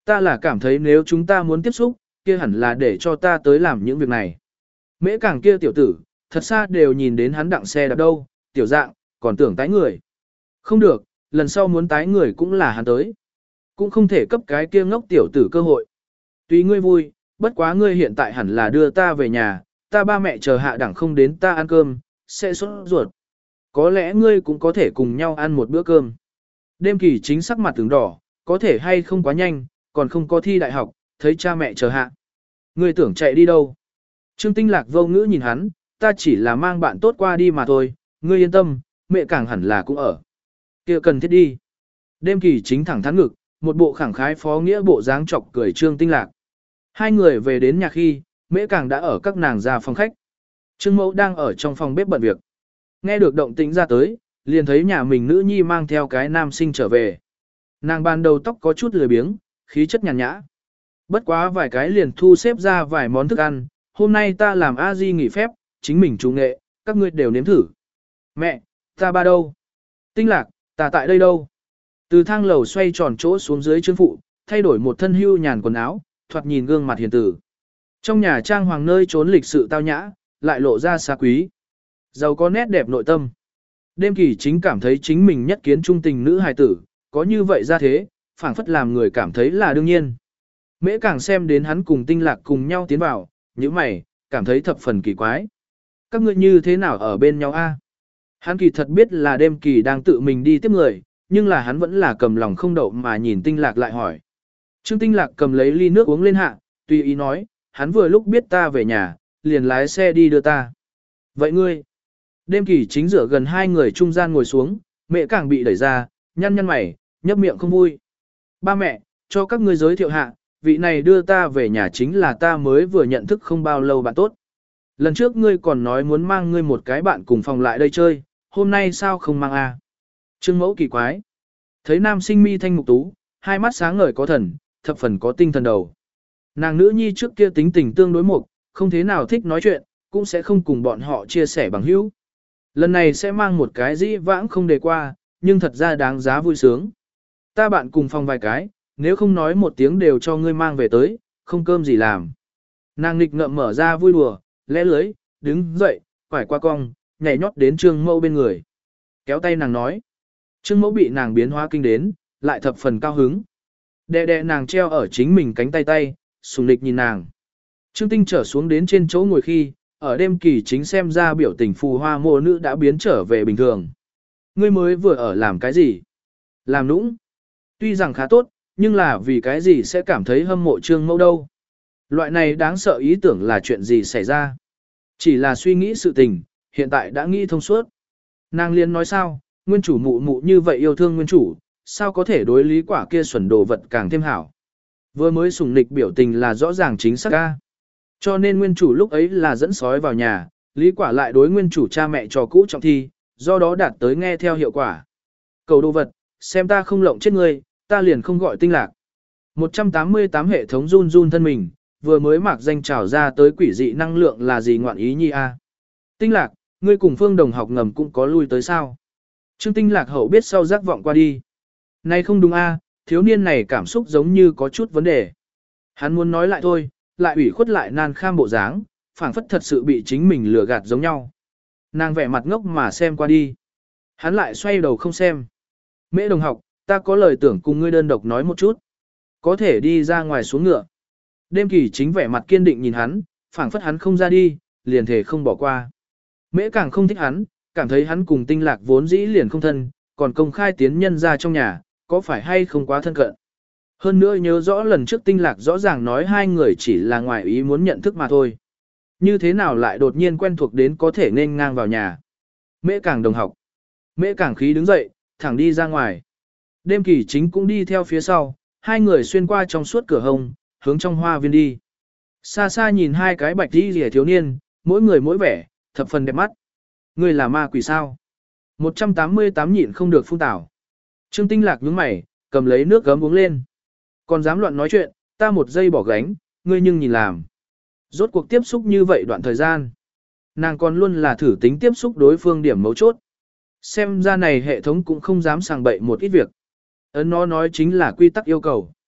Speaker 1: Ta là cảm thấy nếu chúng ta muốn tiếp xúc, kia hẳn là để cho ta tới làm những việc này. Mễ Càng kia tiểu tử, thật xa đều nhìn đến hắn đặng xe đạp đâu, tiểu dạng, còn tưởng tái người. Không được, lần sau muốn tái người cũng là hắn tới. Cũng không thể cấp cái kia ngốc tiểu tử cơ hội. Tùy ngươi vui, bất quá ngươi hiện tại hẳn là đưa ta về nhà, ta ba mẹ chờ hạ đẳng không đến ta ăn cơm, sẽ sốt ruột. Có lẽ ngươi cũng có thể cùng nhau ăn một bữa cơm. Đêm Kỳ Chính sắc mặt tướng đỏ, có thể hay không quá nhanh, còn không có thi đại học, thấy cha mẹ chờ hạ. Ngươi tưởng chạy đi đâu? Trương Tinh Lạc vô ngữ nhìn hắn, ta chỉ là mang bạn tốt qua đi mà thôi, ngươi yên tâm, mẹ Càng hẳn là cũng ở. Kia cần thiết đi. Đêm Kỳ Chính thẳng thắn ngực, một bộ khẳng khái phó nghĩa bộ dáng chọc cười Trương Tinh Lạc. Hai người về đến nhà khi, Mễ Càng đã ở các nàng ra phòng khách. Trương Mẫu đang ở trong phòng bếp bận việc. Nghe được động tĩnh ra tới, liền thấy nhà mình nữ nhi mang theo cái nam sinh trở về. Nàng ban đầu tóc có chút lười biếng, khí chất nhàn nhã. Bất quá vài cái liền thu xếp ra vài món thức ăn, hôm nay ta làm a di nghỉ phép, chính mình chủ nghệ, các ngươi đều nếm thử. Mẹ, ta ba đâu? Tinh Lạc, ta tại đây đâu? Từ thang lầu xoay tròn chỗ xuống dưới Trương Phụ, thay đổi một thân hưu nhàn quần áo, thoạt nhìn gương mặt hiền tử. Trong nhà trang hoàng nơi trốn lịch sự tao nhã, lại lộ ra xa quý. Giàu có nét đẹp nội tâm. Đêm Kỳ Chính cảm thấy chính mình nhất kiến trung tình nữ hài tử, có như vậy ra thế, phảng phất làm người cảm thấy là đương nhiên. Mễ Càng xem đến hắn cùng Tinh Lạc cùng nhau tiến vào, như mày, cảm thấy thập phần kỳ quái. Các ngươi như thế nào ở bên nhau a? Hắn kỳ thật biết là Đêm Kỳ đang tự mình đi tiếp người, nhưng là hắn vẫn là cầm lòng không đậu mà nhìn Tinh Lạc lại hỏi. Trương Tinh Lạc cầm lấy ly nước uống lên hạ, tùy ý nói, hắn vừa lúc biết ta về nhà, liền lái xe đi đưa ta. Vậy ngươi? Đêm Kỳ Chính rửa gần hai người trung gian ngồi xuống, Mẹ Càng bị đẩy ra, nhăn nhăn mày, nhấp miệng không vui. Ba mẹ, cho các ngươi giới thiệu hạ, vị này đưa ta về nhà chính là ta mới vừa nhận thức không bao lâu bạn tốt. Lần trước ngươi còn nói muốn mang ngươi một cái bạn cùng phòng lại đây chơi, hôm nay sao không mang a? Trương Mẫu kỳ quái. Thấy nam sinh mi thanh mục tú, hai mắt sáng ngời có thần, thập phần có tinh thần đầu. Nàng nữ nhi trước kia tính tình tương đối mục, không thế nào thích nói chuyện, cũng sẽ không cùng bọn họ chia sẻ bằng hữu. Lần này sẽ mang một cái dĩ vãng không đề qua, nhưng thật ra đáng giá vui sướng. Ta bạn cùng phòng vài cái, nếu không nói một tiếng đều cho ngươi mang về tới, không cơm gì làm. Nàng nghịch ngợm mở ra vui đùa, lẽ lưới, đứng dậy, quải qua cong, nhảy nhót đến Trương Mẫu bên người. Kéo tay nàng nói. Trương Mẫu bị nàng biến hóa kinh đến, lại thập phần cao hứng. Đè đè nàng treo ở chính mình cánh tay tay, sùng lịch nhìn nàng. Trương Tinh trở xuống đến trên chỗ ngồi khi, ở Đêm Kỳ Chính xem ra biểu tình phù hoa mô nữ đã biến trở về bình thường. Ngươi mới vừa ở làm cái gì? Làm nũng. Tuy rằng khá tốt, nhưng là vì cái gì sẽ cảm thấy hâm mộ Trương Mẫu đâu. Loại này đáng sợ ý tưởng là chuyện gì xảy ra. Chỉ là suy nghĩ sự tình, hiện tại đã nghĩ thông suốt. Nàng liên nói sao, nguyên chủ mụ mụ như vậy yêu thương nguyên chủ, sao có thể đối lý quả kia xuẩn đồ vật càng thêm hảo. Vừa mới sủng nịch biểu tình là rõ ràng chính xác ca. Cho nên nguyên chủ lúc ấy là dẫn sói vào nhà, lý quả lại đối nguyên chủ cha mẹ trò cũ trọng thi, do đó đạt tới nghe theo hiệu quả. Cầu đồ vật, xem ta không lộng chết ngươi, ta liền không gọi Tinh Lạc. một trăm tám mươi tám hệ thống run run thân mình, vừa mới mặc danh trào ra tới quỷ dị năng lượng là gì ngoạn ý nhi a? Tinh Lạc, ngươi cùng Phương đồng học ngầm cũng có lui tới sao? Trương Tinh Lạc hậu biết sau giác vọng qua đi. Này không đúng a, thiếu niên này cảm xúc giống như có chút vấn đề. Hắn muốn nói lại thôi, lại ủy khuất lại nan kham bộ dáng, phảng phất thật sự bị chính mình lừa gạt giống nhau. Nàng vẻ mặt ngốc mà xem qua đi. Hắn lại xoay đầu không xem. Mễ đồng học, ta có lời tưởng cùng ngươi đơn độc nói một chút. Có thể đi ra ngoài xuống ngựa. Đêm Kỳ Chính vẻ mặt kiên định nhìn hắn, phảng phất hắn không ra đi, liền thể không bỏ qua. Mễ càng không thích hắn, cảm thấy hắn cùng Tinh Lạc vốn dĩ liền không thân, còn công khai tiến nhân ra trong nhà, có phải hay không quá thân cận. Hơn nữa nhớ rõ lần trước Tinh Lạc rõ ràng nói hai người chỉ là ngoài ý muốn nhận thức mà thôi. Như thế nào lại đột nhiên quen thuộc đến có thể nên ngang vào nhà. Mễ càng đồng học. Mễ càng khí đứng dậy, thẳng đi ra ngoài. Đêm Kỳ Chính cũng đi theo phía sau, hai người xuyên qua trong suốt cửa hông, hướng trong hoa viên đi. Xa xa nhìn hai cái bạch đi rìa thiếu niên, mỗi người mỗi vẻ, thập phần đẹp mắt. Người là ma quỷ sao? một trăm tám mươi tám nhịn không được phun tảo. Trương Tinh Lạc nhướng mày, cầm lấy nước gấm uống lên. Còn dám loạn nói chuyện, ta một giây bỏ gánh, ngươi nhưng nhìn làm. Rốt cuộc tiếp xúc như vậy đoạn thời gian. Nàng còn luôn là thử tính tiếp xúc đối phương điểm mấu chốt. Xem ra này hệ thống cũng không dám sàng bậy một ít việc. Ấn nó nói chính là quy tắc yêu cầu.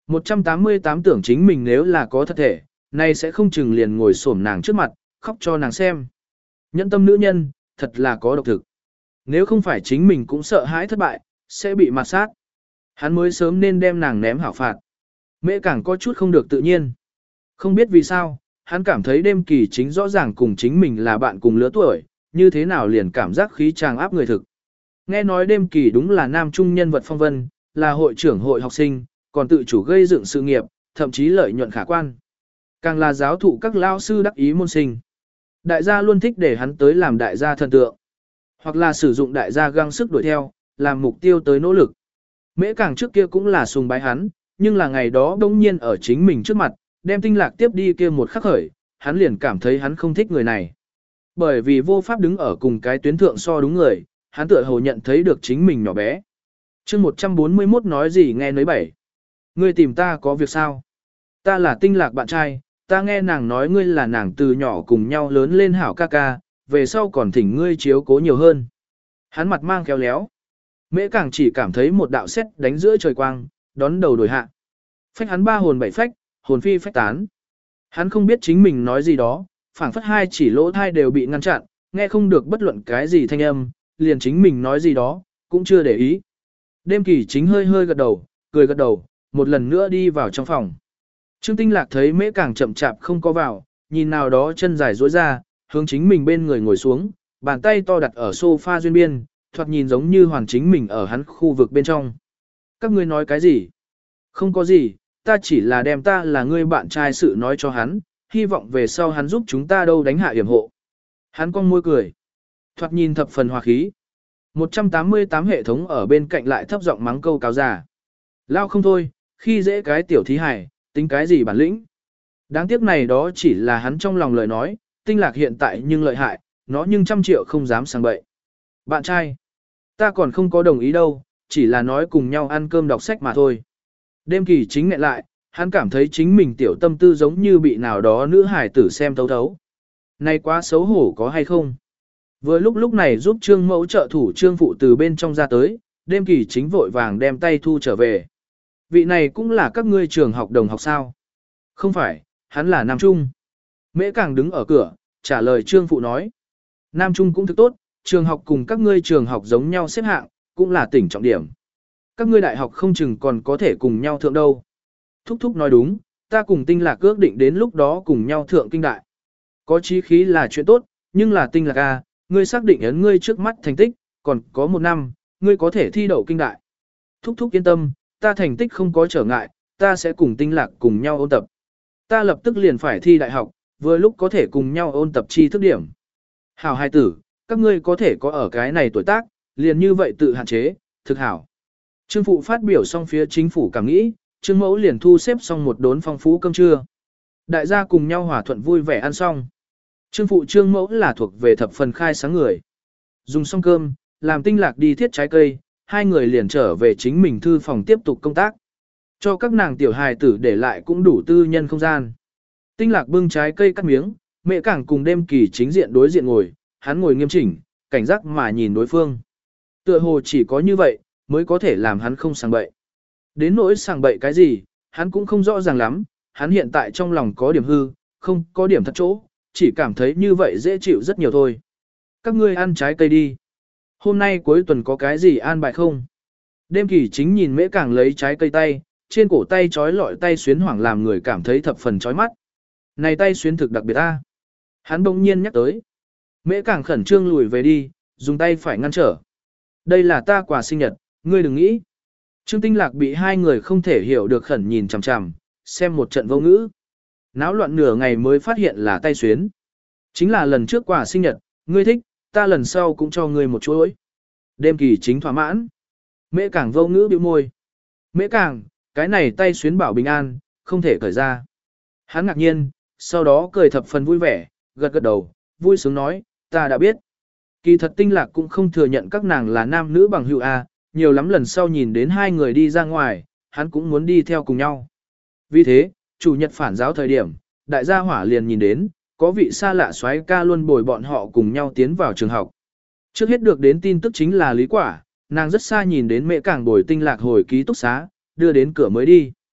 Speaker 1: một trăm tám mươi tám tưởng chính mình nếu là có thật thể, nay sẽ không chừng liền ngồi xổm nàng trước mặt, khóc cho nàng xem. Nhẫn tâm nữ nhân, thật là có độc thực. Nếu không phải chính mình cũng sợ hãi thất bại, sẽ bị mặt sát. Hắn mới sớm nên đem nàng ném hảo phạt. Mễ càng có chút không được tự nhiên. Không biết vì sao, hắn cảm thấy đêm kỳ chính rõ ràng cùng chính mình là bạn cùng lứa tuổi, như thế nào liền cảm giác khí tràng áp người thực. Nghe nói đêm kỳ đúng là nam trung nhân vật phong vân, là hội trưởng hội học sinh, còn tự chủ gây dựng sự nghiệp, thậm chí lợi nhuận khả quan. Càng là giáo thụ các lao sư đắc ý môn sinh. Đại gia luôn thích để hắn tới làm đại gia thần tượng. Hoặc là sử dụng đại gia găng sức đuổi theo, làm mục tiêu tới nỗ lực. Mễ càng trước kia cũng là sùng bái hắn, nhưng là ngày đó đống nhiên ở chính mình trước mặt, đem tinh lạc tiếp đi kia một khắc khởi, hắn liền cảm thấy hắn không thích người này. Bởi vì vô pháp đứng ở cùng cái tuyến thượng so đúng người, hắn tựa hồ nhận thấy được chính mình nhỏ bé. chương một trăm bốn mươi mốt nói gì nghe nấy bảy. Ngươi tìm ta có việc sao? Ta là tinh lạc bạn trai, ta nghe nàng nói ngươi là nàng từ nhỏ cùng nhau lớn lên hảo ca ca, về sau còn thỉnh ngươi chiếu cố nhiều hơn. Hắn mặt mang khéo léo. Mễ càng chỉ cảm thấy một đạo sét đánh giữa trời quang, đón đầu đổi hạ. Phách hắn ba hồn bảy phách, hồn phi phách tán. Hắn không biết chính mình nói gì đó, phảng phất hai chỉ lỗ thai đều bị ngăn chặn, nghe không được bất luận cái gì thanh âm, liền chính mình nói gì đó, cũng chưa để ý. Đêm kỳ chính hơi hơi gật đầu, cười gật đầu, một lần nữa đi vào trong phòng. Trương Tinh Lạc thấy Mễ càng chậm chạp không có vào, nhìn nào đó chân dài duỗi ra, hướng chính mình bên người ngồi xuống, bàn tay to đặt ở sofa duyên biên, thoạt nhìn giống như hoàn chính mình ở hắn khu vực bên trong. Các ngươi nói cái gì? Không có gì, ta chỉ là đem ta là ngươi bạn trai sự nói cho hắn, hy vọng về sau hắn giúp chúng ta đâu đánh hạ yểm hộ. Hắn cong môi cười. Thoạt nhìn thập phần hòa khí. một trăm tám mươi tám hệ thống ở bên cạnh lại thấp giọng mắng câu cáo giả. Lao không thôi, khi dễ cái tiểu thí hải, tính cái gì bản lĩnh. Đáng tiếc này đó chỉ là hắn trong lòng lời nói, tinh lạc hiện tại nhưng lợi hại, nó nhưng trăm triệu không dám sang bậy. Bạn trai, ta còn không có đồng ý đâu, chỉ là nói cùng nhau ăn cơm đọc sách mà thôi. Đêm kỳ chính nghẹn lại, hắn cảm thấy chính mình tiểu tâm tư giống như bị nào đó nữ hải tử xem thấu thấu. Này quá xấu hổ có hay không? Vừa lúc lúc này giúp trương mẫu trợ thủ trương phụ từ bên trong ra tới, đêm kỳ chính vội vàng đem tay thu trở về. Vị này cũng là các ngươi trường học đồng học sao? Không phải, hắn là Nam Trung. Mễ càng đứng ở cửa, trả lời trương phụ nói. Nam Trung cũng thức tốt, trường học cùng các ngươi trường học giống nhau xếp hạng, cũng là tỉnh trọng điểm. Các ngươi đại học không chừng còn có thể cùng nhau thượng đâu. Thúc thúc nói đúng, ta cùng tinh lạc ước định đến lúc đó cùng nhau thượng kinh đại. Có chí khí là chuyện tốt, nhưng là tinh lạc a, ngươi xác định ấn ngươi trước mắt thành tích, còn có một năm, ngươi có thể thi đậu kinh đại. Thúc thúc yên tâm, ta thành tích không có trở ngại, ta sẽ cùng tinh lạc cùng nhau ôn tập. Ta lập tức liền phải thi đại học, vừa lúc có thể cùng nhau ôn tập tri thức điểm. Hảo hai tử, các ngươi có thể có ở cái này tuổi tác, liền như vậy tự hạn chế, thực hảo. Trương phụ phát biểu xong phía chính phủ cảm nghĩ, Trương mẫu liền thu xếp xong một đốn phong phú cơm trưa. Đại gia cùng nhau hòa thuận vui vẻ ăn xong. Trương phụ Trương mẫu là thuộc về thập phần khai sáng người. Dùng xong cơm, làm tinh lạc đi thiết trái cây, hai người liền trở về chính mình thư phòng tiếp tục công tác. Cho các nàng tiểu hài tử để lại cũng đủ tư nhân không gian. Tinh lạc bưng trái cây cắt miếng, mẹ càng cùng đêm kỳ chính diện đối diện ngồi, hắn ngồi nghiêm chỉnh, cảnh giác mà nhìn đối phương. Tựa hồ chỉ có như vậy, mới có thể làm hắn không sàng bậy. Đến nỗi sàng bậy cái gì, hắn cũng không rõ ràng lắm, hắn hiện tại trong lòng có điểm hư, không có điểm thật chỗ, chỉ cảm thấy như vậy dễ chịu rất nhiều thôi. Các ngươi ăn trái cây đi. Hôm nay cuối tuần có cái gì an bài không? Đêm kỳ chính nhìn mễ càng lấy trái cây tay, trên cổ tay trói lọi tay xuyến hoảng làm người cảm thấy thập phần chói mắt. Này tay xuyến thực đặc biệt ta. Hắn bỗng nhiên nhắc tới. Mễ càng khẩn trương lùi về đi, dùng tay phải ngăn trở. Đây là ta quà sinh nhật, ngươi đừng nghĩ. Trương Tinh Lạc bị hai người không thể hiểu được khẩn nhìn chằm chằm, xem một trận vô ngữ. Náo loạn nửa ngày mới phát hiện là tay xuyến. Chính là lần trước quà sinh nhật, ngươi thích, ta lần sau cũng cho ngươi một chuỗi. Đêm kỳ chính thỏa mãn. Mễ càng vô ngữ bĩu môi. Mễ càng, cái này tay xuyến bảo bình an, không thể cởi ra. Hắn ngạc nhiên, sau đó cười thập phần vui vẻ, gật gật đầu, vui sướng nói, ta đã biết. Kỳ thật Tinh Lạc cũng không thừa nhận các nàng là nam nữ bằng hữu A, nhiều lắm lần sau nhìn đến hai người đi ra ngoài, hắn cũng muốn đi theo cùng nhau. Vì thế, chủ nhật phản giáo thời điểm, đại gia hỏa liền nhìn đến, có vị xa lạ soái ca luôn bồi bọn họ cùng nhau tiến vào trường học. Trước hết được đến tin tức chính là Lý Quả, nàng rất xa nhìn đến mẹ càng bồi Tinh Lạc hồi ký túc xá, đưa đến cửa mới đi.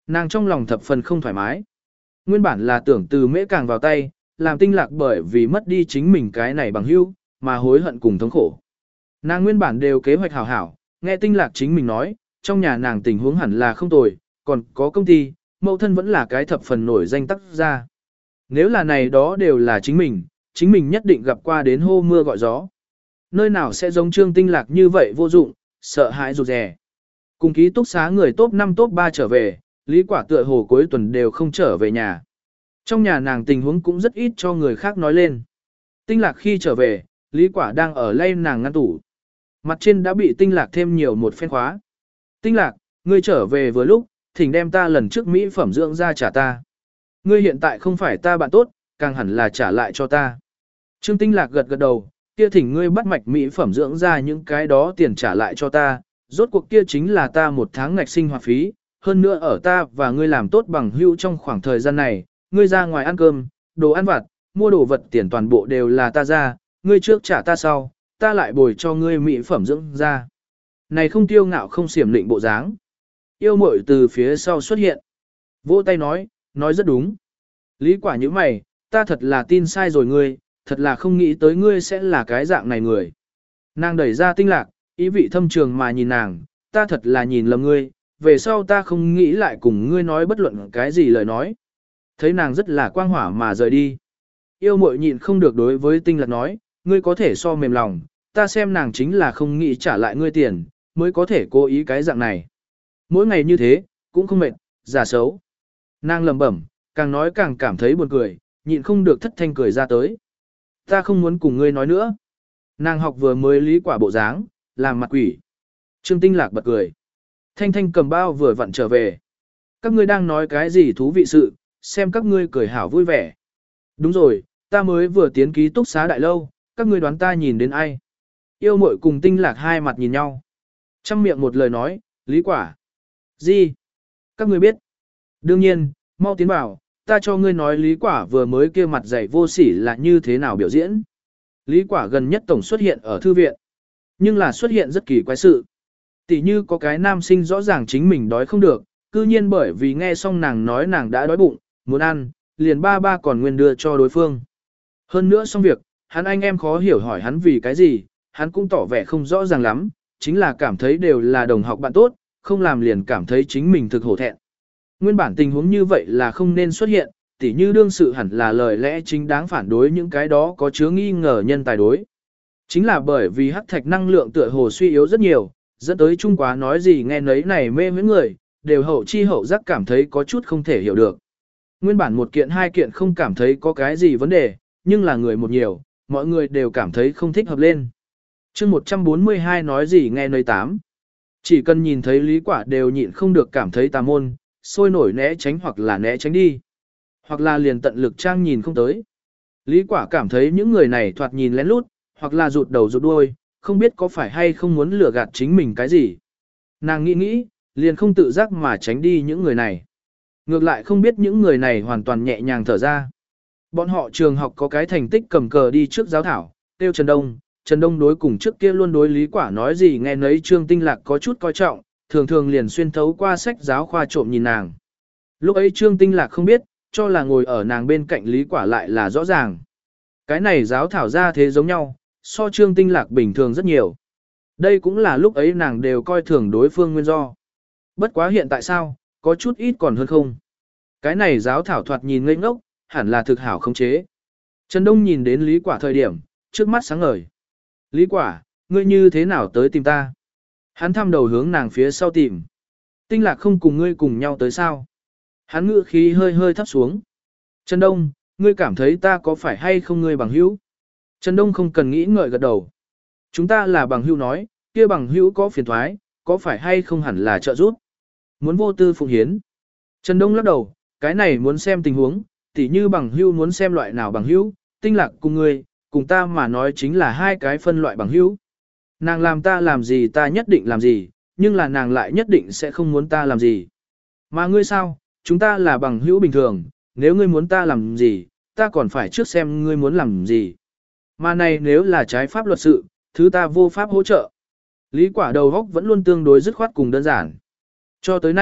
Speaker 1: Nàng trong lòng thập phần không thoải mái. Nguyên bản là tưởng từ mễ càng vào tay, làm tinh lạc bởi vì mất đi chính mình cái này bằng hữu, mà hối hận cùng thống khổ. Nàng nguyên bản đều kế hoạch hảo hảo, nghe tinh lạc chính mình nói, trong nhà nàng tình huống hẳn là không tồi, còn có công ty, mẫu thân vẫn là cái thập phần nổi danh tác gia. Nếu là này đó đều là chính mình, chính mình nhất định gặp qua đến hô mưa gọi gió. Nơi nào sẽ giống Trương Tinh Lạc như vậy vô dụng, sợ hãi rụt rè. Cùng ký túc xá người top năm top ba trở về, Lý Quả tựa hồ cuối tuần đều không trở về nhà. Trong nhà nàng tình huống cũng rất ít cho người khác nói lên. Tinh Lạc khi trở về, Lý Quả đang ở lay nàng ngăn tủ. Mặt trên đã bị Tinh Lạc thêm nhiều một phen khóa. Tinh Lạc, ngươi trở về vừa lúc, thỉnh đem ta lần trước mỹ phẩm dưỡng ra trả ta. Ngươi hiện tại không phải ta bạn tốt, càng hẳn là trả lại cho ta. Trương Tinh Lạc gật gật đầu, kia thỉnh ngươi bắt mạch mỹ phẩm dưỡng ra những cái đó tiền trả lại cho ta, rốt cuộc kia chính là ta một tháng ngạch sinh hoạt phí, hơn nữa ở ta và ngươi làm tốt bằng hữu trong khoảng thời gian này, ngươi ra ngoài ăn cơm, đồ ăn vặt, mua đồ vật tiền toàn bộ đều là ta ra, ngươi trước trả ta sau, ta lại bồi cho ngươi mỹ phẩm dưỡng ra. Này không tiêu ngạo không xiểm lịnh bộ dáng. Yêu muội từ phía sau xuất hiện. Vỗ tay nói, nói rất đúng. Lý Quả như mày, ta thật là tin sai rồi ngươi, thật là không nghĩ tới ngươi sẽ là cái dạng này người. Nàng đẩy ra Tinh Lạc, ý vị thâm trường mà nhìn nàng, ta thật là nhìn lầm ngươi, về sau ta không nghĩ lại cùng ngươi nói bất luận cái gì lời nói. Thấy nàng rất là quang hỏa mà rời đi. Yêu muội nhịn không được đối với Tinh Lạc nói, ngươi có thể so mềm lòng, ta xem nàng chính là không nghĩ trả lại ngươi tiền, mới có thể cố ý cái dạng này. Mỗi ngày như thế, cũng không mệt, giả xấu. Nàng lẩm bẩm, càng nói càng cảm thấy buồn cười, nhịn không được thất thanh cười ra tới. Ta không muốn cùng ngươi nói nữa. Nàng học vừa mới Lý Quả bộ dáng, làm mặt quỷ. Trương Tinh Lạc bật cười. Thanh Thanh cầm bao vừa vặn trở về. Các ngươi đang nói cái gì thú vị sự, xem các ngươi cười hảo vui vẻ. Đúng rồi, ta mới vừa tiến ký túc xá đại lâu, các ngươi đoán ta nhìn đến ai. Yêu muội cùng Tinh Lạc hai mặt nhìn nhau. Trăm miệng một lời nói, Lý Quả. Gì? Các ngươi biết. Đương nhiên, mau tiến vào, ta cho ngươi nói Lý Quả vừa mới kia mặt dày vô sỉ là như thế nào biểu diễn. Lý Quả gần nhất tổng xuất hiện ở thư viện. Nhưng là xuất hiện rất kỳ quái sự. Tỷ như có cái nam sinh rõ ràng chính mình đói không được, cư nhiên bởi vì nghe xong nàng nói nàng đã đói bụng, muốn ăn, liền ba ba còn nguyên đưa cho đối phương. Hơn nữa xong việc, hắn anh em khó hiểu hỏi hắn vì cái gì, hắn cũng tỏ vẻ không rõ ràng lắm, chính là cảm thấy đều là đồng học bạn tốt, không làm liền cảm thấy chính mình thực hổ thẹn. Nguyên bản tình huống như vậy là không nên xuất hiện, tỉ như đương sự hẳn là lời lẽ chính đáng phản đối những cái đó có chứa nghi ngờ nhân tài đối. Chính là bởi vì hắc thạch năng lượng tựa hồ suy yếu rất nhiều, dẫn tới Trung Quá nói gì nghe nấy này mê mấy người, đều hậu chi hậu giác cảm thấy có chút không thể hiểu được. Nguyên bản một kiện hai kiện không cảm thấy có cái gì vấn đề, nhưng là người một nhiều, mọi người đều cảm thấy không thích hợp lên. chương một trăm bốn mươi hai nói gì nghe nơi tám. Chỉ cần nhìn thấy Lý Quả đều nhịn không được cảm thấy tà môn, sôi nổi né tránh hoặc là né tránh đi. Hoặc là liền tận lực trang nhìn không tới. Lý Quả cảm thấy những người này thoạt nhìn lén lút, hoặc là rụt đầu rụt đuôi, không biết có phải hay không muốn lừa gạt chính mình cái gì. Nàng nghĩ nghĩ, liền không tự giác mà tránh đi những người này. Ngược lại không biết những người này hoàn toàn nhẹ nhàng thở ra. Bọn họ trường học có cái thành tích cầm cờ đi trước giáo thảo, tiêu Trần Đông. Trần Đông đối cùng trước kia luôn đối Lý Quả nói gì nghe nấy Trương Tinh Lạc có chút coi trọng, thường thường liền xuyên thấu qua sách giáo khoa trộm nhìn nàng. Lúc ấy Trương Tinh Lạc không biết, cho là ngồi ở nàng bên cạnh Lý Quả lại là rõ ràng. Cái này giáo thảo ra thế giống nhau, so Trương Tinh Lạc bình thường rất nhiều. Đây cũng là lúc ấy nàng đều coi thường đối phương nguyên do. Bất quá hiện tại sao, có chút ít còn hơn không. Cái này giáo thảo thoạt nhìn ngây ngốc, hẳn là thực hảo không chế. Trần Đông nhìn đến Lý Quả thời điểm, trước mắt sáng ngời. Lý Quả, ngươi như thế nào tới tìm ta? Hắn thăm đầu hướng nàng phía sau tìm. Tinh Lạc không cùng ngươi cùng nhau tới sao? Hắn ngữ khí hơi hơi thấp xuống. Trần Đông, ngươi cảm thấy ta có phải hay không ngươi bằng hữu? Trần Đông không cần nghĩ ngợi gật đầu. Chúng ta là bằng hữu nói, kia bằng hữu có phiền thoái, có phải hay không hẳn là trợ giúp? Muốn vô tư phụng hiến. Trần Đông lắc đầu, cái này muốn xem tình huống, tỉ như bằng hữu muốn xem loại nào bằng hữu, Tinh Lạc cùng ngươi, cùng ta mà nói chính là hai cái phân loại bằng hữu. Nàng làm ta làm gì ta nhất định làm gì, nhưng là nàng lại nhất định sẽ không muốn ta làm gì. Mà ngươi sao, chúng ta là bằng hữu bình thường, nếu ngươi muốn ta làm gì, ta còn phải trước xem ngươi muốn làm gì. Mà này nếu là trái pháp luật sự, thứ ta vô pháp hỗ trợ. Lý Quả đầu góc vẫn luôn tương đối dứt khoát cùng đơn giản. Cho tới nay,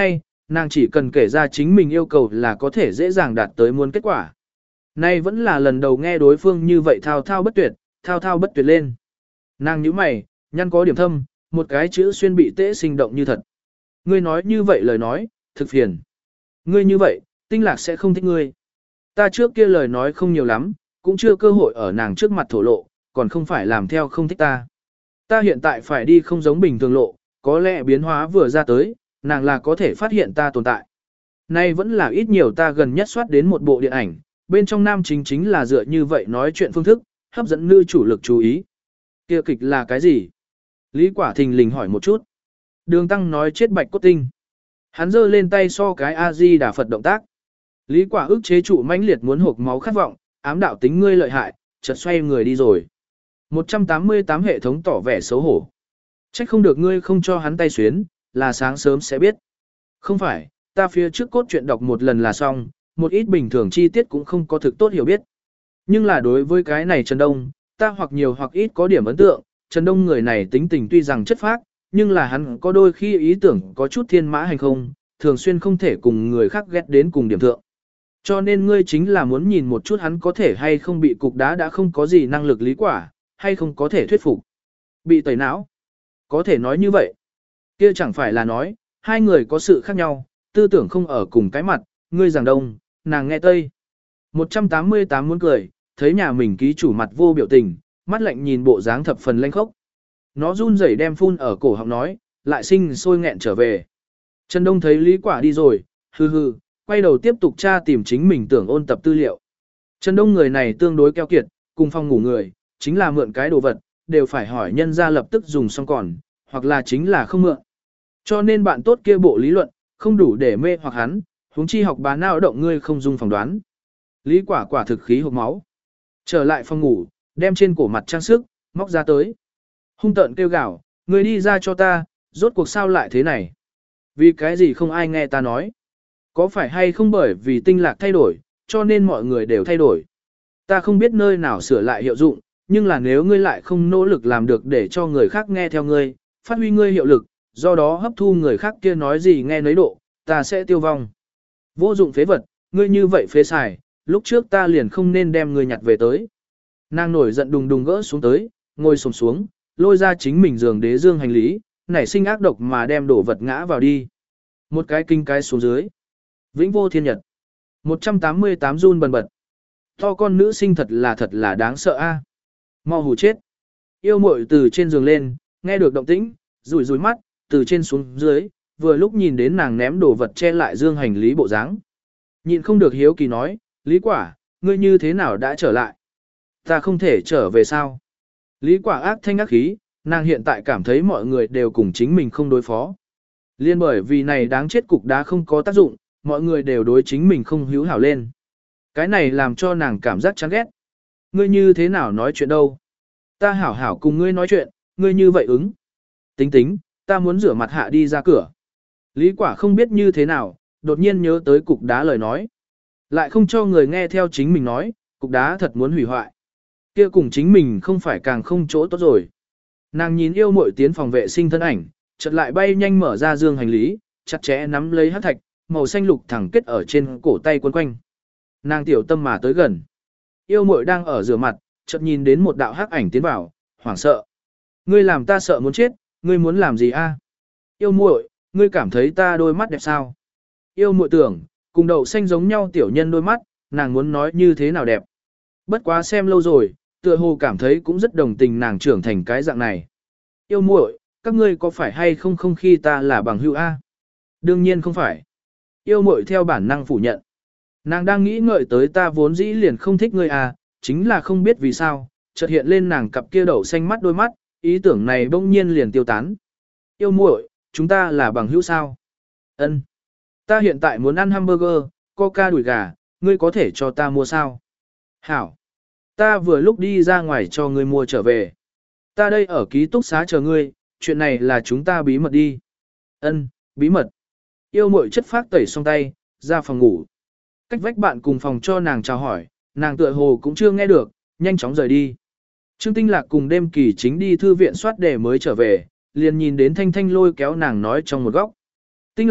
Speaker 1: nàng chỉ cần kể ra chính mình yêu cầu là có thể dễ dàng đạt tới muốn kết quả. Nay vẫn là lần đầu nghe đối phương như vậy thao thao bất tuyệt, thao thao bất tuyệt lên. Nàng nhíu mày, nhăn có điểm thâm, một cái chữ xuyên bị tễ sinh động như thật. Ngươi nói như vậy lời nói, thực phiền. Ngươi như vậy, Tinh Lạc sẽ không thích ngươi. Ta trước kia lời nói không nhiều lắm, cũng chưa cơ hội ở nàng trước mặt thổ lộ, còn không phải làm theo không thích ta. Ta hiện tại phải đi không giống bình thường lộ, có lẽ biến hóa vừa ra tới, nàng là có thể phát hiện ta tồn tại. Nay vẫn là ít nhiều ta gần nhất soát đến một bộ điện ảnh, bên trong nam chính chính là dựa như vậy nói chuyện phương thức, hấp dẫn nữ chủ lực chú ý. Kia kịch là cái gì? Lý Quả thình lình hỏi một chút. Đường Tăng nói chết bạch cốt tinh. Hắn giơ lên tay so cái A-di Đà Phật động tác. Lý Quả ức chế trụ mãnh liệt muốn hộc máu khát vọng, ám đạo tính ngươi lợi hại, chợt xoay người đi rồi. một trăm tám mươi tám hệ thống tỏ vẻ xấu hổ. Trách không được ngươi không cho hắn tay xuyến, là sáng sớm sẽ biết. Không phải, ta phía trước cốt truyện đọc một lần là xong, một ít bình thường chi tiết cũng không có thực tốt hiểu biết. Nhưng là đối với cái này Trần Đông, ta hoặc nhiều hoặc ít có điểm ấn tượng, Trần Đông người này tính tình tuy rằng chất phác, nhưng là hắn có đôi khi ý tưởng có chút thiên mã hành không, thường xuyên không thể cùng người khác ghét đến cùng điểm thượng. Cho nên ngươi chính là muốn nhìn một chút hắn có thể hay không bị cục đá đã không có gì năng lực lý quả, hay không có thể thuyết phục. Bị tẩy não. Có thể nói như vậy. Kia chẳng phải là nói, hai người có sự khác nhau, tư tưởng không ở cùng cái mặt, ngươi giảng đông, nàng nghe tây. một trăm tám mươi tám muốn cười, thấy nhà mình ký chủ mặt vô biểu tình, mắt lạnh nhìn bộ dáng thập phần lanh khốc. Nó run rẩy đem phun ở cổ họng nói, lại sinh sôi nghẹn trở về. Trần Đông thấy Lý Quả đi rồi, hừ hừ, quay đầu tiếp tục tra tìm chính mình tưởng ôn tập tư liệu. Trần Đông người này tương đối keo kiệt, cùng phòng ngủ người, chính là mượn cái đồ vật, đều phải hỏi nhân ra lập tức dùng xong còn, hoặc là chính là không mượn. Cho nên bạn tốt kia bộ lý luận, không đủ để mê hoặc hắn, huống chi học bá nào động ngươi không dung phỏng đoán. Lý Quả quả thực khí hộc máu. Trở lại phòng ngủ, đem trên cổ mặt trang sức, móc ra tới. Hung tợn kêu gào, ngươi đi ra cho ta, rốt cuộc sao lại thế này? Vì cái gì không ai nghe ta nói? Có phải hay không bởi vì Tinh Lạc thay đổi, cho nên mọi người đều thay đổi? Ta không biết nơi nào sửa lại hiệu dụng, nhưng là nếu ngươi lại không nỗ lực làm được để cho người khác nghe theo ngươi, phát huy ngươi hiệu lực, do đó hấp thu người khác kia nói gì nghe nấy độ, ta sẽ tiêu vong. Vô dụng phế vật, ngươi như vậy phế xài, lúc trước ta liền không nên đem ngươi nhặt về tới. Nàng nổi giận đùng đùng gỡ xuống tới, ngồi xổm xuống, lôi ra chính mình giường đế dương hành lý, nảy sinh ác độc mà đem đổ vật ngã vào đi. Một cái kinh cái xuống dưới. Vĩnh vô thiên nhật. một trăm tám mươi tám run bần bật. To con nữ sinh thật là thật là đáng sợ a. Mau hù chết. Yêu muội từ trên giường lên, nghe được động tĩnh, rủi rủi mắt, từ trên xuống dưới, vừa lúc nhìn đến nàng ném đồ vật che lại dương hành lý bộ dáng. Nhịn không được hiếu kỳ nói, Lý Quả, ngươi như thế nào đã trở lại? Ta không thể trở về sao? Lý Quả ác thanh ác khí, nàng hiện tại cảm thấy mọi người đều cùng chính mình không đối phó. Liên bởi vì này đáng chết cục đá không có tác dụng, mọi người đều đối chính mình không hữu hảo lên. Cái này làm cho nàng cảm giác chán ghét. Ngươi như thế nào nói chuyện đâu? Ta hảo hảo cùng ngươi nói chuyện, ngươi như vậy ứng. Tính tính, ta muốn rửa mặt hạ đi ra cửa. Lý Quả không biết như thế nào, đột nhiên nhớ tới cục đá lời nói. Lại không cho người nghe theo chính mình nói, cục đá thật muốn hủy hoại. Kia cùng chính mình không phải càng không chỗ tốt rồi. Nàng nhìn yêu muội tiến phòng vệ sinh thân ảnh, chợt lại bay nhanh mở ra dương hành lý, chặt chẽ nắm lấy hắc thạch, màu xanh lục thẳng kết ở trên cổ tay quấn quanh. Nàng tiểu tâm mà tới gần. Yêu muội đang ở rửa mặt, chợt nhìn đến một đạo hắc ảnh tiến vào, hoảng sợ. Ngươi làm ta sợ muốn chết, ngươi muốn làm gì a? Yêu muội, ngươi cảm thấy ta đôi mắt đẹp sao? Yêu muội tưởng, cùng đậu xanh giống nhau tiểu nhân đôi mắt, nàng muốn nói như thế nào đẹp. Bất quá xem lâu rồi, tựa hồ cảm thấy cũng rất đồng tình nàng trưởng thành cái dạng này. Yêu muội, các ngươi có phải hay không không khi ta là bằng hữu a? Đương nhiên không phải. Yêu muội theo bản năng phủ nhận. Nàng đang nghĩ ngợi tới ta vốn dĩ liền không thích ngươi à, chính là không biết vì sao, chợt hiện lên nàng cặp kia đậu xanh mắt đôi mắt, ý tưởng này bỗng nhiên liền tiêu tán. Yêu muội, chúng ta là bằng hữu sao? Ân. Ta hiện tại muốn ăn hamburger, coca đùi gà, ngươi có thể cho ta mua sao? Hảo. Ta vừa lúc đi ra ngoài cho ngươi mua trở về. Ta đây ở ký túc xá chờ ngươi, chuyện này là chúng ta bí mật đi. Ân, bí mật. Yêu muội chất phác tẩy xong tay, ra phòng ngủ. Cách vách bạn cùng phòng cho nàng chào hỏi, nàng tựa hồ cũng chưa nghe được, nhanh chóng rời đi. Trương Tinh Lạc cùng đêm kỳ chính đi thư viện soát đề mới trở về, liền nhìn đến Thanh Thanh lôi kéo nàng nói trong một góc. Tinh Lạc,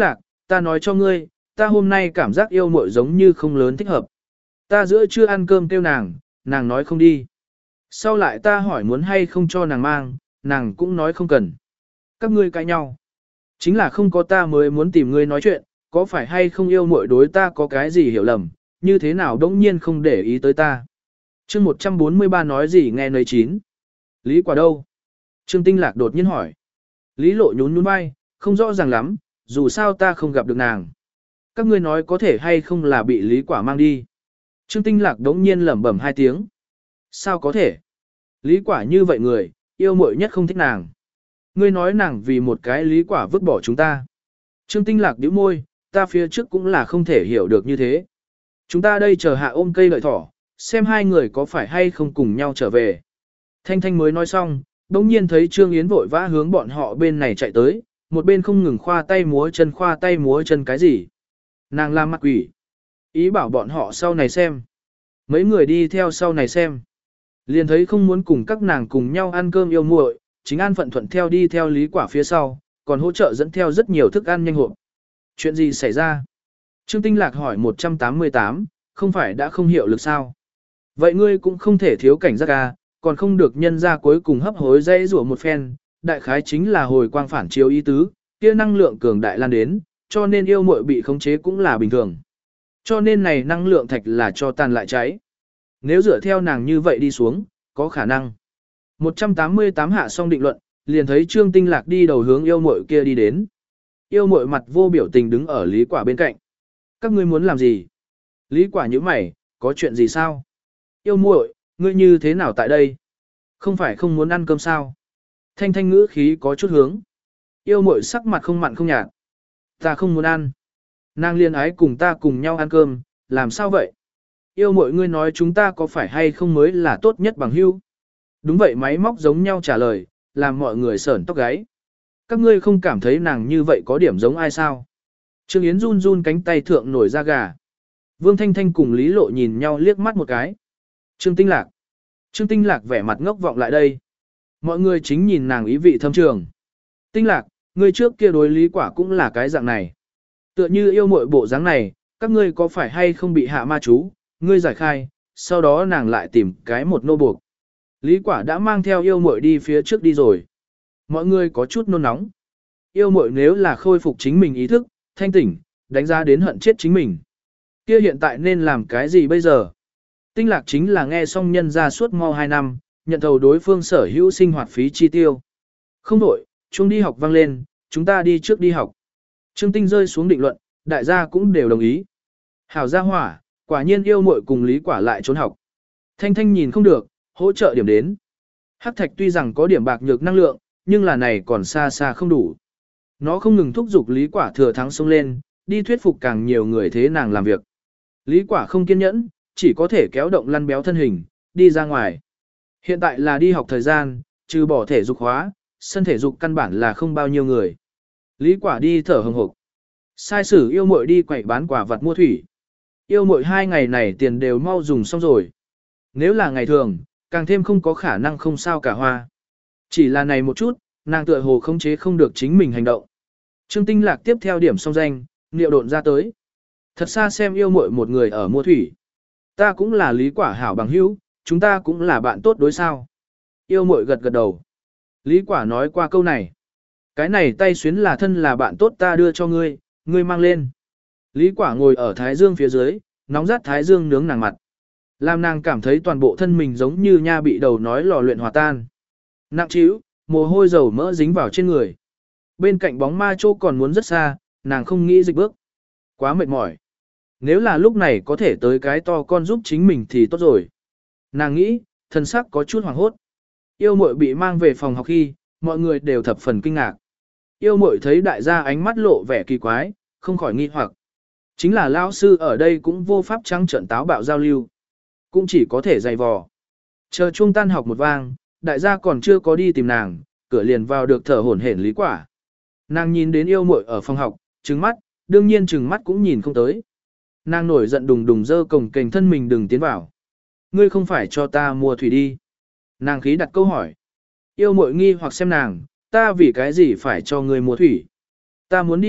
Speaker 1: ta nói cho ngươi, ta hôm nay cảm giác yêu muội giống như không lớn thích hợp. Ta giữa trưa ăn cơm kêu nàng, nàng nói không đi. Sau lại ta hỏi muốn hay không cho nàng mang, nàng cũng nói không cần. Các ngươi cãi nhau. Chính là không có ta mới muốn tìm ngươi nói chuyện, có phải hay không yêu muội đối ta có cái gì hiểu lầm, như thế nào đống nhiên không để ý tới ta. chương một trăm bốn mươi ba nói gì nghe nơi chín. Lý quả đâu? Trương Tinh Lạc đột nhiên hỏi. Lý Lộ nhún nhún vai, không rõ ràng lắm, dù sao ta không gặp được nàng. Các ngươi nói có thể hay không là bị Lý quả mang đi. Trương Tinh Lạc đống nhiên lẩm bẩm hai tiếng. Sao có thể? Lý quả như vậy người, yêu muội nhất không thích nàng. Ngươi nói nàng vì một cái Lý quả vứt bỏ chúng ta. Trương Tinh Lạc nhíu môi, ta phía trước cũng là không thể hiểu được như thế. Chúng ta đây chờ hạ ôm cây lợi thỏ, xem hai người có phải hay không cùng nhau trở về. Thanh Thanh mới nói xong, đống nhiên thấy Trương Yến vội vã hướng bọn họ bên này chạy tới, một bên không ngừng khoa tay múa chân khoa tay múa chân cái gì. Nàng làm mặt quỷ. Ý bảo bọn họ sau này xem. Mấy người đi theo sau này xem. Liền thấy không muốn cùng các nàng cùng nhau ăn cơm yêu muội, chính an phận thuận theo đi theo Lý quả phía sau, còn hỗ trợ dẫn theo rất nhiều thức ăn nhanh hộp. Chuyện gì xảy ra? Trương Tinh Lạc hỏi một trăm tám mươi tám, không phải đã không hiệu lực sao? Vậy ngươi cũng không thể thiếu cảnh giác à, còn không được nhân ra cuối cùng hấp hối dây rủa một phen, đại khái chính là hồi quang phản chiếu ý tứ, kia năng lượng cường đại lan đến, cho nên yêu muội bị khống chế cũng là bình thường. Cho nên này năng lượng thạch là cho tàn lại cháy. Nếu dựa theo nàng như vậy đi xuống, có khả năng. một trăm tám mươi tám hạ xong định luận, liền thấy Trương Tinh Lạc đi đầu hướng yêu muội kia đi đến. Yêu muội mặt vô biểu tình đứng ở Lý Quả bên cạnh. Các ngươi muốn làm gì? Lý Quả nhíu mày, có chuyện gì sao? Yêu muội, ngươi như thế nào tại đây? Không phải không muốn ăn cơm sao? Thanh Thanh ngữ khí có chút hướng. Yêu muội sắc mặt không mặn không nhạt. Ta không muốn ăn. Nàng liên ái cùng ta cùng nhau ăn cơm, làm sao vậy? Yêu muội ngươi nói chúng ta có phải hay không mới là tốt nhất bằng hữu? Đúng vậy, máy móc giống nhau trả lời, làm mọi người sởn tóc gáy. Các ngươi không cảm thấy nàng như vậy có điểm giống ai sao? Trương Yến run run cánh tay thượng nổi da gà. Vương Thanh Thanh cùng Lý Lộ nhìn nhau liếc mắt một cái. Trương Tinh Lạc. Trương Tinh Lạc vẻ mặt ngốc vọng lại đây. Mọi người chính nhìn nàng ý vị thâm trường. Tinh Lạc, ngươi trước kia đối Lý Quả cũng là cái dạng này. Tựa như yêu muội bộ dáng này, các ngươi có phải hay không bị hạ ma chú, ngươi giải khai, sau đó nàng lại tìm cái một nô buộc. Lý Quả đã mang theo yêu muội đi phía trước đi rồi. Mọi người có chút nôn nóng. Yêu muội nếu là khôi phục chính mình ý thức, thanh tỉnh, đánh giá đến hận chết chính mình. Kia hiện tại nên làm cái gì bây giờ? Tinh Lạc chính là nghe xong nhân ra suốt mau hai năm, nhận thầu đối phương sở hữu sinh hoạt phí chi tiêu. Không đổi, chúng đi học vang lên, chúng ta đi trước đi học. Trương Tinh rơi xuống định luận, đại gia cũng đều đồng ý. Hảo gia hỏa, quả nhiên yêu muội cùng Lý Quả lại trốn học. Thanh Thanh nhìn không được, hỗ trợ điểm đến. Hắc thạch tuy rằng có điểm bạc nhược năng lượng, nhưng là này còn xa xa không đủ. Nó không ngừng thúc giục Lý Quả thừa thắng xông lên, đi thuyết phục càng nhiều người thế nàng làm việc. Lý Quả không kiên nhẫn, chỉ có thể kéo động lăn béo thân hình, đi ra ngoài. Hiện tại là đi học thời gian, trừ bỏ thể dục hóa, sân thể dục căn bản là không bao nhiêu người. Lý Quả đi thở hừng hực. Sai sử yêu muội đi quậy bán quả vật mua thủy. Yêu muội hai ngày này tiền đều mau dùng xong rồi. Nếu là ngày thường, càng thêm không có khả năng không sao cả hoa. Chỉ là này một chút, nàng tựa hồ khống chế không được chính mình hành động. Trương Tinh Lạc tiếp theo điểm xong danh, niệu độn ra tới. Thật xa xem yêu muội một người ở mua thủy. Ta cũng là Lý Quả hảo bằng hữu, chúng ta cũng là bạn tốt đối sao. Yêu muội gật gật đầu. Lý Quả nói qua câu này. Cái này tay xuyến là thân là bạn tốt ta đưa cho ngươi, ngươi mang lên. Lý Quả ngồi ở thái dương phía dưới, nóng rát thái dương nướng nàng mặt. Làm nàng cảm thấy toàn bộ thân mình giống như nha bị đầu nói lò luyện hòa tan. Nặng trĩu, mồ hôi dầu mỡ dính vào trên người. Bên cạnh bóng ma chỗ còn muốn rất xa, nàng không nghĩ dịch bước. Quá mệt mỏi. Nếu là lúc này có thể tới cái to con giúp chính mình thì tốt rồi. Nàng nghĩ, thân sắc có chút hoảng hốt. Yêu muội bị mang về phòng học khi, mọi người đều thập phần kinh ngạc. Yêu muội thấy đại gia ánh mắt lộ vẻ kỳ quái, không khỏi nghi hoặc. Chính là lão sư ở đây cũng vô pháp trắng trợn táo bạo giao lưu. Cũng chỉ có thể dày vò. Chờ chuông tan học một vang, đại gia còn chưa có đi tìm nàng, cửa liền vào được thở hổn hển Lý Quả. Nàng nhìn đến yêu muội ở phòng học, trừng mắt, đương nhiên trừng mắt cũng nhìn không tới. Nàng nổi giận đùng đùng dơ cổng kềnh thân mình đừng tiến vào. Ngươi không phải cho ta mua thủy đi. Nàng khí đặt câu hỏi. Yêu muội nghi hoặc xem nàng, ta vì cái gì phải cho ngươi mua thủy. Ta muốn đi học,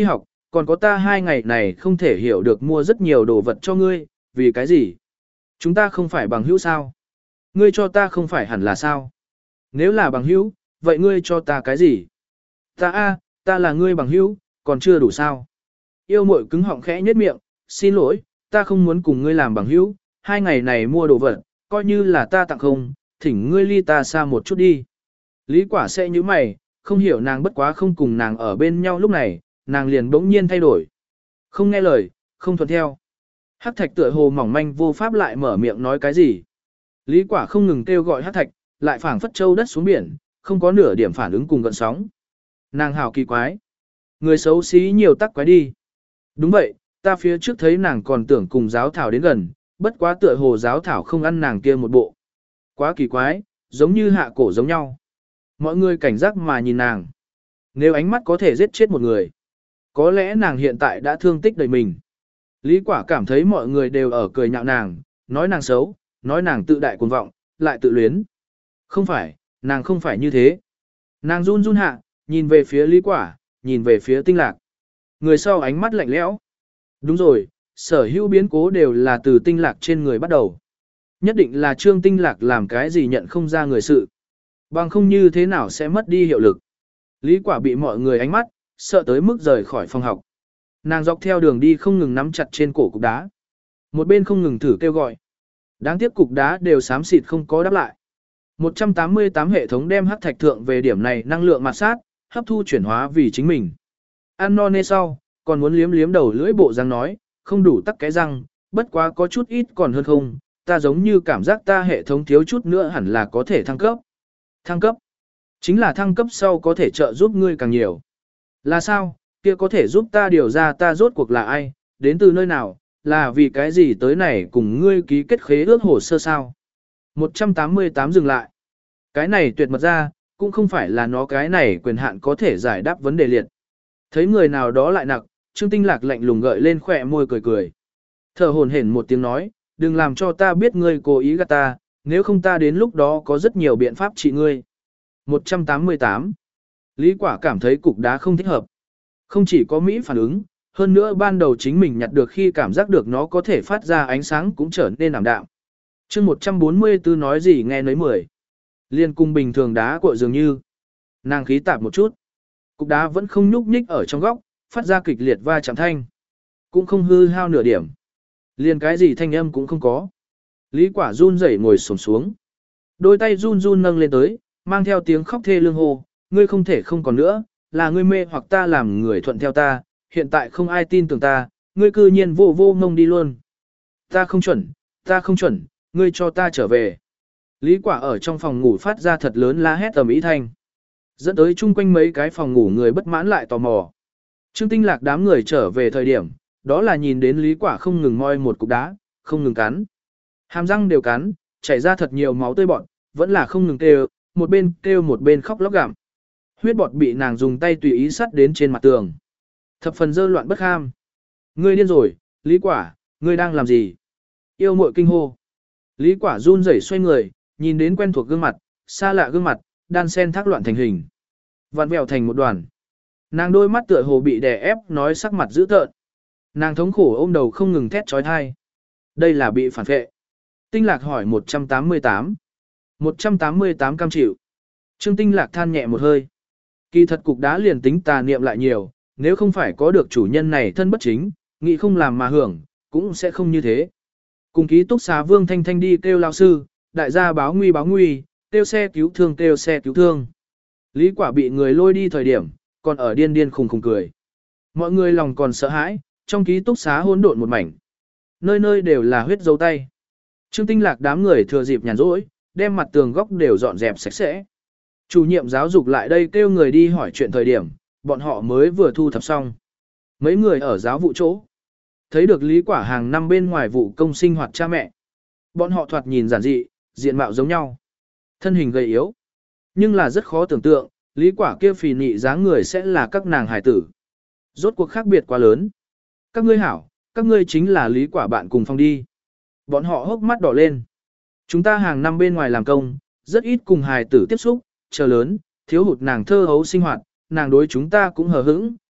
Speaker 1: còn có ta hai ngày này không thể hiểu được mua rất nhiều đồ vật cho ngươi, vì cái gì? Chúng ta không phải bằng hữu sao? Ngươi cho ta không phải hẳn là sao? Nếu là bằng hữu, vậy ngươi cho ta cái gì? Ta a, ta là ngươi bằng hữu, còn chưa đủ sao? Yêu muội cứng họng khẽ nhếch miệng, xin lỗi, ta không muốn cùng ngươi làm bằng hữu, hai ngày này mua đồ vật, coi như là ta tặng không, thỉnh ngươi ly ta xa một chút đi. Lý quả sẽ như mày, không hiểu nàng bất quá không cùng nàng ở bên nhau lúc này, nàng liền bỗng nhiên thay đổi. Không nghe lời, không thuận theo. Hắc thạch tựa hồ mỏng manh vô pháp lại mở miệng nói cái gì. Lý quả không ngừng kêu gọi hắc thạch, lại phảng phất châu đất xuống biển, không có nửa điểm phản ứng cùng gợn sóng. Nàng hào kỳ quái. Người xấu xí nhiều tắc quái đi. Đúng vậy, ta phía trước thấy nàng còn tưởng cùng giáo thảo đến gần, bất quá tựa hồ giáo thảo không ăn nàng kia một bộ. Quá kỳ quái, giống như hạ cổ giống nhau. Mọi người cảnh giác mà nhìn nàng. Nếu ánh mắt có thể giết chết một người, có lẽ nàng hiện tại đã thương tích đầy mình. Lý quả cảm thấy mọi người đều ở cười nhạo nàng, nói nàng xấu, nói nàng tự đại cuồng vọng, lại tự luyến. Không phải, nàng không phải như thế. Nàng run run hạ, nhìn về phía Lý quả, nhìn về phía Tinh Lạc. Người sau ánh mắt lạnh lẽo. Đúng rồi, sở hữu biến cố đều là từ Tinh Lạc trên người bắt đầu. Nhất định là Trương Tinh Lạc làm cái gì nhận không ra người sự. Bằng không như thế nào sẽ mất đi hiệu lực. Lý quả bị mọi người ánh mắt, sợ tới mức rời khỏi phòng học. Nàng dọc theo đường đi không ngừng nắm chặt trên cổ cục đá. Một bên không ngừng thử kêu gọi. Đáng tiếc cục đá đều xám xịt không có đáp lại. một trăm tám mươi tám hệ thống đem hắc thạch thượng về điểm này năng lượng mặt sát, hấp thu chuyển hóa vì chính mình. Ăn no nê sau, còn muốn liếm liếm đầu lưỡi bộ răng nói, không đủ tắc cái răng, bất quá có chút ít còn hơn không, ta giống như cảm giác ta hệ thống thiếu chút nữa hẳn là có thể thăng cấp. Thăng cấp. Chính là thăng cấp sau có thể trợ giúp ngươi càng nhiều. Là sao, kia có thể giúp ta điều ra ta rốt cuộc là ai, đến từ nơi nào, là vì cái gì tới này cùng ngươi ký kết khế ước hồ sơ sao. một trăm tám mươi tám dừng lại. Cái này tuyệt mật ra, cũng không phải là nó cái này quyền hạn có thể giải đáp vấn đề liệt. Thấy người nào đó lại nặng, Trương Tinh Lạc lạnh lùng gợi lên khỏe môi cười cười. Thở hổn hển một tiếng nói, đừng làm cho ta biết ngươi cố ý gạt ta, nếu không ta đến lúc đó có rất nhiều biện pháp trị ngươi. một trăm tám mươi tám. Lý quả cảm thấy cục đá không thích hợp. Không chỉ có Mỹ phản ứng, hơn nữa ban đầu chính mình nhặt được khi cảm giác được nó có thể phát ra ánh sáng cũng trở nên ảm đạm. Chương một trăm bốn mươi tư nói gì nghe nấy mười. Liên cung bình thường đá cội dường như. Nàng khí tạp một chút. Cục đá vẫn không nhúc nhích ở trong góc, phát ra kịch liệt va chạm thanh. Cũng không hư hao nửa điểm. Liên cái gì thanh âm cũng không có. Lý quả run rẩy ngồi xổm xuống. Đôi tay run run nâng lên tới, mang theo tiếng khóc thê lương hô, ngươi không thể không còn nữa, là ngươi mê hoặc ta làm người thuận theo ta, hiện tại không ai tin tưởng ta, ngươi cư nhiên vô vô ngông đi luôn. Ta không chuẩn, ta không chuẩn, ngươi cho ta trở về. Lý quả ở trong phòng ngủ phát ra thật lớn la hét ầm ĩ thanh. Dẫn tới chung quanh mấy cái phòng ngủ người bất mãn lại tò mò. Trương Tinh Lạc đám người trở về thời điểm, đó là nhìn đến Lý quả không ngừng moi một cục đá, không ngừng cắn. Hàm răng đều cắn, chảy ra thật nhiều máu tươi bọt, vẫn là không ngừng kêu, một bên kêu một bên khóc lóc gặm. Huyết bọt bị nàng dùng tay tùy ý sắt đến trên mặt tường. Thập phần dơ loạn bất ham. Ngươi điên rồi, Lý quả, ngươi đang làm gì? Yêu muội kinh hô. Lý quả run rẩy xoay người, nhìn đến quen thuộc gương mặt, xa lạ gương mặt, đan sen thác loạn thành hình. Vặn vẹo thành một đoàn. Nàng đôi mắt tựa hồ bị đè ép nói sắc mặt dữ tợn. Nàng thống khổ ôm đầu không ngừng thét trói thai. Đây là bị phản vệ. Tinh Lạc hỏi một trăm tám mươi tám. một trăm tám mươi tám cam chịu. Trương Tinh Lạc than nhẹ một hơi. Kỳ thật cục đá liền tính tà niệm lại nhiều, nếu không phải có được chủ nhân này thân bất chính, nghĩ không làm mà hưởng, cũng sẽ không như thế. Cùng ký túc xá Vương Thanh Thanh đi kêu lao sư, đại gia báo nguy báo nguy, kêu xe cứu thương kêu xe cứu thương. Lý quả bị người lôi đi thời điểm, còn ở điên điên khùng khùng cười. Mọi người lòng còn sợ hãi, trong ký túc xá hỗn độn một mảnh. Nơi nơi đều là huyết dấu tay. Trương Tinh Lạc đám người thừa dịp nhàn rỗi, đem mặt tường góc đều dọn dẹp sạch sẽ. Chủ nhiệm giáo dục lại đây kêu người đi hỏi chuyện thời điểm, bọn họ mới vừa thu thập xong. Mấy người ở giáo vụ chỗ, thấy được Lý quả hàng năm bên ngoài vụ công sinh hoạt cha mẹ. Bọn họ thoạt nhìn giản dị, diện mạo giống nhau. Thân hình gầy yếu. Nhưng là rất khó tưởng tượng, Lý quả kia phì nị dáng người sẽ là các nàng hài tử. Rốt cuộc khác biệt quá lớn. Các ngươi hảo, các ngươi chính là Lý quả bạn cùng phòng đi. Bọn họ hốc mắt đỏ lên. Chúng ta hàng năm bên ngoài làm công, rất ít cùng hài tử tiếp xúc, chờ lớn, thiếu hụt nàng thơ hấu sinh hoạt, nàng đối chúng ta cũng hờ hững,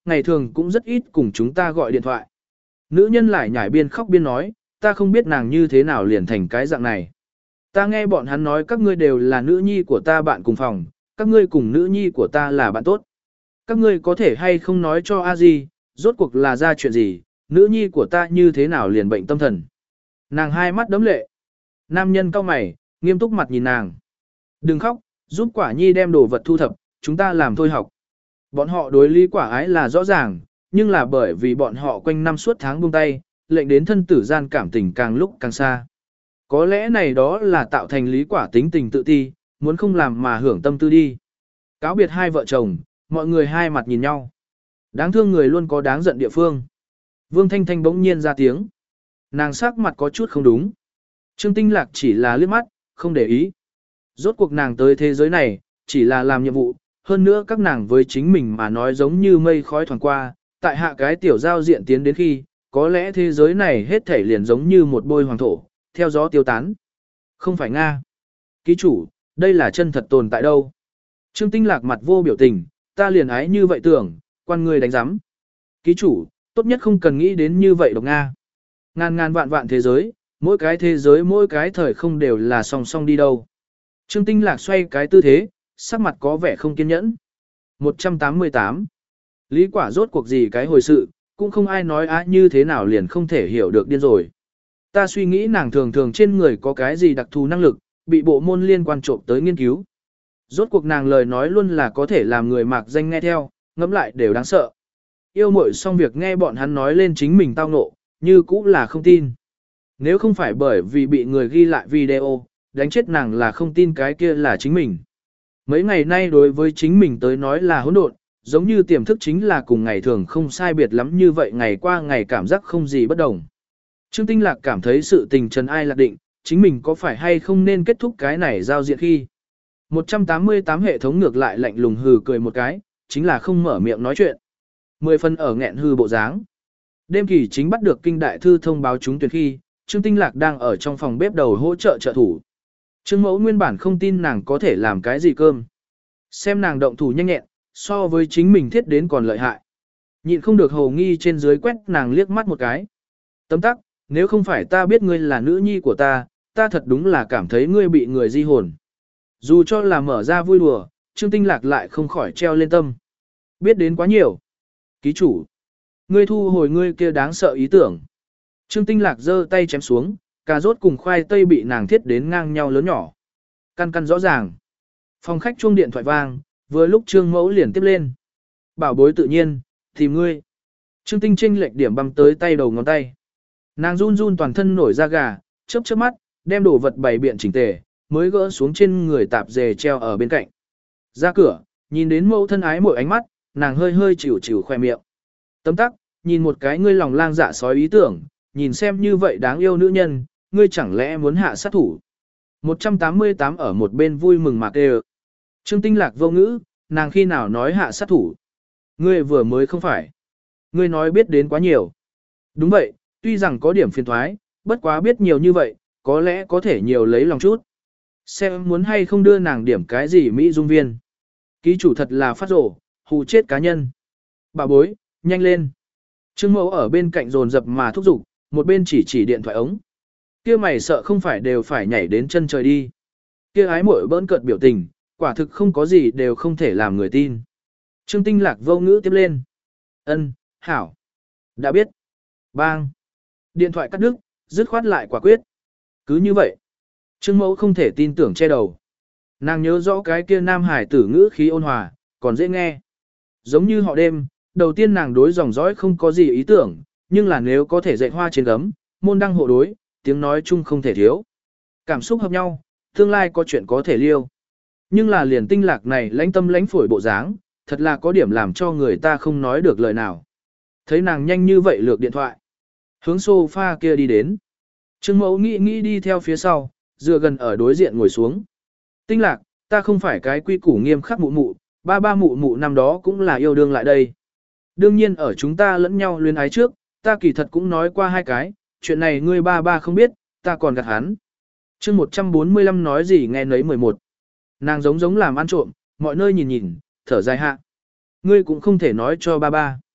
Speaker 1: ngày thường cũng rất ít cùng chúng ta gọi điện thoại. Nữ nhân lại nhảy biên khóc biên nói, ta không biết nàng như thế nào liền thành cái dạng này. Ta nghe bọn hắn nói các ngươi đều là nữ nhi của ta bạn cùng phòng, các ngươi cùng nữ nhi của ta là bạn tốt. Các ngươi có thể hay không nói cho a di, rốt cuộc là ra chuyện gì, nữ nhi của ta như thế nào liền bệnh tâm thần. Nàng hai mắt đấm lệ. Nam nhân cau mày, nghiêm túc mặt nhìn nàng. Đừng khóc, giúp quả nhi đem đồ vật thu thập, chúng ta làm thôi học. Bọn họ đối lý quả ái là rõ ràng, nhưng là bởi vì bọn họ quanh năm suốt tháng buông tay, lệnh đến thân tử gian cảm tình càng lúc càng xa. Có lẽ này đó là tạo thành lý quả tính tình tự ti, muốn không làm mà hưởng tâm tư đi. Cáo biệt hai vợ chồng, mọi người hai mặt nhìn nhau. Đáng thương người luôn có đáng giận địa phương. Vương Thanh Thanh bỗng nhiên ra tiếng. Nàng sắc mặt có chút không đúng. Trương Tinh Lạc chỉ là liếc mắt, không để ý. Rốt cuộc nàng tới thế giới này, chỉ là làm nhiệm vụ, hơn nữa các nàng với chính mình mà nói giống như mây khói thoảng qua, tại hạ cái tiểu giao diện tiến đến khi, có lẽ thế giới này hết thảy liền giống như một bôi hoàng thổ, theo gió tiêu tán. Không phải Nga. Ký chủ, đây là chân thật tồn tại đâu. Trương Tinh Lạc mặt vô biểu tình, ta liền ái như vậy tưởng, quan người đánh giám. Ký chủ, tốt nhất không cần nghĩ đến như vậy độc Nga. Ngàn ngàn vạn vạn thế giới, mỗi cái thế giới mỗi cái thời không đều là song song đi đâu. Trương Tinh Lạc xoay cái tư thế, sắc mặt có vẻ không kiên nhẫn. một trăm tám mươi tám. Lý quả rốt cuộc gì cái hồi sự, cũng không ai nói á như thế nào liền không thể hiểu được điên rồi. Ta suy nghĩ nàng thường thường trên người có cái gì đặc thù năng lực, bị bộ môn liên quan trộm tới nghiên cứu. Rốt cuộc nàng lời nói luôn là có thể làm người mạc danh nghe theo, ngẫm lại đều đáng sợ. Yêu muội xong việc nghe bọn hắn nói lên chính mình tao ngộ, như cũ là không tin. Nếu không phải bởi vì bị người ghi lại video, đánh chết nàng là không tin cái kia là chính mình. Mấy ngày nay đối với chính mình tới nói là hỗn độn, giống như tiềm thức chính là cùng ngày thường không sai biệt lắm như vậy, ngày qua ngày cảm giác không gì bất đồng. Trương Tinh Lạc cảm thấy sự tình trần ai lạc định, chính mình có phải hay không nên kết thúc cái này giao diện khi. một trăm tám mươi tám hệ thống ngược lại lạnh lùng hừ cười một cái, chính là không mở miệng nói chuyện. Mười phần ở nghẹn hư bộ dáng. Đêm kỳ chính bắt được kinh đại thư thông báo chúng tuyển khi, Trương Tinh Lạc đang ở trong phòng bếp đầu hỗ trợ trợ thủ. Trương Mẫu nguyên bản không tin nàng có thể làm cái gì cơm. Xem nàng động thủ nhanh nhẹn, so với chính mình thiết đến còn lợi hại. Nhịn không được hồ nghi trên dưới quét nàng liếc mắt một cái. Tấm tắc, nếu không phải ta biết ngươi là nữ nhi của ta, ta thật đúng là cảm thấy ngươi bị người di hồn. Dù cho là mở ra vui đùa, Trương Tinh Lạc lại không khỏi treo lên tâm. Biết đến quá nhiều. Ký chủ, ngươi thu hồi ngươi kia đáng sợ ý tưởng. Trương Tinh Lạc giơ tay chém xuống, cà rốt cùng khoai tây bị nàng thiết đến ngang nhau lớn nhỏ. Căn căn rõ ràng. Phòng khách chuông điện thoại vang, vừa lúc Trương Mẫu liền tiếp lên. Bảo bối tự nhiên, tìm ngươi. Trương Tinh Trinh lệch điểm băm tới tay đầu ngón tay. Nàng run run toàn thân nổi da gà, chớp chớp mắt, đem đồ vật bày biện chỉnh tề, mới gỡ xuống trên người tạp dề treo ở bên cạnh. Ra cửa, nhìn đến mẫu thân ái mỗi ánh mắt, nàng hơi hơi chịu chịu khoe miệng. Tấm tắc, nhìn một cái ngươi lòng lang dạ sói ý tưởng, nhìn xem như vậy đáng yêu nữ nhân, ngươi chẳng lẽ muốn hạ sát thủ. một trăm tám mươi tám ở một bên vui mừng mà kêu. Trương Tinh Lạc vô ngữ, nàng khi nào nói hạ sát thủ. Ngươi vừa mới không phải. Ngươi nói biết đến quá nhiều. Đúng vậy, tuy rằng có điểm phiền thoái, bất quá biết nhiều như vậy, có lẽ có thể nhiều lấy lòng chút. Xem muốn hay không đưa nàng điểm cái gì Mỹ dung viên. Ký chủ thật là phát rổ, hù chết cá nhân. Bà bối, nhanh lên. Trương Mẫu ở bên cạnh dồn dập mà thúc giục, một bên chỉ chỉ điện thoại ống. Kia mày sợ không phải đều phải nhảy đến chân trời đi. Kia ái muội bỡn cợt biểu tình, quả thực không có gì đều không thể làm người tin. Trương Tinh Lạc vô ngữ tiếp lên. Ân, hảo. Đã biết. Bang. Điện thoại cắt đứt, dứt khoát lại quả quyết. Cứ như vậy. Trương Mẫu không thể tin tưởng che đầu. Nàng nhớ rõ cái kia nam hải tử ngữ khí ôn hòa, còn dễ nghe. Giống như họ đêm, đầu tiên nàng đối dòng dõi không có gì ý tưởng, nhưng là nếu có thể dạy hoa trên gấm, môn đăng hộ đối, tiếng nói chung không thể thiếu. Cảm xúc hợp nhau, tương lai có chuyện có thể liêu. Nhưng là liền Tinh Lạc này lãnh tâm lãnh phổi bộ dáng, thật là có điểm làm cho người ta không nói được lời nào. Thấy nàng nhanh như vậy lược điện thoại. Hướng sofa kia đi đến. Trương Mẫu nghĩ nghĩ đi theo phía sau, dựa gần ở đối diện ngồi xuống. Tinh Lạc, ta không phải cái quy củ nghiêm khắc mụ mụ, ba ba mụ mụ năm đó cũng là yêu đương lại đây. Đương nhiên ở chúng ta lẫn nhau luyến ái trước, ta kỳ thật cũng nói qua hai cái, chuyện này ngươi ba ba không biết, ta còn gạt hắn. Chương một trăm bốn mươi lăm nói gì nghe nấy mười một. Nàng giống giống làm ăn trộm, mọi nơi nhìn nhìn, thở dài hạ. Ngươi cũng không thể nói cho ba ba.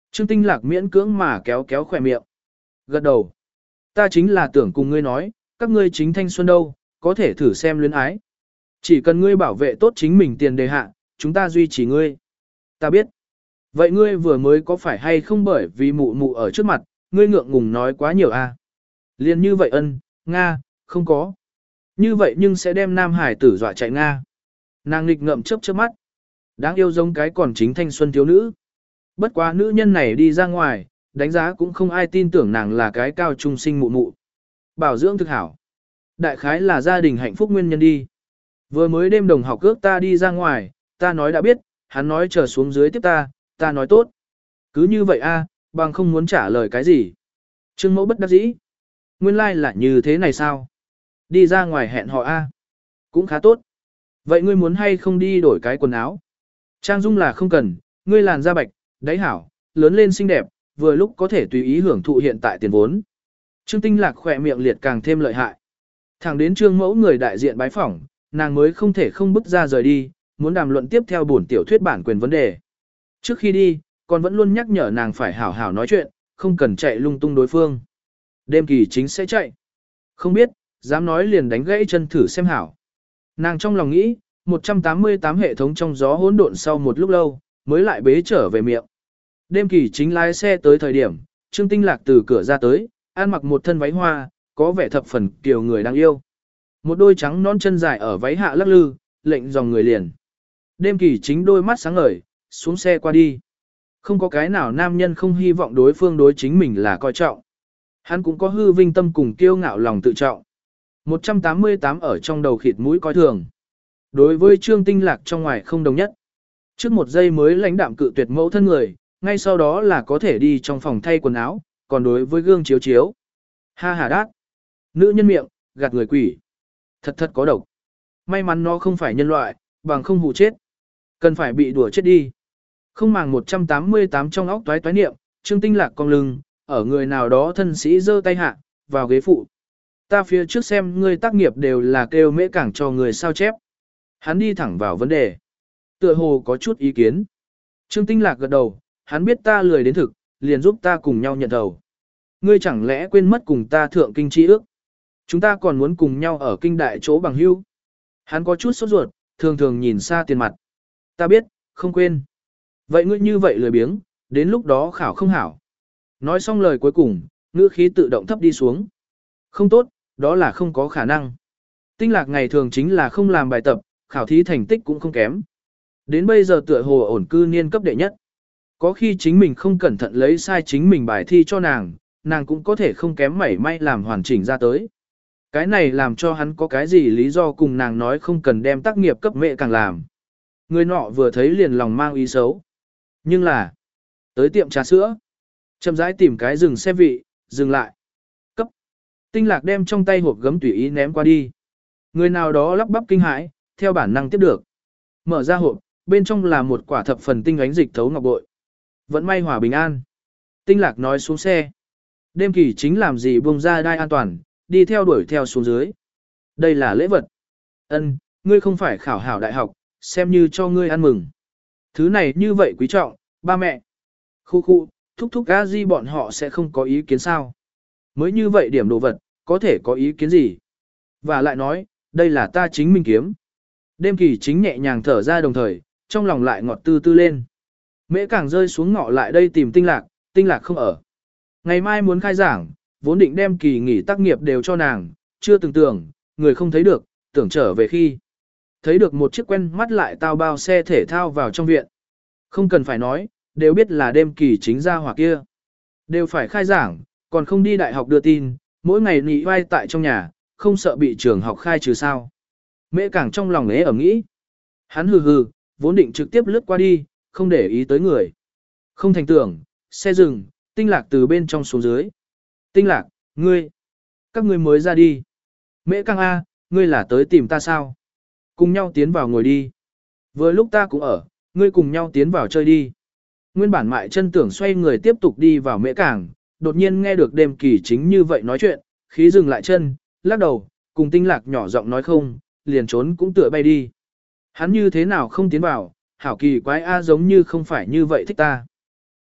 Speaker 1: Trương Tinh Lạc miễn cưỡng mà kéo kéo khỏe miệng. Gật đầu. Ta chính là tưởng cùng ngươi nói, các ngươi chính thanh xuân đâu, có thể thử xem luyến ái. Chỉ cần ngươi bảo vệ tốt chính mình tiền đề hạ, chúng ta duy trì ngươi. Ta biết. Vậy ngươi vừa mới có phải hay không bởi vì mụ mụ ở trước mặt, ngươi ngượng ngùng nói quá nhiều à? Liên như vậy ân, Nga, không có. Như vậy nhưng sẽ đem Nam Hải tử dọa chạy Nga. Nàng nghịch ngậm chớp chớp mắt. Đáng yêu giống cái còn chính thanh xuân thiếu nữ. Bất quá nữ nhân này đi ra ngoài, đánh giá cũng không ai tin tưởng nàng là cái cao trung sinh mụ mụ. Bảo dưỡng thực hảo. Đại khái là gia đình hạnh phúc nguyên nhân đi. Vừa mới đêm đồng học cước ta đi ra ngoài, ta nói đã biết, hắn nói chờ xuống dưới tiếp ta, ta nói tốt. Cứ như vậy a, bằng không muốn trả lời cái gì. Trương Mẫu bất đắc dĩ. Nguyên lai like là như thế này sao? Đi ra ngoài hẹn họ a, cũng khá tốt. Vậy ngươi muốn hay không đi đổi cái quần áo? Trang dung là không cần, ngươi làn da bạch, đáy hảo, lớn lên xinh đẹp, vừa lúc có thể tùy ý hưởng thụ hiện tại tiền vốn. Trương Tinh Lạc khỏe miệng liệt càng thêm lợi hại. Thẳng đến Trương Mẫu người đại diện bái phỏng, nàng mới không thể không bước ra rời đi, muốn đàm luận tiếp theo bổn tiểu thuyết bản quyền vấn đề. Trước khi đi, còn vẫn luôn nhắc nhở nàng phải hảo hảo nói chuyện, không cần chạy lung tung đối phương. Đêm Kỳ Chính sẽ chạy. Không biết, dám nói liền đánh gãy chân thử xem hảo. Nàng trong lòng nghĩ, một trăm tám mươi tám hệ thống trong gió hỗn độn sau một lúc lâu, mới lại bế trở về miệng. Đêm Kỳ Chính lái xe tới thời điểm, Trương Tinh Lạc từ cửa ra tới, ăn mặc một thân váy hoa, có vẻ thập phần kiều người đang yêu. Một đôi trắng non chân dài ở váy hạ lắc lư, lệnh dòng người liền. Đêm Kỳ Chính đôi mắt sáng ngời, xuống xe qua đi. Không có cái nào nam nhân không hy vọng đối phương đối chính mình là coi trọng. Hắn cũng có hư vinh tâm cùng kiêu ngạo lòng tự trọng. một trăm tám mươi tám ở trong đầu khịt mũi coi thường. Đối với Trương Tinh Lạc trong ngoài không đồng nhất. Trước một giây mới lãnh đạm cự tuyệt mẫu thân người, ngay sau đó là có thể đi trong phòng thay quần áo, còn đối với gương chiếu chiếu. Ha ha đát. Nữ nhân miệng, gạt người quỷ. Thật thật có độc. May mắn nó không phải nhân loại, bằng không hù chết. Cần phải bị đùa chết đi. Không màng một trăm tám mươi tám trong óc toái toái niệm, Trương Tinh Lạc cong lưng, ở người nào đó thân sĩ giơ tay hạ, vào ghế phụ. Ta phía trước xem ngươi tác nghiệp đều là kêu mễ cảng cho người sao chép. Hắn đi thẳng vào vấn đề. Tựa hồ có chút ý kiến. Trương Tinh Lạc gật đầu, hắn biết ta lười đến thực, liền giúp ta cùng nhau nhận đầu. Ngươi chẳng lẽ quên mất cùng ta thượng kinh chi ước? Chúng ta còn muốn cùng nhau ở kinh đại chỗ bằng hữu. Hắn có chút sốt ruột, thường thường nhìn xa tiền mặt. Ta biết, không quên. Vậy ngươi như vậy lười biếng, đến lúc đó khảo không hảo. Nói xong lời cuối cùng, ngữ khí tự động thấp đi xuống. Không tốt, đó là không có khả năng. Tinh Lạc ngày thường chính là không làm bài tập, khảo thí thành tích cũng không kém. Đến bây giờ tựa hồ ổn cư niên cấp đệ nhất. Có khi chính mình không cẩn thận lấy sai chính mình bài thi cho nàng, nàng cũng có thể không kém mảy may làm hoàn chỉnh ra tới. Cái này làm cho hắn có cái gì lý do cùng nàng nói không cần đem tác nghiệp cấp mẹ càng làm. Người nọ vừa thấy liền lòng mang ý xấu. Nhưng là, tới tiệm trà sữa, chậm rãi tìm cái dừng xe vị, dừng lại. Cấp. Tinh Lạc đem trong tay hộp gấm tùy ý ném qua đi. Người nào đó lắp bắp kinh hãi, theo bản năng tiếp được. Mở ra hộp, bên trong là một quả thập phần tinh ánh dịch thấu ngọc bội. Vẫn may hòa bình an. Tinh Lạc nói xuống xe. Đêm Kỳ Chính làm gì buông ra đai an toàn, đi theo đuổi theo xuống dưới. Đây là lễ vật. Ân, ngươi không phải khảo hảo đại học, xem như cho ngươi ăn mừng. Thứ này như vậy quý trọng, ba mẹ. Khu khu, thúc thúc a di bọn họ sẽ không có ý kiến sao. Mới như vậy điểm đồ vật, có thể có ý kiến gì. Và lại nói, đây là ta chính mình kiếm. Đêm Kỳ Chính nhẹ nhàng thở ra đồng thời, trong lòng lại ngọt tư tư lên. Mễ càng rơi xuống ngọ lại đây tìm Tinh Lạc, Tinh Lạc không ở. Ngày mai muốn khai giảng, vốn định đem kỳ nghỉ tác nghiệp đều cho nàng, chưa từng tưởng, người không thấy được, tưởng trở về khi. Thấy được một chiếc quen mắt lại tao bao xe thể thao vào trong viện. Không cần phải nói, đều biết là Đêm Kỳ Chính ra hoặc kia. Đều phải khai giảng, còn không đi đại học đưa tin, mỗi ngày nị vai tại trong nhà, không sợ bị trường học khai trừ sao. Mễ càng trong lòng ế ẩm nghĩ. Hắn hừ hừ, vốn định trực tiếp lướt qua đi, không để ý tới người. Không thành tưởng, xe dừng, Tinh Lạc từ bên trong xuống dưới. Tinh Lạc, ngươi, các ngươi mới ra đi. Mễ càng A, ngươi là tới tìm ta sao? Cùng nhau tiến vào ngồi đi. Vừa lúc ta cũng ở, ngươi cùng nhau tiến vào chơi đi. Nguyên bản mại chân tưởng xoay người tiếp tục đi vào Mễ càng, đột nhiên nghe được Đêm Kỳ Chính như vậy nói chuyện, khí dừng lại chân, lắc đầu, cùng Tinh Lạc nhỏ giọng nói không, liền trốn cũng tựa bay đi. Hắn như thế nào không tiến vào, hảo kỳ quái A giống như không phải như vậy thích ta.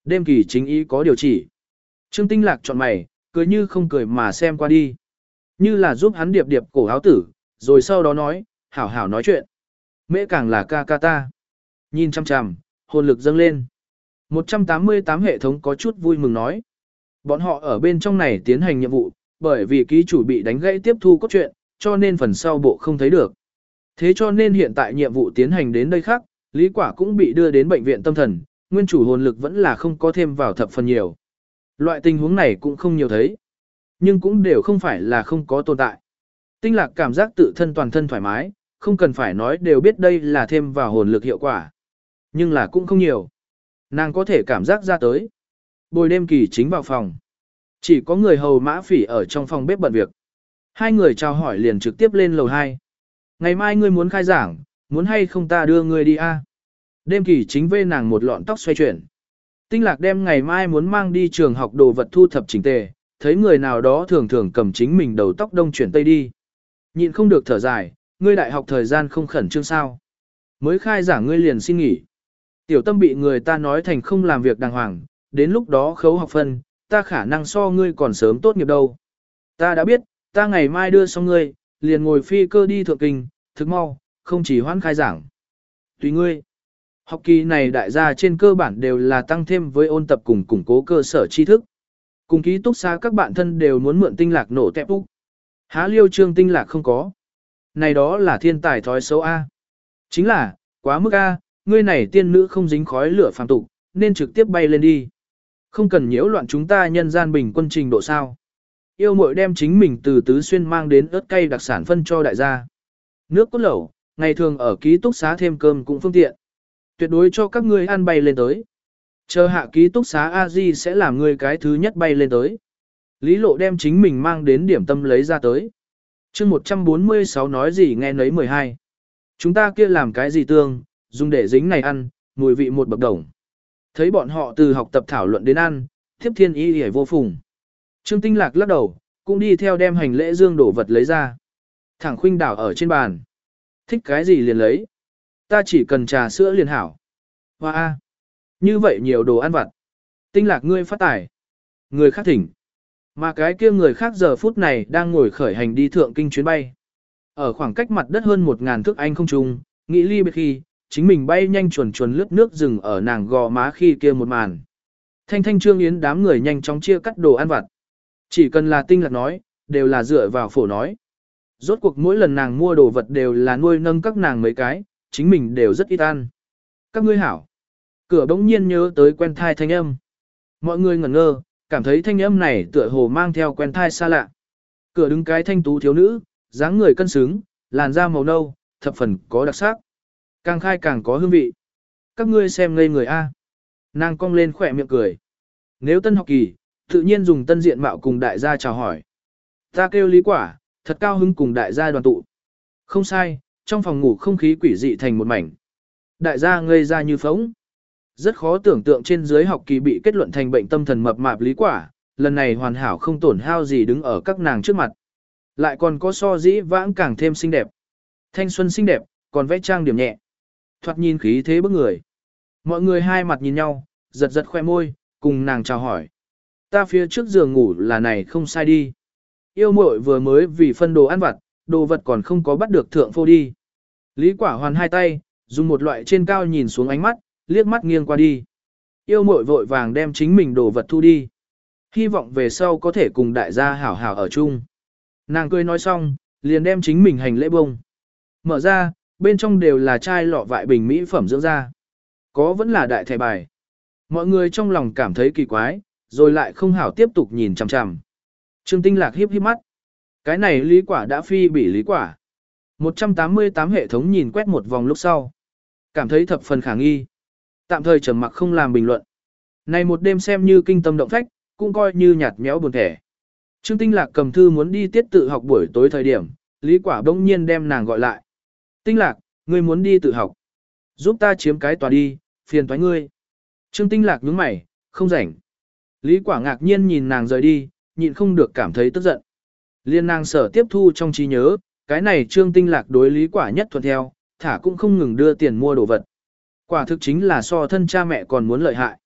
Speaker 1: Đêm kỳ chính ý có điều chỉ. Trương Tinh Lạc chọn mày, cười như không cười mà xem qua đi. Như là giúp hắn điệp điệp cổ áo tử, rồi sau đó nói, hảo hảo nói chuyện. Mễ càng là ca ca ta. Nhìn chăm chằm, hồn lực dâng lên. một trăm tám mươi tám hệ thống có chút vui mừng nói. Bọn họ ở bên trong này tiến hành nhiệm vụ, bởi vì ký chủ bị đánh gãy tiếp thu cốt truyện, cho nên phần sau bộ không thấy được. Thế cho nên hiện tại nhiệm vụ tiến hành đến đây khác, Lý Quả cũng bị đưa đến bệnh viện tâm thần, nguyên chủ hồn lực vẫn là không có thêm vào thập phần nhiều. Loại tình huống này cũng không nhiều thấy, nhưng cũng đều không phải là không có tồn tại. Tinh Lạc cảm giác tự thân toàn thân thoải mái, không cần phải nói đều biết đây là thêm vào hồn lực hiệu quả. Nhưng là cũng không nhiều. Nàng có thể cảm giác ra tới. Bồi đêm kỳ chính vào phòng. Chỉ có người hầu Mã Phỉ ở trong phòng bếp bận việc. Hai người chào hỏi liền trực tiếp lên lầu hai. Ngày mai ngươi muốn khai giảng, muốn hay không ta đưa ngươi đi a? Đêm kỳ chính vê nàng một lọn tóc xoay chuyển. Tinh Lạc đem ngày mai muốn mang đi trường học đồ vật thu thập chỉnh tề, thấy người nào đó thường thường cầm chính mình đầu tóc đông chuyển tây đi. Nhịn không được thở dài, ngươi đại học thời gian không khẩn trương sao. Mới khai giảng ngươi liền xin nghỉ. Tiểu tâm bị người ta nói thành không làm việc đàng hoàng, đến lúc đó khấu học phân, ta khả năng so ngươi còn sớm tốt nghiệp đâu. Ta đã biết, ta ngày mai đưa xong ngươi, liền ngồi phi cơ đi thượng kinh, thức mau, không chỉ hoãn khai giảng. Tùy ngươi. Học kỳ này đại gia trên cơ bản đều là tăng thêm với ôn tập cùng củng cố cơ sở tri thức. Cùng ký túc xá các bạn thân đều muốn mượn Tinh Lạc nổ tẹp úc. Há liêu trương Tinh Lạc không có. Này đó là thiên tài thói xấu A. Chính là, quá mức A, ngươi này tiên nữ không dính khói lửa phàm tục, nên trực tiếp bay lên đi. Không cần nhiễu loạn chúng ta nhân gian bình quân trình độ sao. Yêu muội đem chính mình từ tứ xuyên mang đến ớt cay đặc sản phân cho đại gia. Nước cốt lẩu, ngày thường ở ký túc xá thêm cơm cũng phương tiện. Tuyệt đối cho các ngươi ăn bay lên tới. Chờ hạ ký túc xá A-di sẽ làm ngươi cái thứ nhất bay lên tới. Lý Lộ đem chính mình mang đến điểm tâm lấy ra tới. chương một trăm bốn mươi sáu nói gì nghe nấy mười hai. Chúng ta kia làm cái gì tương, dùng để dính này ăn, mùi vị một bậc đồng. Thấy bọn họ từ học tập thảo luận đến ăn, thiếp thiên ý hề vô phùng. Trương Tinh Lạc lắc đầu, cũng đi theo đem hành lễ dương đổ vật lấy ra. Thẳng khuynh đảo ở trên bàn. Thích cái gì liền lấy. Ta chỉ cần trà sữa liền hảo. Hoa a, như vậy nhiều đồ ăn vặt. Tinh Lạc ngươi phát tài. Người khác thỉnh. Mà cái kia người khác giờ phút này đang ngồi khởi hành đi thượng kinh chuyến bay. Ở khoảng cách mặt đất hơn một ngàn thước anh không trung, nghĩ ly biệt khi, chính mình bay nhanh chuồn chuồn lướt nước rừng ở nàng gò má khi kia một màn. Thanh thanh trương yến đám người nhanh chóng chia cắt đồ ăn vặt. Chỉ cần là Tinh Lạc nói, đều là dựa vào phổ nói. Rốt cuộc mỗi lần nàng mua đồ vật đều là nuôi nâng các nàng mấy cái, chính mình đều rất ít ăn. Các ngươi hảo. Cửa bỗng nhiên nhớ tới quen thai thanh âm. Mọi người ngẩn ngơ, cảm thấy thanh âm này tựa hồ mang theo quen thai xa lạ. Cửa đứng cái thanh tú thiếu nữ, dáng người cân xứng, làn da màu nâu, thập phần có đặc sắc. Càng khai càng có hương vị. Các ngươi xem ngây người A. Nàng cong lên khỏe miệng cười. Nếu tân học kỳ, tự nhiên dùng tân diện mạo cùng đại gia chào hỏi. Ta kêu Lý Quả, thật cao hứng cùng đại gia đoàn tụ. Không sai, trong phòng ngủ không khí quỷ dị thành một mảnh. Đại gia ngây ra như phóng. Rất khó tưởng tượng trên dưới học kỳ bị kết luận thành bệnh tâm thần mập mạp Lý Quả, lần này hoàn hảo không tổn hao gì đứng ở các nàng trước mặt. Lại còn có so dĩ vãng càng thêm xinh đẹp. Thanh xuân xinh đẹp, còn vẽ trang điểm nhẹ. Thoạt nhìn khí thế bức người. Mọi người hai mặt nhìn nhau, giật giật khoe môi, cùng nàng chào hỏi. Ta phía trước giường ngủ là này không sai đi. Yêu muội vừa mới vì phân đồ ăn vặt, đồ vật còn không có bắt được thượng phô đi. Lý Quả hoàn hai tay, dùng một loại trên cao nhìn xuống ánh mắt, liếc mắt nghiêng qua đi. Yêu muội vội vàng đem chính mình đồ vật thu đi. Hy vọng về sau có thể cùng đại gia hảo hảo ở chung. Nàng cười nói xong, liền đem chính mình hành lễ bông. Mở ra, bên trong đều là chai lọ vại bình mỹ phẩm dưỡng da. Có vẫn là đại thẻ bài. Mọi người trong lòng cảm thấy kỳ quái, rồi lại không hảo tiếp tục nhìn chằm chằm. Trương Tinh Lạc hiếp hiếp mắt. Cái này Lý Quả đã phi bỉ Lý Quả. một trăm tám mươi tám hệ thống nhìn quét một vòng lúc sau. Cảm thấy thập phần khả nghi. Tạm thời trầm mặc không làm bình luận. Này một đêm xem như kinh tâm động phách, cũng coi như nhạt nhẽo buồn thẻ. Trương Tinh Lạc cầm thư muốn đi tiết tự học buổi tối thời điểm, Lý Quả bỗng nhiên đem nàng gọi lại. Tinh Lạc, ngươi muốn đi tự học. Giúp ta chiếm cái tòa đi, phiền toái ngươi. Trương Tinh Lạc nhướng mày, không rảnh. Lý Quả ngạc nhiên nhìn nàng rời đi, nhịn không được cảm thấy tức giận. Liên nàng sở tiếp thu trong trí nhớ, cái này Trương Tinh Lạc đối Lý Quả nhất thuận theo, thả cũng không ngừng đưa tiền mua đồ vật. Quả thực chính là so thân cha mẹ còn muốn lợi hại.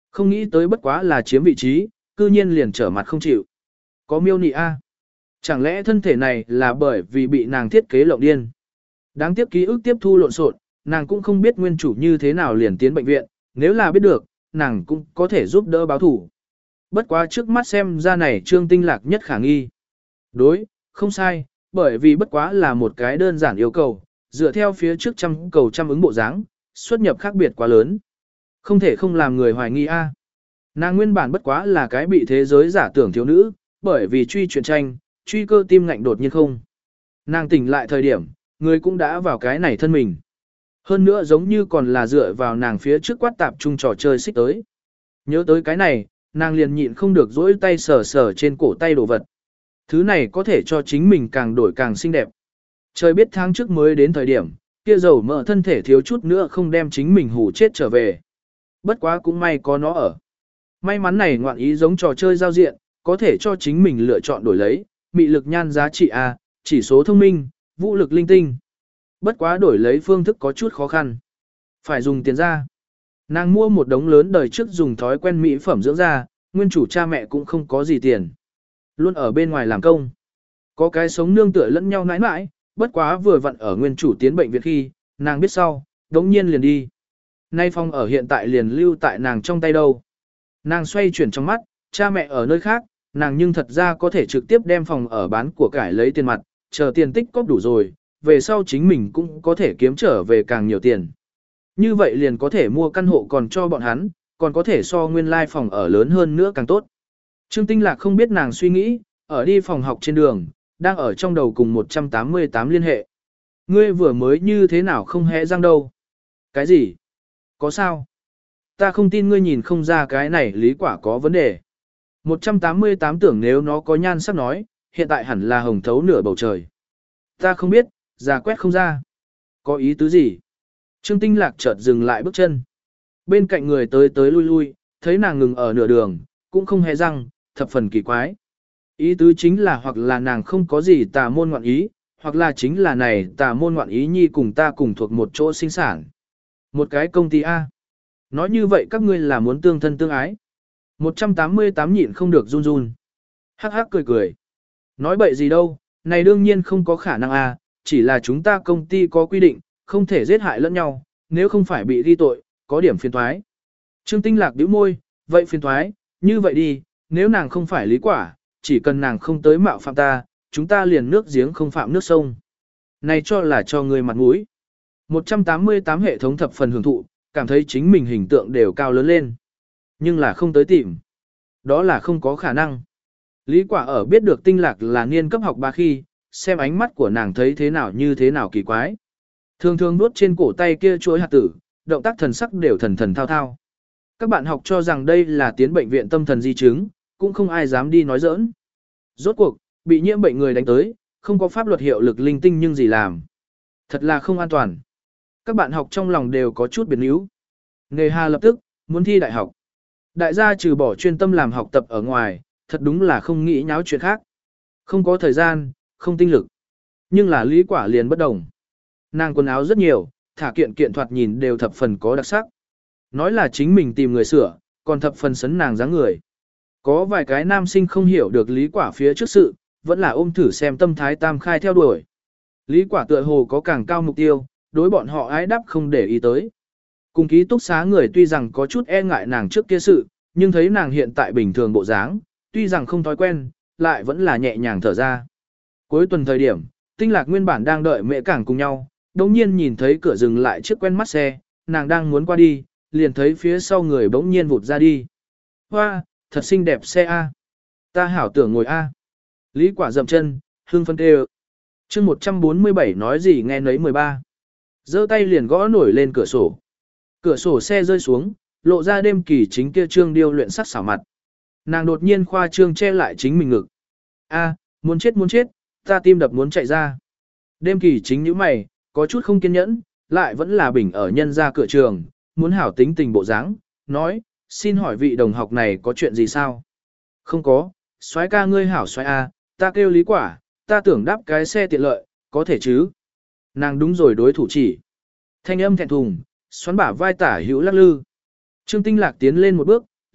Speaker 1: Không nghĩ tới bất quá là chiếm vị trí, cư nhiên liền trở mặt không chịu. Có miêu nị a. Chẳng lẽ thân thể này là bởi vì bị nàng thiết kế lộng điên. Đáng tiếc ký ức tiếp thu lộn xộn, nàng cũng không biết nguyên chủ như thế nào liền tiến bệnh viện, nếu là biết được, nàng cũng có thể giúp đỡ báo thủ. Bất quá trước mắt xem ra này Trương Tinh Lạc nhất khả nghi. Đối, không sai, bởi vì bất quá là một cái đơn giản yêu cầu, dựa theo phía trước trăm cầu trăm ứng bộ dáng, xuất nhập khác biệt quá lớn. Không thể không làm người hoài nghi a. Nàng nguyên bản bất quá là cái bị thế giới giả tưởng thiếu nữ, bởi vì truy truyện tranh, truy cơ tim ngạnh đột nhiên không. Nàng tỉnh lại thời điểm, người cũng đã vào cái này thân mình. Hơn nữa giống như còn là dựa vào nàng phía trước quát tạp chung trò chơi xích tới. Nhớ tới cái này, nàng liền nhịn không được dỗi tay sờ sờ trên cổ tay đồ vật. Thứ này có thể cho chính mình càng đổi càng xinh đẹp. Trời biết tháng trước mới đến thời điểm, kia dầu mỡ thân thể thiếu chút nữa không đem chính mình hù chết trở về. Bất quá cũng may có nó ở. May mắn này ngoạn ý giống trò chơi giao diện, có thể cho chính mình lựa chọn đổi lấy, mị lực nhan giá trị A, chỉ số thông minh, vũ lực linh tinh. Bất quá đổi lấy phương thức có chút khó khăn. Phải dùng tiền ra. Nàng mua một đống lớn đời trước dùng thói quen mỹ phẩm dưỡng da, nguyên chủ cha mẹ cũng không có gì tiền. Luôn ở bên ngoài làm công. Có cái sống nương tựa lẫn nhau nãi nãi, bất quá vừa vặn ở nguyên chủ tiến bệnh viện khi, nàng biết sau, đống nhiên liền đi. Nay phòng ở hiện tại liền lưu tại nàng trong tay đâu. Nàng xoay chuyển trong mắt, cha mẹ ở nơi khác, nàng nhưng thật ra có thể trực tiếp đem phòng ở bán của cải lấy tiền mặt, chờ tiền tích cóp đủ rồi, về sau chính mình cũng có thể kiếm trở về càng nhiều tiền. Như vậy liền có thể mua căn hộ còn cho bọn hắn, còn có thể so nguyên lai phòng ở lớn hơn nữa càng tốt. Trương Tinh Lạc không biết nàng suy nghĩ, ở đi phòng học trên đường, đang ở trong đầu cùng một trăm tám mươi tám liên hệ. Ngươi vừa mới như thế nào không hẽ răng đâu? Cái gì? Có sao? Ta không tin ngươi nhìn không ra cái này lý quả có vấn đề. một trăm tám mươi tám tưởng nếu nó có nhan sắc nói, hiện tại hẳn là hồng thấu nửa bầu trời. Ta không biết, già quét không ra. Có ý tứ gì? Trương Tinh Lạc chợt dừng lại bước chân. Bên cạnh người tới tới lui lui, thấy nàng ngừng ở nửa đường, cũng không hề răng, thập phần kỳ quái. Ý tứ chính là hoặc là nàng không có gì tà môn ngoạn ý, hoặc là chính là này tà môn ngoạn ý nhi cùng ta cùng thuộc một chỗ sinh sản. Một cái công ty A. Nói như vậy các ngươi là muốn tương thân tương ái. một trăm tám mươi tám nhịn không được run run. Hắc hắc cười cười. Nói bậy gì đâu, này đương nhiên không có khả năng A, chỉ là chúng ta công ty có quy định, không thể giết hại lẫn nhau, nếu không phải bị ghi tội, có điểm phiền toái. Trương Tinh Lạc bĩu môi, vậy phiền toái, như vậy đi, nếu nàng không phải lý quả, chỉ cần nàng không tới mạo phạm ta, chúng ta liền nước giếng không phạm nước sông. Này cho là cho người mặt mũi. một trăm tám mươi tám hệ thống thập phần hưởng thụ, cảm thấy chính mình hình tượng đều cao lớn lên. Nhưng là không tới tìm. Đó là không có khả năng. Lý quả ở biết được Tinh Lạc là niên cấp học ba khi, xem ánh mắt của nàng thấy thế nào như thế nào kỳ quái. Thường thường nuốt trên cổ tay kia chuỗi hạt tử, động tác thần sắc đều thần thần thao thao. Các bạn học cho rằng đây là tiến bệnh viện tâm thần di chứng, cũng không ai dám đi nói giỡn. Rốt cuộc, bị nhiễm bệnh người đánh tới, không có pháp luật hiệu lực linh tinh nhưng gì làm. Thật là không an toàn. Các bạn học trong lòng đều có chút biến yếu. Nghề hà lập tức, muốn thi đại học. Đại gia trừ bỏ chuyên tâm làm học tập ở ngoài, thật đúng là không nghĩ nháo chuyện khác. Không có thời gian, không tinh lực. Nhưng là lý quả liền bất đồng. Nàng quần áo rất nhiều, thả kiện kiện thoạt nhìn đều thập phần có đặc sắc. Nói là chính mình tìm người sửa, còn thập phần sấn nàng dáng người. Có vài cái nam sinh không hiểu được lý quả phía trước sự, vẫn là ôm thử xem tâm thái tam khai theo đuổi. Lý quả tựa hồ có càng cao mục tiêu, đối bọn họ ái đáp không để ý tới. Cùng ký túc xá người tuy rằng có chút e ngại nàng trước kia sự, nhưng thấy nàng hiện tại bình thường bộ dáng, tuy rằng không thói quen, lại vẫn là nhẹ nhàng thở ra. Cuối tuần thời điểm, Tinh Lạc nguyên bản đang đợi mẹ cảng cùng nhau, đồng nhiên nhìn thấy cửa dừng lại chiếc quen mắt xe, nàng đang muốn qua đi, liền thấy phía sau người bỗng nhiên vụt ra đi. Hoa, thật xinh đẹp xe A. Ta hảo tưởng ngồi A. Lý quả dậm chân, hương phân tê chương một trăm bốn mươi bảy nói gì nghe nấy mười ba. Giơ tay liền gõ nổi lên cửa sổ. Cửa sổ xe rơi xuống, lộ ra đêm kỳ chính kia trương điêu luyện sắc xảo mặt. Nàng đột nhiên khoa trương che lại chính mình ngực. A, muốn chết muốn chết, ta tim đập muốn chạy ra. Đêm kỳ chính như mày, có chút không kiên nhẫn, lại vẫn là bình ở nhân ra cửa trường, muốn hảo tính tình bộ dáng, nói, xin hỏi vị đồng học này có chuyện gì sao? Không có, soái ca ngươi hảo soái A, ta kêu lý quả, ta tưởng đáp cái xe tiện lợi, có thể chứ? Nàng đúng rồi đối thủ chỉ. Thanh âm thẹn thùng, xoắn bả vai tả hữu lắc lư. Trương Tinh Lạc tiến lên một bước,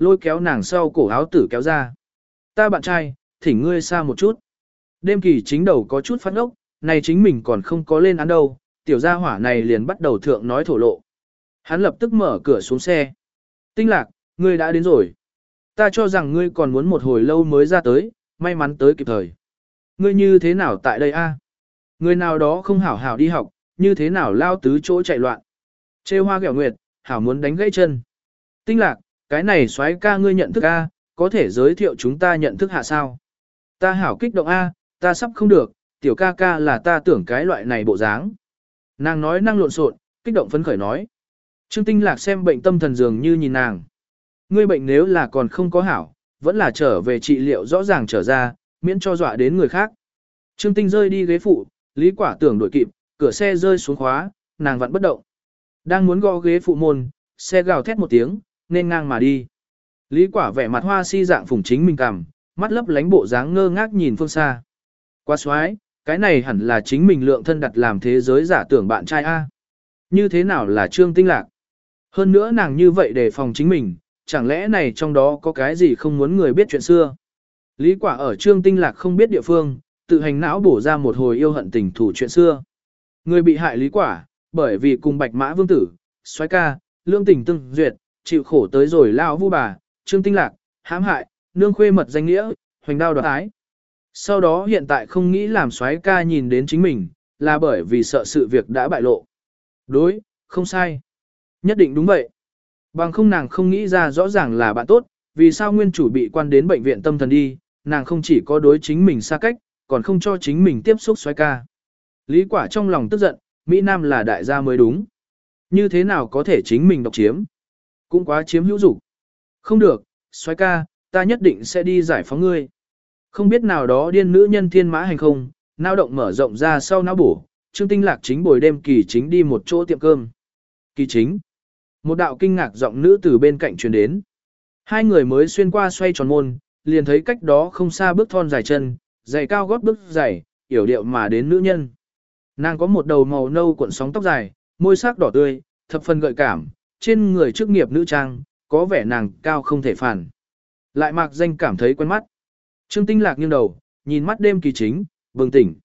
Speaker 1: lôi kéo nàng sau cổ áo tử kéo ra. Ta bạn trai, thỉnh ngươi xa một chút. Đêm kỳ chính đầu có chút phát ốc, này chính mình còn không có lên án đâu, tiểu gia hỏa này liền bắt đầu thượng nói thổ lộ. Hắn lập tức mở cửa xuống xe. Tinh lạc, ngươi đã đến rồi. Ta cho rằng ngươi còn muốn một hồi lâu mới ra tới, may mắn tới kịp thời. Ngươi như thế nào tại đây a? Người nào đó không hảo hảo đi học, như thế nào lao tứ chỗ chạy loạn. Trêu hoa ghẹo nguyệt, hảo muốn đánh gãy chân. Tinh lạc, cái này soái ca ngươi nhận thức a, có thể giới thiệu chúng ta nhận thức hạ sao? Ta hảo kích động a, ta sắp không được, tiểu ca ca là ta tưởng cái loại này bộ dáng. Nàng nói năng lộn xộn, kích động phấn khởi nói. Trương Tinh Lạc xem bệnh tâm thần dường như nhìn nàng. Ngươi bệnh nếu là còn không có hảo, vẫn là trở về trị liệu rõ ràng trở ra, miễn cho dọa đến người khác. Trương Tinh rơi đi ghế phụ, Lý Quả tưởng đuổi kịp, cửa xe rơi xuống khóa, nàng vẫn bất động. Đang muốn gõ ghế phụ môn, xe gào thét một tiếng, nên ngang mà đi. Lý Quả vẻ mặt hoa si dạng phủng chính mình cằm, mắt lấp lánh bộ dáng ngơ ngác nhìn phương xa. Quá xoái, cái này hẳn là chính mình lượng thân đặt làm thế giới giả tưởng bạn trai A. Như thế nào là Trương Tinh Lạc? Hơn nữa nàng như vậy để phòng chính mình, chẳng lẽ này trong đó có cái gì không muốn người biết chuyện xưa? Lý Quả ở Trương Tinh Lạc không biết địa phương, tự hành não bổ ra một hồi yêu hận tình thủ chuyện xưa. Người bị hại Lý Quả, bởi vì cùng Bạch Mã Vương tử, soái ca, lương tình tương duyệt, chịu khổ tới rồi lao vu bà, Trương Tinh Lạc, hãm hại, nương khuê mật danh nghĩa, hoành đao đoạt ái. Sau đó hiện tại không nghĩ làm soái ca nhìn đến chính mình, là bởi vì sợ sự việc đã bại lộ. Đối, không sai. Nhất định đúng vậy. Bằng không nàng không nghĩ ra rõ ràng là bạn tốt, vì sao nguyên chủ bị quan đến bệnh viện tâm thần đi, nàng không chỉ có đối chính mình xa cách, còn không cho chính mình tiếp xúc soái ca. Lý Quả trong lòng tức giận, Mỹ Nam là đại gia mới đúng. Như thế nào có thể chính mình độc chiếm? Cũng quá chiếm hữu dục. Không được, soái ca, ta nhất định sẽ đi giải phóng ngươi. Không biết nào đó điên nữ nhân thiên mã hành không, nao động mở rộng ra sau não bổ, Trương Tinh Lạc chính bồi đêm Kỳ Chính đi một chỗ tiệm cơm. Kỳ Chính. Một đạo kinh ngạc giọng nữ từ bên cạnh truyền đến. Hai người mới xuyên qua xoay tròn môn, liền thấy cách đó không xa bước thon dài chân, giày cao gót bước giày, yểu điệu mà đến nữ nhân. Nàng có một đầu màu nâu cuộn sóng tóc dài, môi sắc đỏ tươi, thập phần gợi cảm, trên người chức nghiệp nữ trang, có vẻ nàng cao không thể phản. Lại mạc danh cảm thấy quen mắt. Trương Tinh Lạc nghiêng đầu, nhìn mắt đêm Kỳ Chính, bừng tỉnh.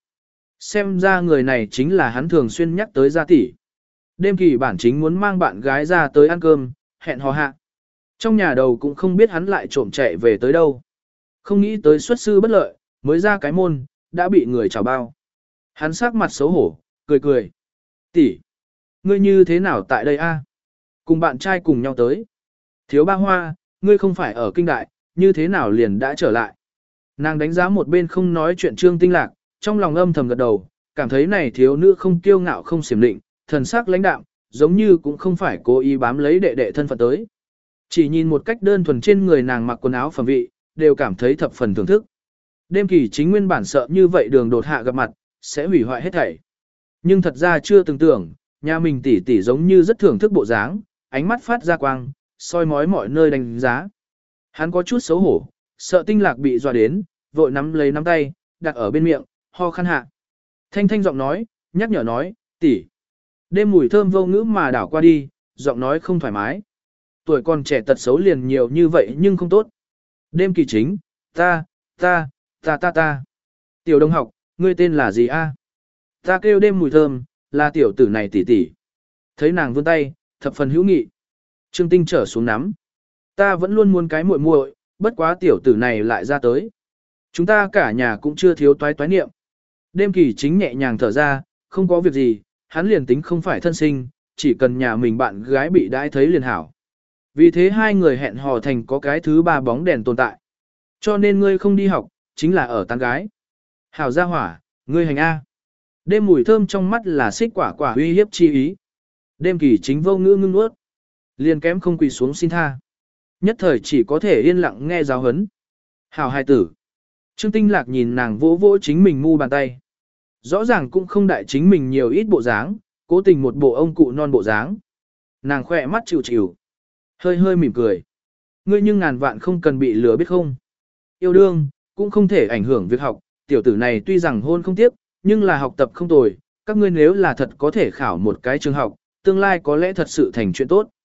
Speaker 1: Xem ra người này chính là hắn thường xuyên nhắc tới gia tỷ. Đêm Kỳ bản chính muốn mang bạn gái ra tới ăn cơm, hẹn hò hạ. Trong nhà đầu cũng không biết hắn lại trộm chạy về tới đâu. Không nghĩ tới xuất sư bất lợi, mới ra cái môn, đã bị người chào bao. Hắn sắc mặt xấu hổ, cười cười. Tỷ, ngươi như thế nào tại đây a? Cùng bạn trai cùng nhau tới. Thiếu ba hoa, ngươi không phải ở kinh đại, như thế nào liền đã trở lại. Nàng đánh giá một bên không nói chuyện Trương Tinh Lạc, trong lòng âm thầm gật đầu, cảm thấy này thiếu nữ không kiêu ngạo không xiểm định, thần sắc lãnh đạm, giống như cũng không phải cố ý bám lấy đệ đệ thân phận tới. Chỉ nhìn một cách đơn thuần trên người nàng mặc quần áo phẩm vị, đều cảm thấy thập phần thưởng thức. Đêm Kỳ Chính nguyên bản sợ như vậy đường đột hạ gặp mặt, sẽ hủy hoại hết thảy. Nhưng thật ra chưa từng tưởng, nhà mình tỷ tỷ giống như rất thưởng thức bộ dáng, ánh mắt phát ra quang, soi mói mọi nơi đánh giá. Hắn có chút xấu hổ, sợ Tinh Lạc bị dọa đến, vội nắm lấy nắm tay, đặt ở bên miệng, ho khăn hạ. Thanh thanh giọng nói, nhắc nhở nói, tỷ. Đêm mùi thơm vô ngữ mà đảo qua đi, giọng nói không thoải mái. Tuổi còn trẻ tật xấu liền nhiều như vậy nhưng không tốt. Đêm Kỳ Chính, ta, ta, ta ta ta. Tiểu đồng học, ngươi tên là gì a? Ta kêu đêm mùi thơm, là tiểu tử này tỷ tỷ. Thấy nàng vươn tay, thập phần hữu nghị. Trương Tinh trở xuống nắm. Ta vẫn luôn muốn cái muội muội, bất quá tiểu tử này lại ra tới. Chúng ta cả nhà cũng chưa thiếu toái toái niệm. Đêm Kỳ Chính nhẹ nhàng thở ra, không có việc gì, hắn liền tính không phải thân sinh, chỉ cần nhà mình bạn gái bị đãi thấy liền hảo. Vì thế hai người hẹn hò thành có cái thứ ba bóng đèn tồn tại. Cho nên ngươi không đi học, chính là ở tán gái. Hảo gia hỏa, ngươi hành A. Đêm mùi thơm trong mắt là xích quả quả uy hiếp chi ý. Đêm Kỳ Chính vô ngữ ngưng nuốt. Liền kém không quỳ xuống xin tha. Nhất thời chỉ có thể yên lặng nghe giáo hấn. Hảo hài tử. Trương Tinh Lạc nhìn nàng vỗ vỗ chính mình mu bàn tay. Rõ ràng cũng không đại chính mình nhiều ít bộ dáng, cố tình một bộ ông cụ non bộ dáng. Nàng khỏe mắt chịu chịu. Hơi hơi mỉm cười. Ngươi nhưng ngàn vạn không cần bị lừa biết không. Yêu đương, cũng không thể ảnh hưởng việc học, tiểu tử này tuy rằng hôn không tiếc, nhưng là học tập không tồi, các ngươi nếu là thật có thể khảo một cái trường học, tương lai có lẽ thật sự thành chuyện tốt.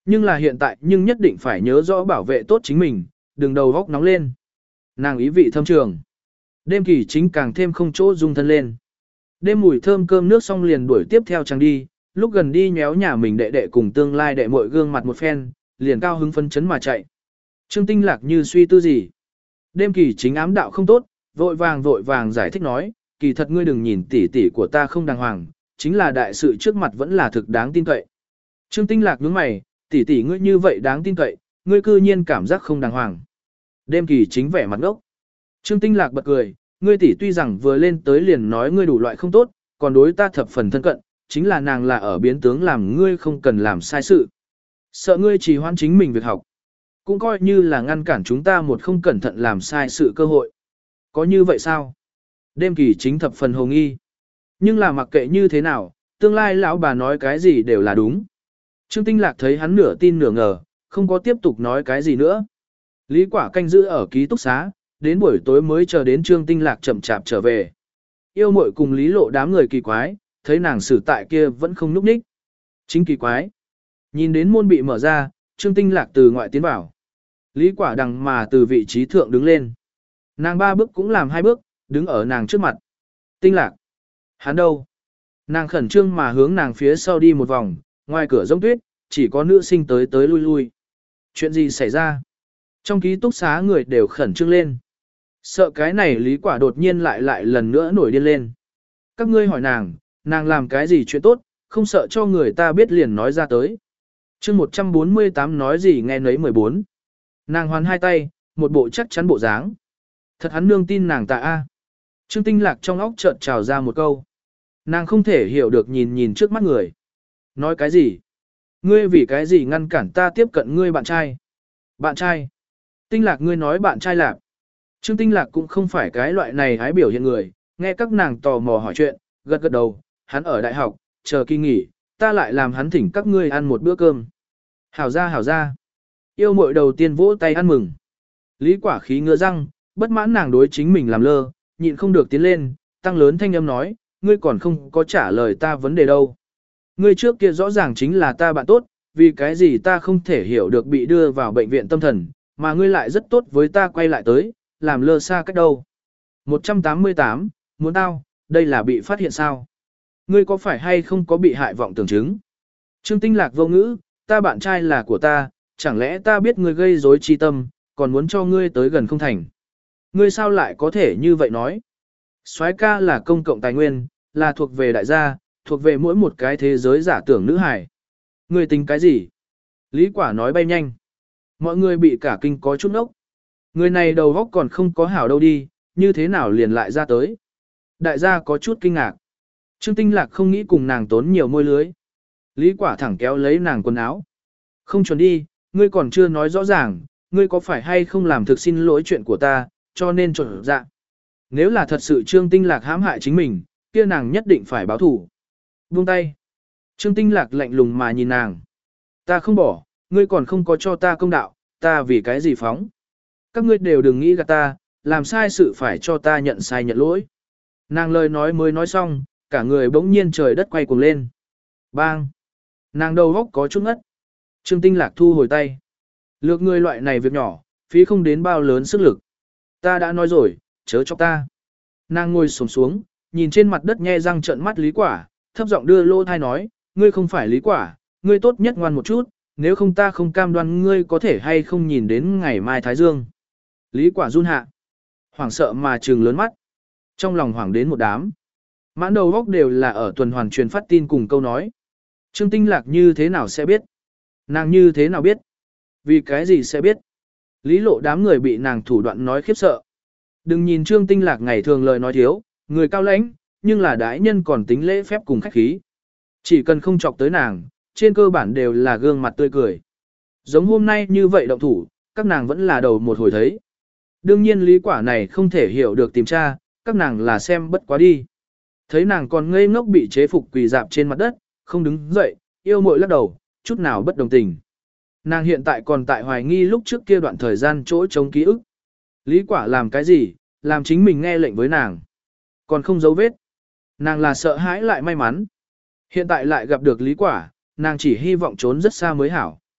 Speaker 1: Nhưng là hiện tại nhưng nhất định phải nhớ rõ bảo vệ tốt chính mình, đừng đầu góc nóng lên. Nàng ý vị thâm trường. Đêm kỳ chính càng thêm không chỗ dung thân lên. Đêm mùi thơm cơm nước xong liền đuổi tiếp theo chàng đi, lúc gần đi nhéo nhà mình đệ đệ cùng tương lai đệ muội gương mặt một phen, liền cao hứng phấn chấn mà chạy. Trương Tinh Lạc như suy tư gì. Đêm kỳ chính ám đạo không tốt, vội vàng vội vàng giải thích nói, kỳ thật ngươi đừng nhìn tỷ tỷ của ta không đàng hoàng, chính là đại sự trước mặt vẫn là thực đáng tin cậy. Trương Tinh Lạc nhướng mày, tỷ tỷ ngươi như vậy đáng tin cậy, ngươi cư nhiên cảm giác không đàng hoàng. Đêm kỳ chính vẻ mặt ngốc. Trương Tinh Lạc bật cười, ngươi tỷ tuy rằng vừa lên tới liền nói ngươi đủ loại không tốt, còn đối ta thập phần thân cận, chính là nàng là ở biến tướng làm ngươi không cần làm sai sự. Sợ ngươi trì hoãn chính mình việc học. Cũng coi như là ngăn cản chúng ta một không cẩn thận làm sai sự cơ hội. Có như vậy sao? Đêm kỳ chính thập phần hồ nghi. Nhưng là mặc kệ như thế nào, tương lai lão bà nói cái gì đều là đúng. Trương Tinh Lạc thấy hắn nửa tin nửa ngờ, không có tiếp tục nói cái gì nữa. Lý Quả canh giữ ở ký túc xá, đến buổi tối mới chờ đến Trương Tinh Lạc chậm chạp trở về. Yêu muội cùng Lý Lộ đám người kỳ quái, thấy nàng xử tại kia vẫn không núp ních. Chính kỳ quái. Nhìn đến môn bị mở ra, Trương Tinh Lạc từ ngoại tiến vào. Lý Quả đằng mà từ vị trí thượng đứng lên. Nàng ba bước cũng làm hai bước, đứng ở nàng trước mặt. Tinh Lạc. Hắn đâu? Nàng khẩn trương mà hướng nàng phía sau đi một vòng, ngoài cửa rông tuyết, chỉ có nữ sinh tới tới lui lui. Chuyện gì xảy ra? Trong ký túc xá người đều khẩn trương lên. Sợ cái này Lý Quả đột nhiên lại lại lần nữa nổi điên lên. Các ngươi hỏi nàng, nàng làm cái gì chuyện tốt, không sợ cho người ta biết liền nói ra tới. chương một trăm bốn mươi tám nói gì nghe nấy mười bốn. Nàng hoàn hai tay, một bộ chắc chắn bộ dáng. Thật hắn nương tin nàng ta a. Trương Tinh Lạc trong óc chợt trào ra một câu. Nàng không thể hiểu được nhìn nhìn trước mắt người. Nói cái gì? Ngươi vì cái gì ngăn cản ta tiếp cận ngươi bạn trai? Bạn trai? Tinh Lạc ngươi nói bạn trai lạc. Trương Tinh Lạc cũng không phải cái loại này hái biểu hiện người, nghe các nàng tò mò hỏi chuyện, gật gật đầu, hắn ở đại học, chờ kỳ nghỉ, ta lại làm hắn thỉnh các ngươi ăn một bữa cơm. Hảo ra hảo ra. Yêu muội đầu tiên vỗ tay ăn mừng. Lý Quả khí ngựa răng, bất mãn nàng đối chính mình làm lơ, nhịn không được tiến lên, tăng lớn thanh âm nói, ngươi còn không có trả lời ta vấn đề đâu. Ngươi trước kia rõ ràng chính là ta bạn tốt, vì cái gì ta không thể hiểu được bị đưa vào bệnh viện tâm thần, mà ngươi lại rất tốt với ta quay lại tới, làm lơ xa cách đâu. một trăm tám mươi tám, muốn tao, đây là bị phát hiện sao? Ngươi có phải hay không có bị hại vọng tưởng chứng? Trương Tinh Lạc vô ngữ, ta bạn trai là của ta, chẳng lẽ ta biết ngươi gây rối chi tâm, còn muốn cho ngươi tới gần không thành? Ngươi sao lại có thể như vậy nói? Soái ca là công cộng tài nguyên, là thuộc về đại gia, thuộc về mỗi một cái thế giới giả tưởng nữ hải. Ngươi tính cái gì? Lý Quả nói bay nhanh. Mọi người bị cả kinh có chút ốc. Người này đầu góc còn không có hảo đâu đi, như thế nào liền lại ra tới. Đại gia có chút kinh ngạc. Trương Tinh Lạc không nghĩ cùng nàng tốn nhiều môi lưới. Lý Quả thẳng kéo lấy nàng quần áo. Không chuẩn đi, ngươi còn chưa nói rõ ràng, ngươi có phải hay không làm thực xin lỗi chuyện của ta, cho nên chuẩn dạ. Nếu là thật sự Trương Tinh Lạc hãm hại chính mình, kia nàng nhất định phải báo thủ. Buông tay. Trương Tinh Lạc lạnh lùng mà nhìn nàng. Ta không bỏ, ngươi còn không có cho ta công đạo, ta vì cái gì phóng. Các ngươi đều đừng nghĩ gạt ta, làm sai sự phải cho ta nhận sai nhận lỗi. Nàng lời nói mới nói xong, cả người bỗng nhiên trời đất quay cuồng lên. Bang! Nàng đầu góc có chút ngất. Trương Tinh Lạc thu hồi tay. Lược người loại này việc nhỏ, phí không đến bao lớn sức lực. Ta đã nói rồi, chớ cho ta. Nàng ngồi xổm xuống, nhìn trên mặt đất nhe răng trợn mắt Lý Quả, thấp giọng đưa lô thai nói, ngươi không phải Lý Quả, ngươi tốt nhất ngoan một chút, nếu không ta không cam đoan ngươi có thể hay không nhìn đến ngày mai Thái Dương. Lý Quả run hạ, hoảng sợ mà trừng lớn mắt, trong lòng hoảng đến một đám. Mãn đầu góc đều là ở tuần hoàn truyền phát tin cùng câu nói. Trương Tinh Lạc như thế nào sẽ biết? Nàng như thế nào biết? Vì cái gì sẽ biết? Lý Lộ đám người bị nàng thủ đoạn nói khiếp sợ. Đừng nhìn Trương Tinh Lạc ngày thường lời nói thiếu, người cao lãnh, nhưng là đái nhân còn tính lễ phép cùng khách khí. Chỉ cần không chọc tới nàng, trên cơ bản đều là gương mặt tươi cười. Giống hôm nay như vậy động thủ, các nàng vẫn là đầu một hồi thấy. Đương nhiên Lý Quả này không thể hiểu được tìm tra, các nàng là xem bất quá đi. Thấy nàng còn ngây ngốc bị chế phục quỳ dạp trên mặt đất, không đứng dậy, yêu muội lắc đầu, chút nào bất đồng tình. Nàng hiện tại còn tại hoài nghi lúc trước kia đoạn thời gian chỗ chống ký ức. Lý Quả làm cái gì, làm chính mình nghe lệnh với nàng. Còn không dấu vết. Nàng là sợ hãi lại may mắn. Hiện tại lại gặp được Lý Quả, nàng chỉ hy vọng trốn rất xa mới hảo.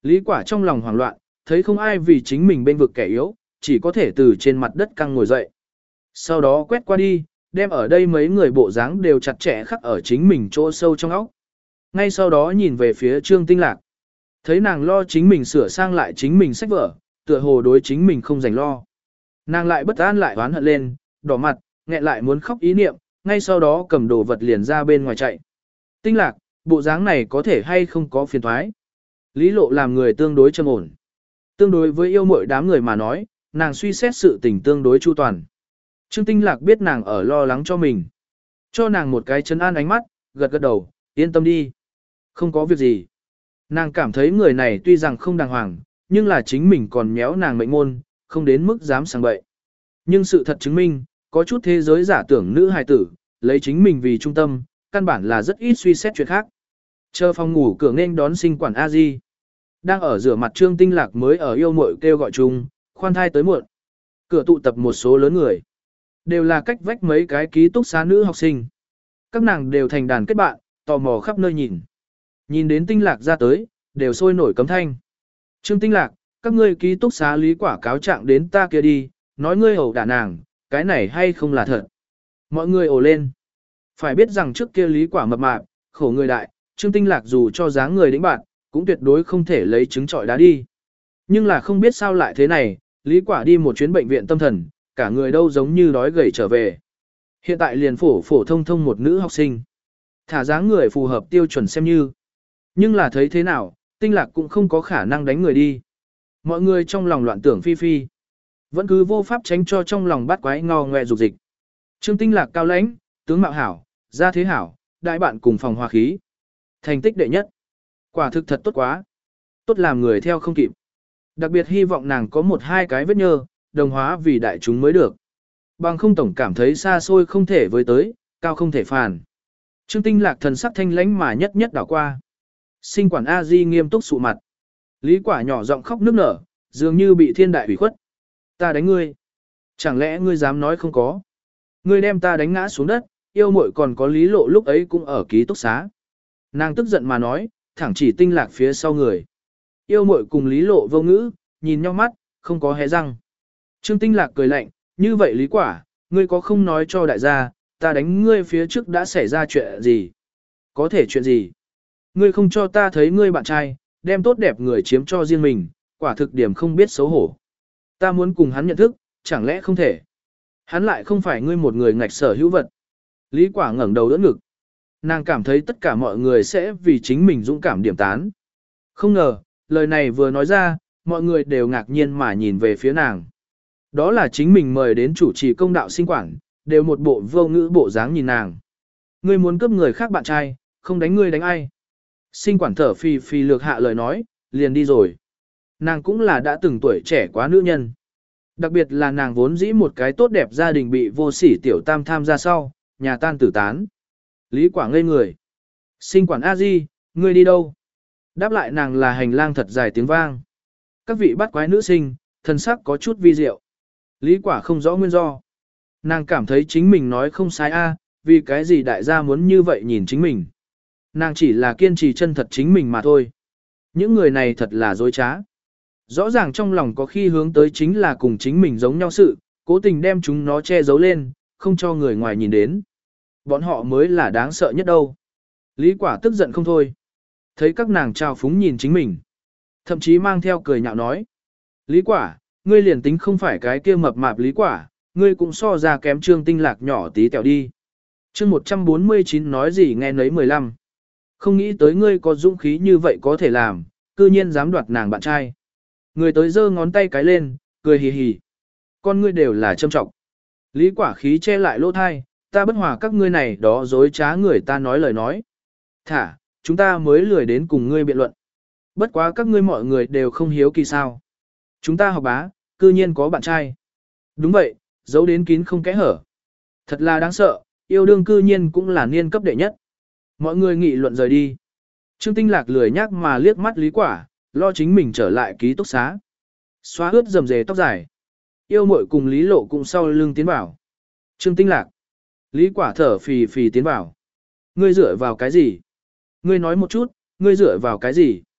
Speaker 1: Lý Quả trong lòng hoảng loạn, thấy không ai vì chính mình bên vực kẻ yếu, chỉ có thể từ trên mặt đất căng ngồi dậy. Sau đó quét qua đi, đem ở đây mấy người bộ dáng đều chặt chẽ khắc ở chính mình chỗ sâu trong óc. Ngay sau đó nhìn về phía Trương Tinh Lạc. Thấy nàng lo chính mình sửa sang lại chính mình sách vở, tựa hồ đối chính mình không dành lo. Nàng lại bất an lại oán hận lên, đỏ mặt, nghẹn lại muốn khóc ý niệm, ngay sau đó cầm đồ vật liền ra bên ngoài chạy. Tinh Lạc, bộ dáng này có thể hay không có phiền thoái. Lý Lộ làm người tương đối trầm ổn. Tương đối với yêu muội đám người mà nói, nàng suy xét sự tình tương đối chu toàn. Trương Tinh Lạc biết nàng ở lo lắng cho mình. Cho nàng một cái chân an ánh mắt, gật gật đầu, yên tâm đi. Không có việc gì. Nàng cảm thấy người này tuy rằng không đàng hoàng, nhưng là chính mình còn méo nàng mệnh môn, không đến mức dám sang bậy. Nhưng sự thật chứng minh, có chút thế giới giả tưởng nữ hài tử, lấy chính mình vì trung tâm, căn bản là rất ít suy xét chuyện khác. Chờ phòng ngủ cửa nghênh đón sinh quản A Di. Đang ở rửa mặt Trương Tinh Lạc mới ở yêu muội kêu gọi chung, khoan thai tới muộn. Cửa tụ tập một số lớn người. Đều là cách vách mấy cái ký túc xá nữ học sinh. Các nàng đều thành đàn kết bạn, tò mò khắp nơi nhìn. Nhìn đến Tinh Lạc ra tới, đều sôi nổi cấm thanh. Trương Tinh Lạc, các ngươi ký túc xá Lý Quả cáo trạng đến ta kia đi, nói ngươi ẩu đả nàng, cái này hay không là thật. Mọi người ồ lên. Phải biết rằng trước kia Lý Quả mập mạp, khổ người đại, Trương Tinh Lạc dù cho dáng người đĩnh bạn, cũng tuyệt đối không thể lấy trứng trọi đá đi. Nhưng là không biết sao lại thế này, Lý Quả đi một chuyến bệnh viện tâm thần, cả người đâu giống như đói gầy trở về. Hiện tại liền phổ phổ thông thông một nữ học sinh. Thả dáng người phù hợp tiêu chuẩn xem như. Nhưng là thấy thế nào, Tinh Lạc cũng không có khả năng đánh người đi. Mọi người trong lòng loạn tưởng phi phi. Vẫn cứ vô pháp tránh cho trong lòng bắt quái ngò ngoe dục dịch. Trương Tinh Lạc cao lãnh, tướng mạo hảo, gia thế hảo, đại bạn cùng phòng hòa khí. Thành tích đệ nhất. Quả thực thật tốt quá. Tốt làm người theo không kịp. Đặc biệt hy vọng nàng có một hai cái vết nhơ, đồng hóa vì đại chúng mới được. Bằng không tổng cảm thấy xa xôi không thể với tới, cao không thể phản. Trương Tinh Lạc thần sắc thanh lãnh mà nhất nhất đảo qua. Sinh quản A Di nghiêm túc sụ mặt. Lý Quả nhỏ giọng khóc nức nở, dường như bị thiên đại ủy khuất. Ta đánh ngươi. Chẳng lẽ ngươi dám nói không có? Ngươi đem ta đánh ngã xuống đất, yêu muội còn có Lý Lộ lúc ấy cũng ở ký túc xá. Nàng tức giận mà nói, thẳng chỉ Tinh Lạc phía sau người. Yêu muội cùng Lý Lộ vô ngữ, nhìn nhau mắt, không có hé răng. Trương Tinh Lạc cười lạnh, như vậy Lý Quả, ngươi có không nói cho đại gia, ta đánh ngươi phía trước đã xảy ra chuyện gì? Có thể chuyện gì? Ngươi không cho ta thấy ngươi bạn trai, đem tốt đẹp người chiếm cho riêng mình, quả thực điểm không biết xấu hổ. Ta muốn cùng hắn nhận thức, chẳng lẽ không thể? Hắn lại không phải ngươi một người ngạch sở hữu vật. Lý Quả ngẩng đầu đỡ ngực. Nàng cảm thấy tất cả mọi người sẽ vì chính mình dũng cảm điểm tán. Không ngờ, lời này vừa nói ra, mọi người đều ngạc nhiên mà nhìn về phía nàng. Đó là chính mình mời đến chủ trì công đạo sinh quản, đều một bộ vô ngữ bộ dáng nhìn nàng. Ngươi muốn cướp người khác bạn trai, không đánh ngươi đánh ai. Sinh quản thở phì phì lược hạ lời nói, liền đi rồi. Nàng cũng là đã từng tuổi trẻ quá nữ nhân. Đặc biệt là nàng vốn dĩ một cái tốt đẹp gia đình bị vô sỉ tiểu tam tham gia sau, nhà tan tử tán. Lý Quả ngây người. Sinh quản A Di, ngươi đi đâu? Đáp lại nàng là hành lang thật dài tiếng vang. Các vị bắt quái nữ sinh, thân sắc có chút vi diệu. Lý Quả không rõ nguyên do. Nàng cảm thấy chính mình nói không sai a, vì cái gì đại gia muốn như vậy nhìn chính mình. Nàng chỉ là kiên trì chân thật chính mình mà thôi. Những người này thật là dối trá. Rõ ràng trong lòng có khi hướng tới chính là cùng chính mình giống nhau sự, cố tình đem chúng nó che giấu lên, không cho người ngoài nhìn đến. Bọn họ mới là đáng sợ nhất đâu. Lý Quả tức giận không thôi. Thấy các nàng trào phúng nhìn chính mình. Thậm chí mang theo cười nhạo nói. Lý Quả, ngươi liền tính không phải cái kia mập mạp Lý Quả, ngươi cũng so ra kém Trương Tinh Lạc nhỏ tí tẹo đi. Chương một trăm bốn mươi chín nói gì nghe nấy mười lăm. Không nghĩ tới ngươi có dũng khí như vậy có thể làm, cư nhiên dám đoạt nàng bạn trai. Người tới giơ ngón tay cái lên, cười hì hì. Con ngươi đều là châm trọng. Lý Quả khí che lại lỗ thai, ta bất hòa các ngươi này đó dối trá người ta nói lời nói. Thả, chúng ta mới lười đến cùng ngươi biện luận. Bất quá các ngươi mọi người đều không hiếu kỳ sao. Chúng ta học bá, cư nhiên có bạn trai. Đúng vậy, giấu đến kín không kẽ hở. Thật là đáng sợ, yêu đương cư nhiên cũng là niên cấp đệ nhất. Mọi người nghị luận rời đi. Trương Tinh Lạc lười nhắc mà liếc mắt Lý Quả, lo chính mình trở lại ký túc xá. Xóa ướt rầm rề tóc dài. Yêu muội cùng Lý Lộ cũng sau lưng tiến vào. Trương Tinh Lạc. Lý Quả thở phì phì tiến vào. Ngươi dựa vào cái gì? Ngươi nói một chút, ngươi dựa vào cái gì?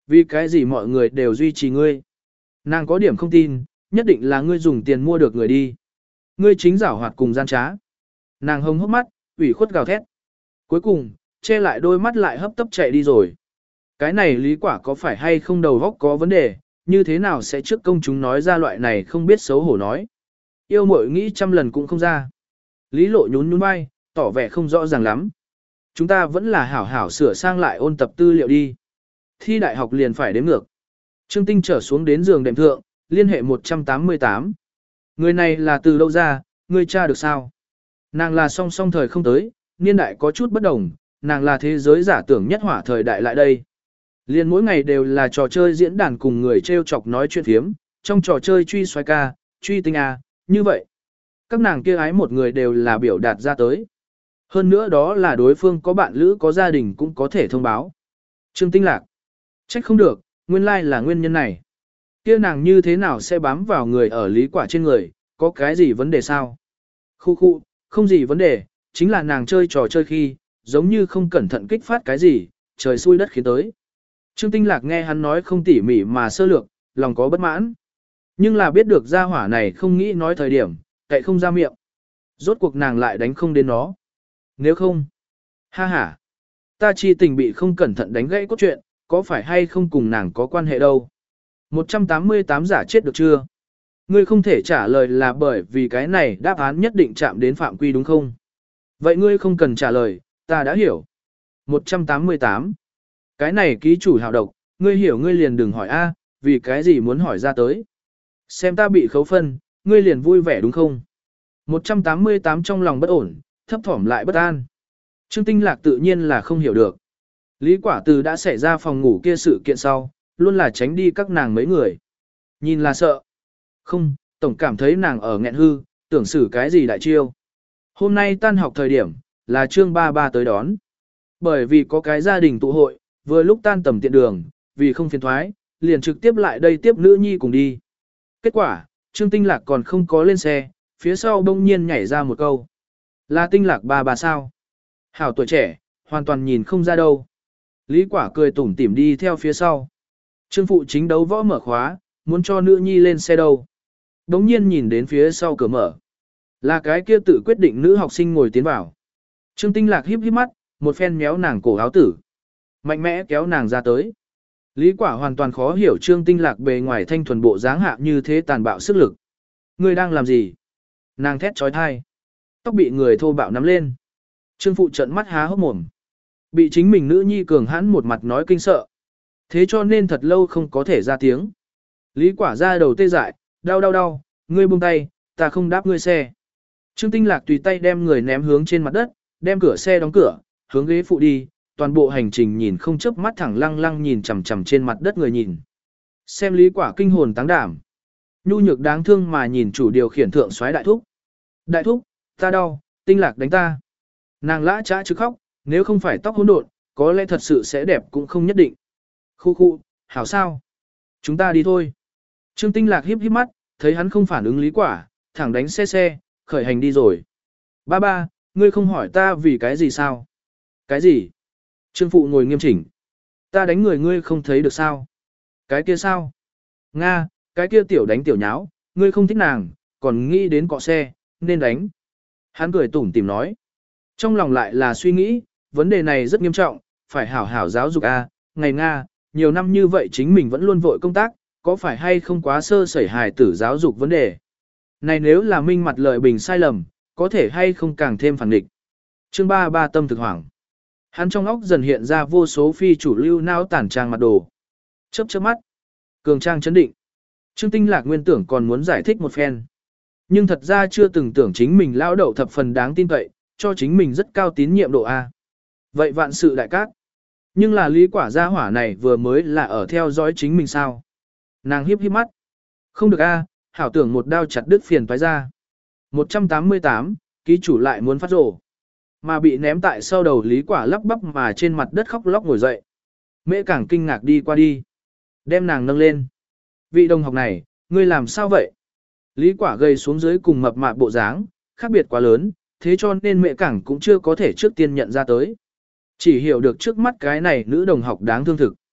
Speaker 1: Vì cái gì mọi người đều duy trì ngươi? Nàng có điểm không tin, nhất định là ngươi dùng tiền mua được người đi. Ngươi chính giảo hoạt cùng gian trá. Nàng hông hốc mắt, ủy khuất gào thét. Cuối cùng, che lại đôi mắt lại hấp tấp chạy đi rồi. Cái này Lý Quả có phải hay không đầu óc có vấn đề, như thế nào sẽ trước công chúng nói ra loại này không biết xấu hổ nói. Yêu muội nghĩ trăm lần cũng không ra. Lý Lộ nhún nhún vai, tỏ vẻ không rõ ràng lắm. Chúng ta vẫn là hảo hảo sửa sang lại ôn tập tư liệu đi. Thi đại học liền phải đếm ngược. Trương Tinh trở xuống đến giường đệm thượng, liên hệ một trăm tám mươi tám. Người này là từ đâu ra, người cha được sao? Nàng là song song thời không tới, niên đại có chút bất đồng, nàng là thế giới giả tưởng nhất hỏa thời đại lại đây. Liên mỗi ngày đều là trò chơi diễn đàn cùng người treo chọc nói chuyện phiếm, trong trò chơi truy xoay ca, truy tinh A, như vậy. Các nàng kia ái một người đều là biểu đạt ra tới. Hơn nữa đó là đối phương có bạn lữ có gia đình cũng có thể thông báo. Trương Tinh Lạc. Trách không được, nguyên lai là nguyên nhân này. Kia nàng như thế nào sẽ bám vào người ở Lý Quả trên người, có cái gì vấn đề sao? Khu khu, không gì vấn đề, chính là nàng chơi trò chơi khi, giống như không cẩn thận kích phát cái gì, trời xui đất khiến tới. Trương Tinh Lạc nghe hắn nói không tỉ mỉ mà sơ lược, lòng có bất mãn. Nhưng là biết được gia hỏa này không nghĩ nói thời điểm, cậy không ra miệng. Rốt cuộc nàng lại đánh không đến nó. Nếu không, ha ha, ta chi tình bị không cẩn thận đánh gãy cốt truyện, có phải hay không cùng nàng có quan hệ đâu. một trăm tám mươi tám giả chết được chưa? Ngươi không thể trả lời là bởi vì cái này đáp án nhất định chạm đến phạm quy đúng không? Vậy ngươi không cần trả lời, ta đã hiểu. một trăm tám mươi tám. Cái này ký chủ hào độc, ngươi hiểu ngươi liền đừng hỏi a, vì cái gì muốn hỏi ra tới. Xem ta bị khấu phân, ngươi liền vui vẻ đúng không? một trăm tám mươi tám trong lòng bất ổn, thấp thỏm lại bất an. Trương Tinh Lạc tự nhiên là không hiểu được. Lý Quả Từ đã xảy ra phòng ngủ kia sự kiện sau, luôn là tránh đi các nàng mấy người. Nhìn là sợ. Không, tổng cảm thấy nàng ở nghẹn hư, tưởng xử cái gì đại chiêu. Hôm nay tan học thời điểm, là Trương Ba Ba tới đón. Bởi vì có cái gia đình tụ hội, vừa lúc tan tầm tiện đường, vì không phiền thoái, liền trực tiếp lại đây tiếp nữ nhi cùng đi. Kết quả, Trương Tinh Lạc còn không có lên xe, phía sau bỗng nhiên nhảy ra một câu. Là Tinh Lạc Ba Ba sao? Hảo tuổi trẻ, hoàn toàn nhìn không ra đâu. Lý Quả cười tủm tỉm đi theo phía sau. Trương Phụ chính đấu võ mở khóa, muốn cho nữ nhi lên xe đâu. Đống nhiên nhìn đến phía sau cửa mở. Là cái kia tự quyết định nữ học sinh ngồi tiến vào. Trương Tinh Lạc híp híp mắt, một phen méo nàng cổ áo tử. Mạnh mẽ kéo nàng ra tới. Lý Quả hoàn toàn khó hiểu Trương Tinh Lạc bề ngoài thanh thuần bộ dáng hạ như thế tàn bạo sức lực. Ngươi đang làm gì? Nàng thét trói thai. Tóc bị người thô bạo nắm lên. Trương Phụ trợn mắt há hốc mồm. Bị chính mình nữ nhi cường hãn một mặt nói kinh sợ. Thế cho nên thật lâu không có thể ra tiếng. Lý Quả ra đầu tê dại, đau đau đau, ngươi buông tay, ta không đáp ngươi xe. Trương Tinh Lạc tùy tay đem người ném hướng trên mặt đất, đem cửa xe đóng cửa, hướng ghế phụ đi, toàn bộ hành trình nhìn không chớp mắt thẳng lăng lăng nhìn chằm chằm trên mặt đất người nhìn. Xem Lý Quả kinh hồn táng đảm. Nhu nhược đáng thương mà nhìn chủ điều khiển thượng soái đại thúc. Đại thúc, ta đau, Tinh Lạc đánh ta. Nàng lã chã chứ khóc, nếu không phải tóc hỗn độn, có lẽ thật sự sẽ đẹp cũng không nhất định. Khu khu, hảo sao? Chúng ta đi thôi. Trương Tinh Lạc híp híp mắt, thấy hắn không phản ứng Lý Quả, thẳng đánh xe xe, khởi hành đi rồi. Ba ba, ngươi không hỏi ta vì cái gì sao? Cái gì? Trương Phụ ngồi nghiêm chỉnh. Ta đánh người ngươi không thấy được sao? Cái kia sao? Nga, cái kia tiểu đánh tiểu nháo, ngươi không thích nàng, còn nghĩ đến cọ xe, nên đánh. Hắn cười tủm tỉm nói. Trong lòng lại là suy nghĩ, vấn đề này rất nghiêm trọng, phải hảo hảo giáo dục a. Ngày Nga, nhiều năm như vậy chính mình vẫn luôn vội công tác, có phải hay không quá sơ sẩy hài tử giáo dục vấn đề. Này nếu là minh mặt lợi bình sai lầm, có thể hay không càng thêm phản nghịch. Chương ba ba tâm thực hoảng. Hắn trong óc dần hiện ra vô số phi chủ lưu não tản trang mặt đồ. Chớp chớp mắt. Cường trang chấn định. Trương Tinh Lạc nguyên tưởng còn muốn giải thích một phen. Nhưng thật ra chưa từng tưởng chính mình lao đậu thập phần đáng tin cậy, cho chính mình rất cao tín nhiệm độ A. Vậy vạn sự đại cát. Nhưng là Lý Quả gia hỏa này vừa mới là ở theo dõi chính mình sao. Nàng hiếp hiếp mắt. Không được A, hảo tưởng một đao chặt đứt phiền toái ra. một trăm tám mươi tám, ký chủ lại muốn phát rổ. Mà bị ném tại sau đầu Lý Quả lắp bắp mà trên mặt đất khóc lóc ngồi dậy. Mễ càng kinh ngạc đi qua đi. Đem nàng nâng lên. Vị đồng học này, ngươi làm sao vậy? Lý Quả gầy xuống dưới cùng mập mạp bộ dáng, khác biệt quá lớn, thế cho nên mẹ cảng cũng chưa có thể trước tiên nhận ra tới. Chỉ hiểu được trước mắt cái này nữ đồng học đáng thương thực.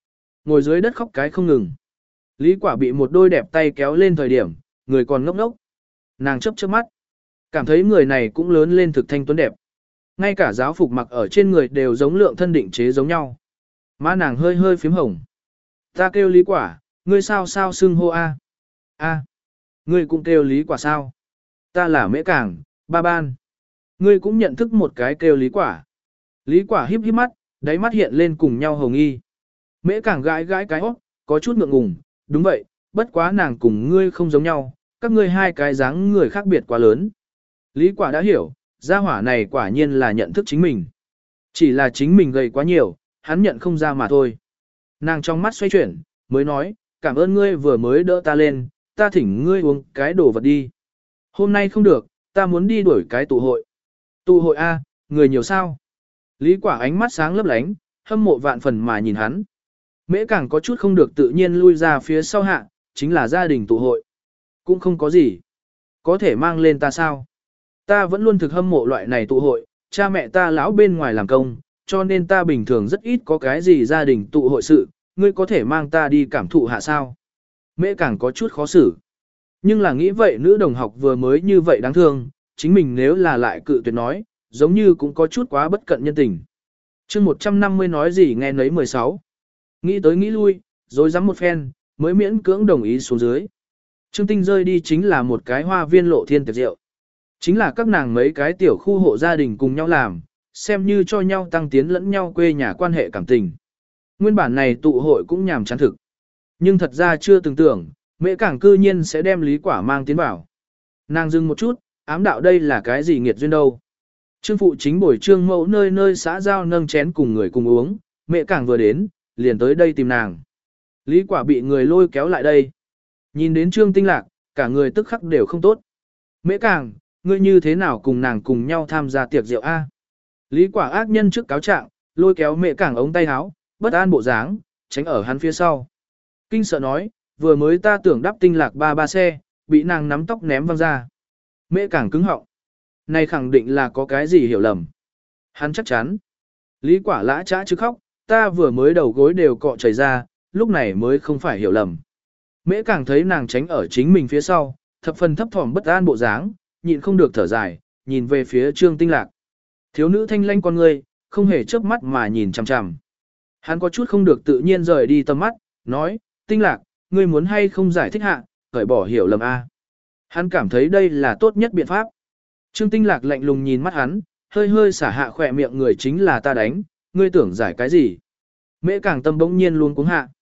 Speaker 1: ngồi dưới đất khóc cái không ngừng. Lý Quả bị một đôi đẹp tay kéo lên thời điểm, người còn ngốc ngốc. Nàng chớp chớp mắt, cảm thấy người này cũng lớn lên thực thanh tuấn đẹp. Ngay cả giáo phục mặc ở trên người đều giống lượng thân định chế giống nhau. Má nàng hơi hơi phím hồng. Ta kêu Lý Quả, ngươi sao sao xưng hô a? A, ngươi cũng kêu Lý Quả sao? Ta là Mễ Cảng, ba ban. Ngươi cũng nhận thức một cái kêu Lý Quả. Lý Quả híp híp mắt, đáy mắt hiện lên cùng nhau hồng nghi. Mễ Cảng gãi gãi cái óc, có chút ngượng ngùng, đúng vậy, bất quá nàng cùng ngươi không giống nhau, các ngươi hai cái dáng người khác biệt quá lớn. Lý Quả đã hiểu, gia hỏa này quả nhiên là nhận thức chính mình. Chỉ là chính mình gầy quá nhiều, hắn nhận không ra mà thôi. Nàng trong mắt xoay chuyển, mới nói, cảm ơn ngươi vừa mới đỡ ta lên, ta thỉnh ngươi uống cái đồ vật đi. Hôm nay không được, ta muốn đi đuổi cái tụ hội. Tụ hội A, người nhiều sao? Lý Quả ánh mắt sáng lấp lánh, hâm mộ vạn phần mà nhìn hắn. Mễ Càng có chút không được tự nhiên lui ra phía sau hạ, chính là gia đình tụ hội. Cũng không có gì. Có thể mang lên ta sao? Ta vẫn luôn thực hâm mộ loại này tụ hội, cha mẹ ta lão bên ngoài làm công, cho nên ta bình thường rất ít có cái gì gia đình tụ hội sự, ngươi có thể mang ta đi cảm thụ hạ sao? Mễ Càng có chút khó xử. Nhưng là nghĩ vậy nữ đồng học vừa mới như vậy đáng thương, chính mình nếu là lại cự tuyệt nói, giống như cũng có chút quá bất cận nhân tình. chương một trăm năm mươi nói gì nghe nấy mười sáu. Nghĩ tới nghĩ lui, rồi dám một phen, mới miễn cưỡng đồng ý xuống dưới. Trương Tinh rơi đi chính là một cái hoa viên lộ thiên tiệc rượu. Chính là các nàng mấy cái tiểu khu hộ gia đình cùng nhau làm, xem như cho nhau tăng tiến lẫn nhau quê nhà quan hệ cảm tình. Nguyên bản này tụ hội cũng nhàm chán thực. Nhưng thật ra chưa từng tưởng, Mễ Cảng cư nhiên sẽ đem Lý Quả mang tiến vào. Nàng dừng một chút, ám đạo đây là cái gì nghiệt duyên đâu. Trương phụ chính buổi trương mẫu nơi nơi xã giao nâng chén cùng người cùng uống, Mễ Cảng vừa đến, liền tới đây tìm nàng. Lý Quả bị người lôi kéo lại đây. Nhìn đến Trương Tinh Lạc, cả người tức khắc đều không tốt. Mễ Cảng, ngươi như thế nào cùng nàng cùng nhau tham gia tiệc rượu A? Lý Quả ác nhân trước cáo trạng, lôi kéo Mễ Cảng ống tay áo, bất an bộ dáng, tránh ở hắn phía sau. Kinh sợ nói, vừa mới ta tưởng đắp Tinh Lạc ba ba xe, bị nàng nắm tóc ném văng ra. Mễ Cảng cứng họng. Này khẳng định là có cái gì hiểu lầm. Hắn chắc chắn. Lý Quả lã chã chứ khóc, ta vừa mới đầu gối đều cọ chảy ra, lúc này mới không phải hiểu lầm. Mễ Càng thấy nàng tránh ở chính mình phía sau, thập phần thấp thỏm bất an bộ dáng, nhịn không được thở dài, nhìn về phía Trương Tinh Lạc. Thiếu nữ thanh lanh con ngươi, không hề chớp mắt mà nhìn chằm chằm. Hắn có chút không được tự nhiên rời đi tầm mắt, nói, Tinh Lạc, ngươi muốn hay không giải thích hạ, cởi bỏ hiểu lầm a. Hắn cảm thấy đây là tốt nhất biện pháp. Trương Tinh Lạc lạnh lùng nhìn mắt hắn, hơi hơi xả hạ khỏe miệng người chính là ta đánh, ngươi tưởng giải cái gì. Mễ Càng tâm bỗng nhiên luôn cuống hạ.